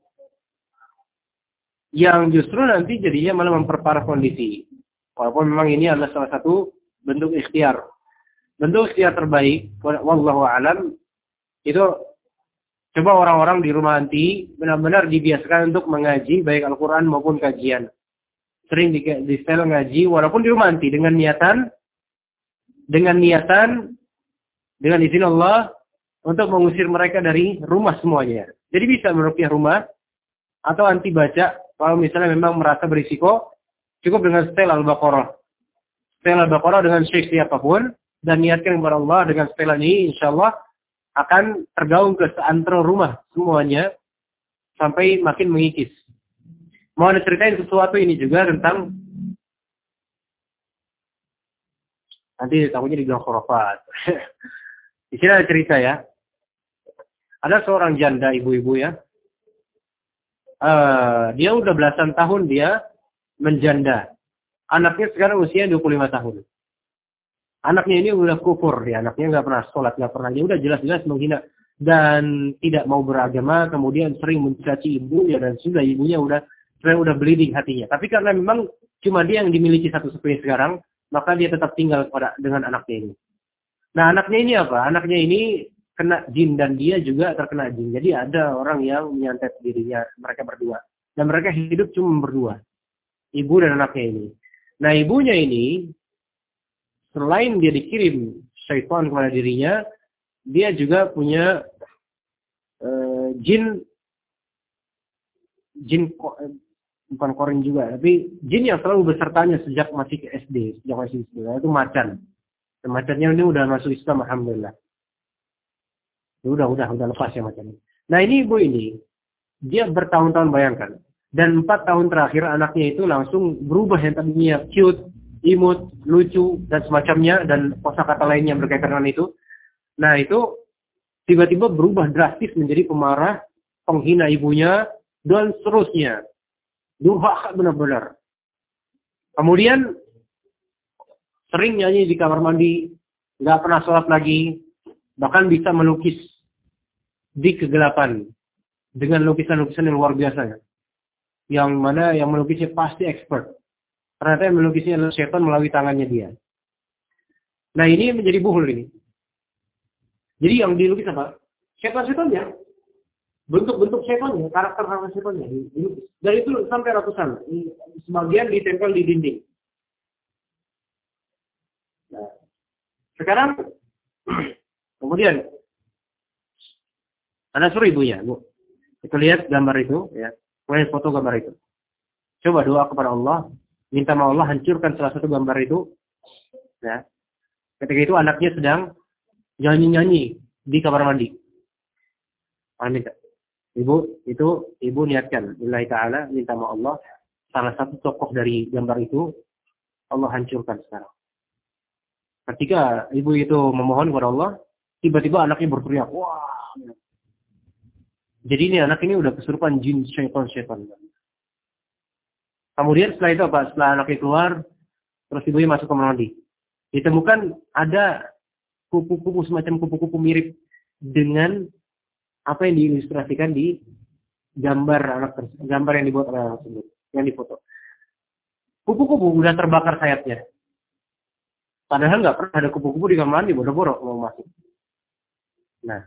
Yang justru nanti jadinya malah memperparah kondisi. Walaupun memang ini adalah salah satu bentuk ikhtiar. Bentuk ikhtiar terbaik, wallahu a'lam, itu coba orang-orang di rumah anti benar-benar dibiasakan untuk mengaji baik Al-Quran maupun kajian. Sering di, di setel ngaji walaupun di rumah anti dengan niatan dengan niatan dengan izin Allah untuk mengusir mereka dari rumah semuanya. Jadi bisa meruqyah rumah atau anti baca kalau misalnya memang merasa berisiko, cukup dengan setel Al-Baqarah. Setel Al-Baqarah dengan syekh siapapun dan niatkan kepada Allah dengan setelan ini insyaallah akan tergaung ke seantero rumah semuanya sampai makin mengikis. Mau ada ceritain sesuatu ini juga tentang nanti takutnya dibilang khurafat. Di sini ada cerita ya. Ada seorang janda ibu-ibu ya. Uh, dia udah belasan tahun dia menjanda. Anaknya sekarang usia dua puluh lima tahun. Anaknya ini udah kufur ya. Anaknya nggak pernah sholat, nggak pernah. Dia udah jelas-jelas menghina dan tidak mau beragama. Kemudian sering mencaci ibunya dan sudah ibunya udah saya udah bleeding hatinya. Tapi karena memang cuma dia yang dimiliki satu-satunya sekarang, maka dia tetap tinggal pada dengan anaknya ini. Nah anaknya ini apa? Anaknya ini kena jin dan dia juga terkena jin. Jadi ada orang yang menyantet dirinya mereka berdua. Dan mereka hidup cuma berdua. Ibu dan anaknya ini. Nah ibunya ini, selain dia dikirim syaitan kepada dirinya, dia juga punya uh, jin, jin bukan korin juga, tapi jin yang selalu besertanya sejak masih ke S D, sejak masih S D, itu macan. Dan macannya ini udah masuk Islam, alhamdulillah. Ya udah, udah, udah lepas ya macannya. Nah ini ibu ini, dia bertahun-tahun bayangkan. Dan empat tahun terakhir anaknya itu langsung berubah yang tadinya cute, imut, lucu, dan semacamnya, dan kosakata lainnya berkaitan dengan itu. Nah itu tiba-tiba berubah drastis menjadi pemarah, penghina ibunya, dan seterusnya. Durhaka benar-benar. Kemudian sering nyanyi di kamar mandi, nggak pernah sholat lagi, bahkan bisa melukis di kegelapan dengan lukisan-lukisan yang luar biasa. Yang mana yang melukisnya pasti expert. Ternyata yang melukisnya adalah setan melalui tangannya dia. Nah ini menjadi buhul ini. Jadi yang dilukis apa? Setan-setannya. Bentuk-bentuk setannya, karakter-karakter setannya dilukis. Dan itu sampai ratusan. Sebagian ditempel di dinding. Nah, sekarang, kemudian, Anda suruh ibunya, Bu. Kita lihat gambar itu, ya. Kemudian foto gambar itu. Coba doa kepada Allah, minta sama Allah hancurkan salah satu gambar itu. Ya. Ketika itu anaknya sedang nyanyi-nyanyi di kamar mandi. Minta. Ibu, itu ibu niatkan. Lillahi ta'ala, minta sama Allah. Salah satu tokoh dari gambar itu, Allah hancurkan sekarang. Ketika ibu itu memohon kepada Allah, tiba-tiba anaknya berteriak. Wah. Jadi ini anak ini udah kesurupan jin syaitan-syaitan. Kemudian setelah itu apa? Setelah anaknya keluar, terus ibunya masuk ke kamar mandi. Ditemukan ada kupu-kupu, semacam kupu-kupu mirip dengan apa yang diilustrasikan di gambar anak tersebut, gambar yang dibuat oleh anak tersebut, yang difoto. Kupu-kupu udah terbakar sayapnya. Padahal nggak pernah ada kupu-kupu di kamar mandi, bodoh-bodoh mau masuk. Nah,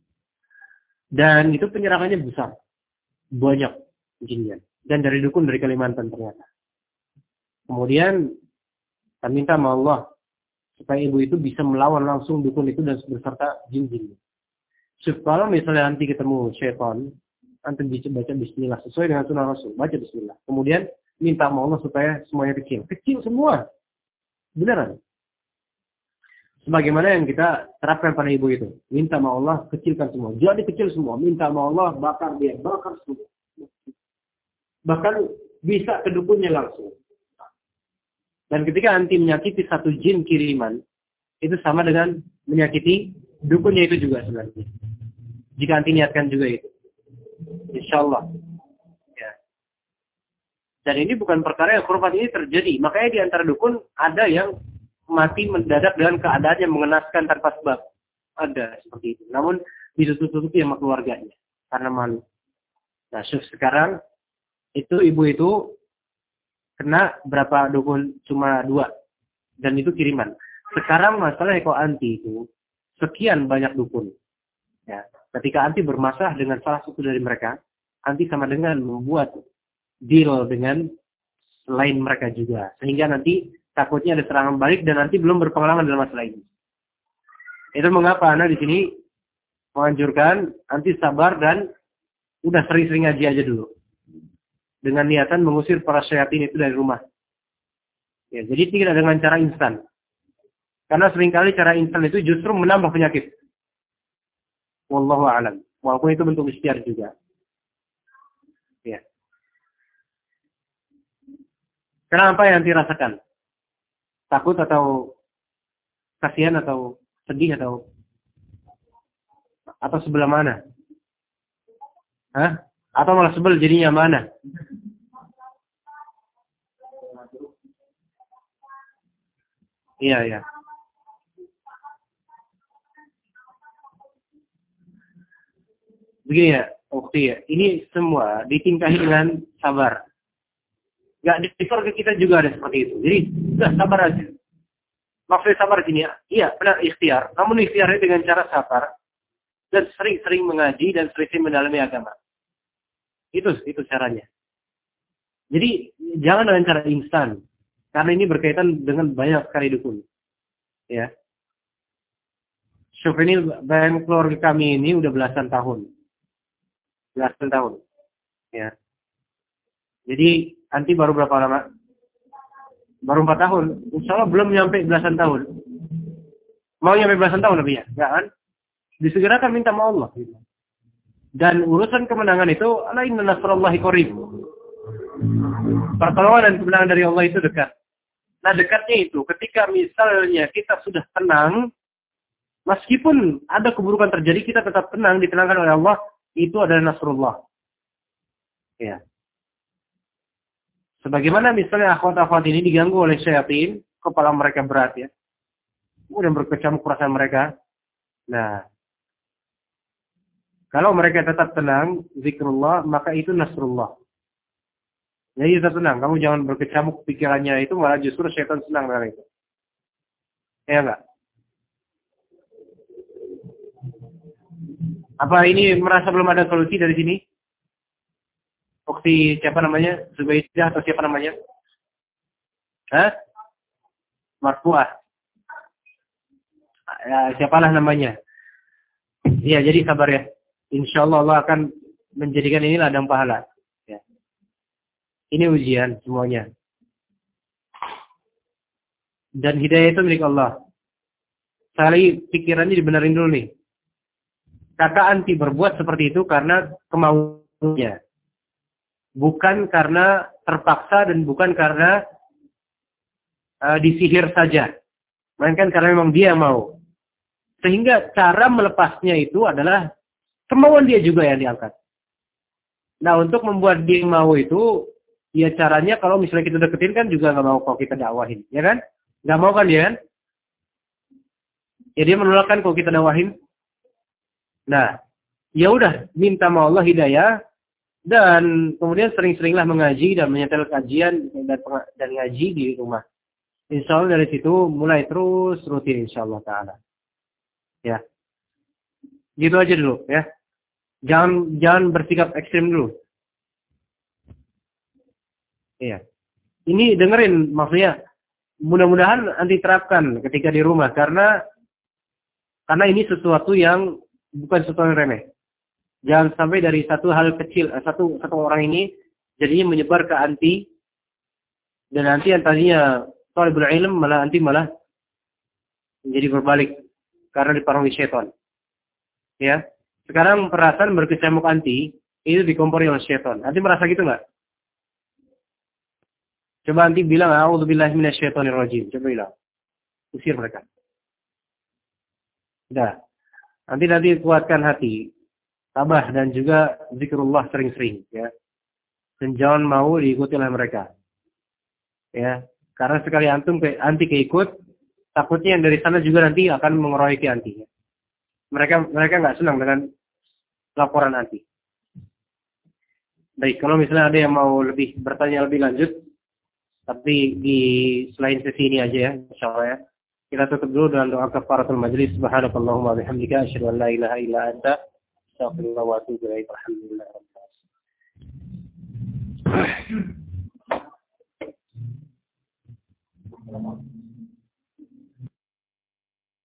dan itu penyerangannya besar, banyak jinnya, dan dari dukun dari Kalimantan ternyata. Kemudian kami minta sama Allah supaya ibu itu bisa melawan langsung dukun itu dan beserta jin-jin. Kalau misalnya nanti ketemu syaitan, nanti baca bismillah sesuai dengan sunnah Rasul, baca bismillah. Kemudian minta sama Allah supaya semuanya kecil, kecil semua, beneran. Sebagaimana yang kita terapkan pada ibu itu, minta sama Allah kecilkan semua, jadi kecil semua, minta sama Allah bakar dia, bakar semua. Bahkan bisa ke dukunnya langsung. Dan ketika anti menyakiti satu jin kiriman, itu sama dengan menyakiti dukunnya itu juga sebenarnya. Jika anti niatkan juga itu. Insya Allah. Ya. Dan ini bukan perkara yang kurban ini terjadi. Makanya di antara dukun ada yang mati mendadak dengan keadaan yang mengenaskan tanpa sebab. Ada seperti itu. Namun ditutup-tutupi sama keluarganya. Karena malu. Nah sekarang itu ibu itu kena berapa dukun? Cuma dua. Dan itu kiriman. Sekarang masalah Eko Anti itu sekian banyak dukun. Ya. Ketika Anti bermasalah dengan salah satu dari mereka, Anti sama dengan membuat deal dengan selain mereka juga. Sehingga nanti takutnya ada serangan balik dan Anti belum berpengalaman dalam masalah ini. Itu mengapa Anda di sini menganjurkan Anti sabar dan udah sering-sering ngaji aja dulu. Dengan niatan mengusir para syaitan itu dari rumah. Ya, jadi tidak dengan cara instan. Karena seringkali cara instan itu justru menambah penyakit. Wallahu a'lam. Walaupun itu bentuk ikhtiar juga. Ya. Karena apa yang dirasakan? Takut atau kasihan atau sedih atau atau sebelah mana? Hah? Atau malah sebel jadinya mana? Iya, iya. Begini ya, Ukti ya. Ini semua ditingkahi dengan sabar. Gak di keluarga kita juga ada seperti itu. Jadi, sudah sabar aja. Maksudnya sabar gini ya. Iya, benar ikhtiar. Namun ikhtiarnya dengan cara sabar. Dan sering-sering mengaji dan sering-sering mendalami agama. Itu itu caranya. Jadi jangan dengan cara instan, karena ini berkaitan dengan banyak sekali dukun. Ya. Syuf ini band keluarga kami ini udah belasan tahun, belasan tahun. Ya. Jadi Anti baru berapa lama? Baru empat tahun. Insya Allah belum nyampe belasan tahun. Mau nyampe belasan tahun lebih ya? Enggak kan? Disegerakan minta sama Allah. Gitu. Dan urusan kemenangan itu, ala inna nasrallahi qarib. Pertolongan dan kemenangan dari Allah itu dekat. Nah dekatnya itu, ketika misalnya kita sudah tenang, Meskipun ada keburukan terjadi, kita tetap tenang, ditenangkan oleh Allah. Itu adalah nasrullah. Ya. Sebagaimana misalnya akhwat-akhwat ini diganggu oleh syaitan, kepala mereka berat ya. Kemudian berkecamuk perasaan mereka. Nah, kalau mereka tetap tenang, zikrullah, maka itu nasrullah. Jadi tetap tenang, kamu jangan berkecamuk pikirannya itu, malah justru syaitan senang dengan itu. Ya enggak? Apa ini merasa belum ada solusi dari sini? Ukti siapa namanya? Zubaidah atau siapa namanya? Hah? Marfuah. Ya, siapalah namanya? Iya, jadi sabar ya. Insya Allah Allah akan menjadikan ini ladang pahala. Ya. Ini ujian semuanya. Dan hidayah itu milik Allah. Sekali pikirannya dibenarin dulu nih. Kakak anti berbuat seperti itu karena kemauannya. Bukan karena terpaksa dan bukan karena uh, disihir saja. Melainkan karena memang dia mau. Sehingga cara melepasnya itu adalah kemauan dia juga yang diangkat. Nah, untuk membuat dia mau itu, ya caranya kalau misalnya kita deketin kan juga nggak mau kalau kita dakwahin. Ya kan? Nggak mau kan dia kan? Ya dia menolakkan kalau kita dakwahin. Nah, ya udah, minta sama Allah hidayah dan kemudian sering-seringlah mengaji dan menyetel kajian dan, dan ngaji di rumah. Insya Allah dari situ mulai terus rutin insya Allah Ta'ala. Ya, gitu aja dulu ya. Jangan jangan bersikap ekstrim dulu. Iya. Ini dengerin maksudnya. Mudah-mudahan anti terapkan ketika di rumah karena karena ini sesuatu yang bukan sesuatu yang remeh. Jangan sampai dari satu hal kecil, satu satu orang ini jadinya menyebar ke anti dan nanti yang tadinya talibul ilm malah anti malah menjadi berbalik karena dipengaruhi syaitan. Ya. Sekarang perasaan berkecamuk anti itu dikompori oleh syaitan. Anti merasa gitu nggak? Coba anti bilang, a'udzubillahi minasyaitonirrajim. Coba bilang. Usir mereka. Sudah. Nanti nanti kuatkan hati. Tabah dan juga zikrullah sering-sering. Ya. Dan jangan mau diikuti oleh mereka. Ya. Karena sekali antum ke, anti keikut, takutnya yang dari sana juga nanti akan mengeroyoki anti. Mereka mereka nggak senang dengan laporan anti. Baik, kalau misalnya ada yang mau lebih bertanya lebih lanjut, tapi di selain sesi ini aja ya, insyaallah ya. Kita tutup dulu dengan doa kafaratul majlis. Subhanakallahumma wa bihamdika asyhadu an la ilaha illa anta astaghfiruka wa atubu ilaik. Alhamdulillah.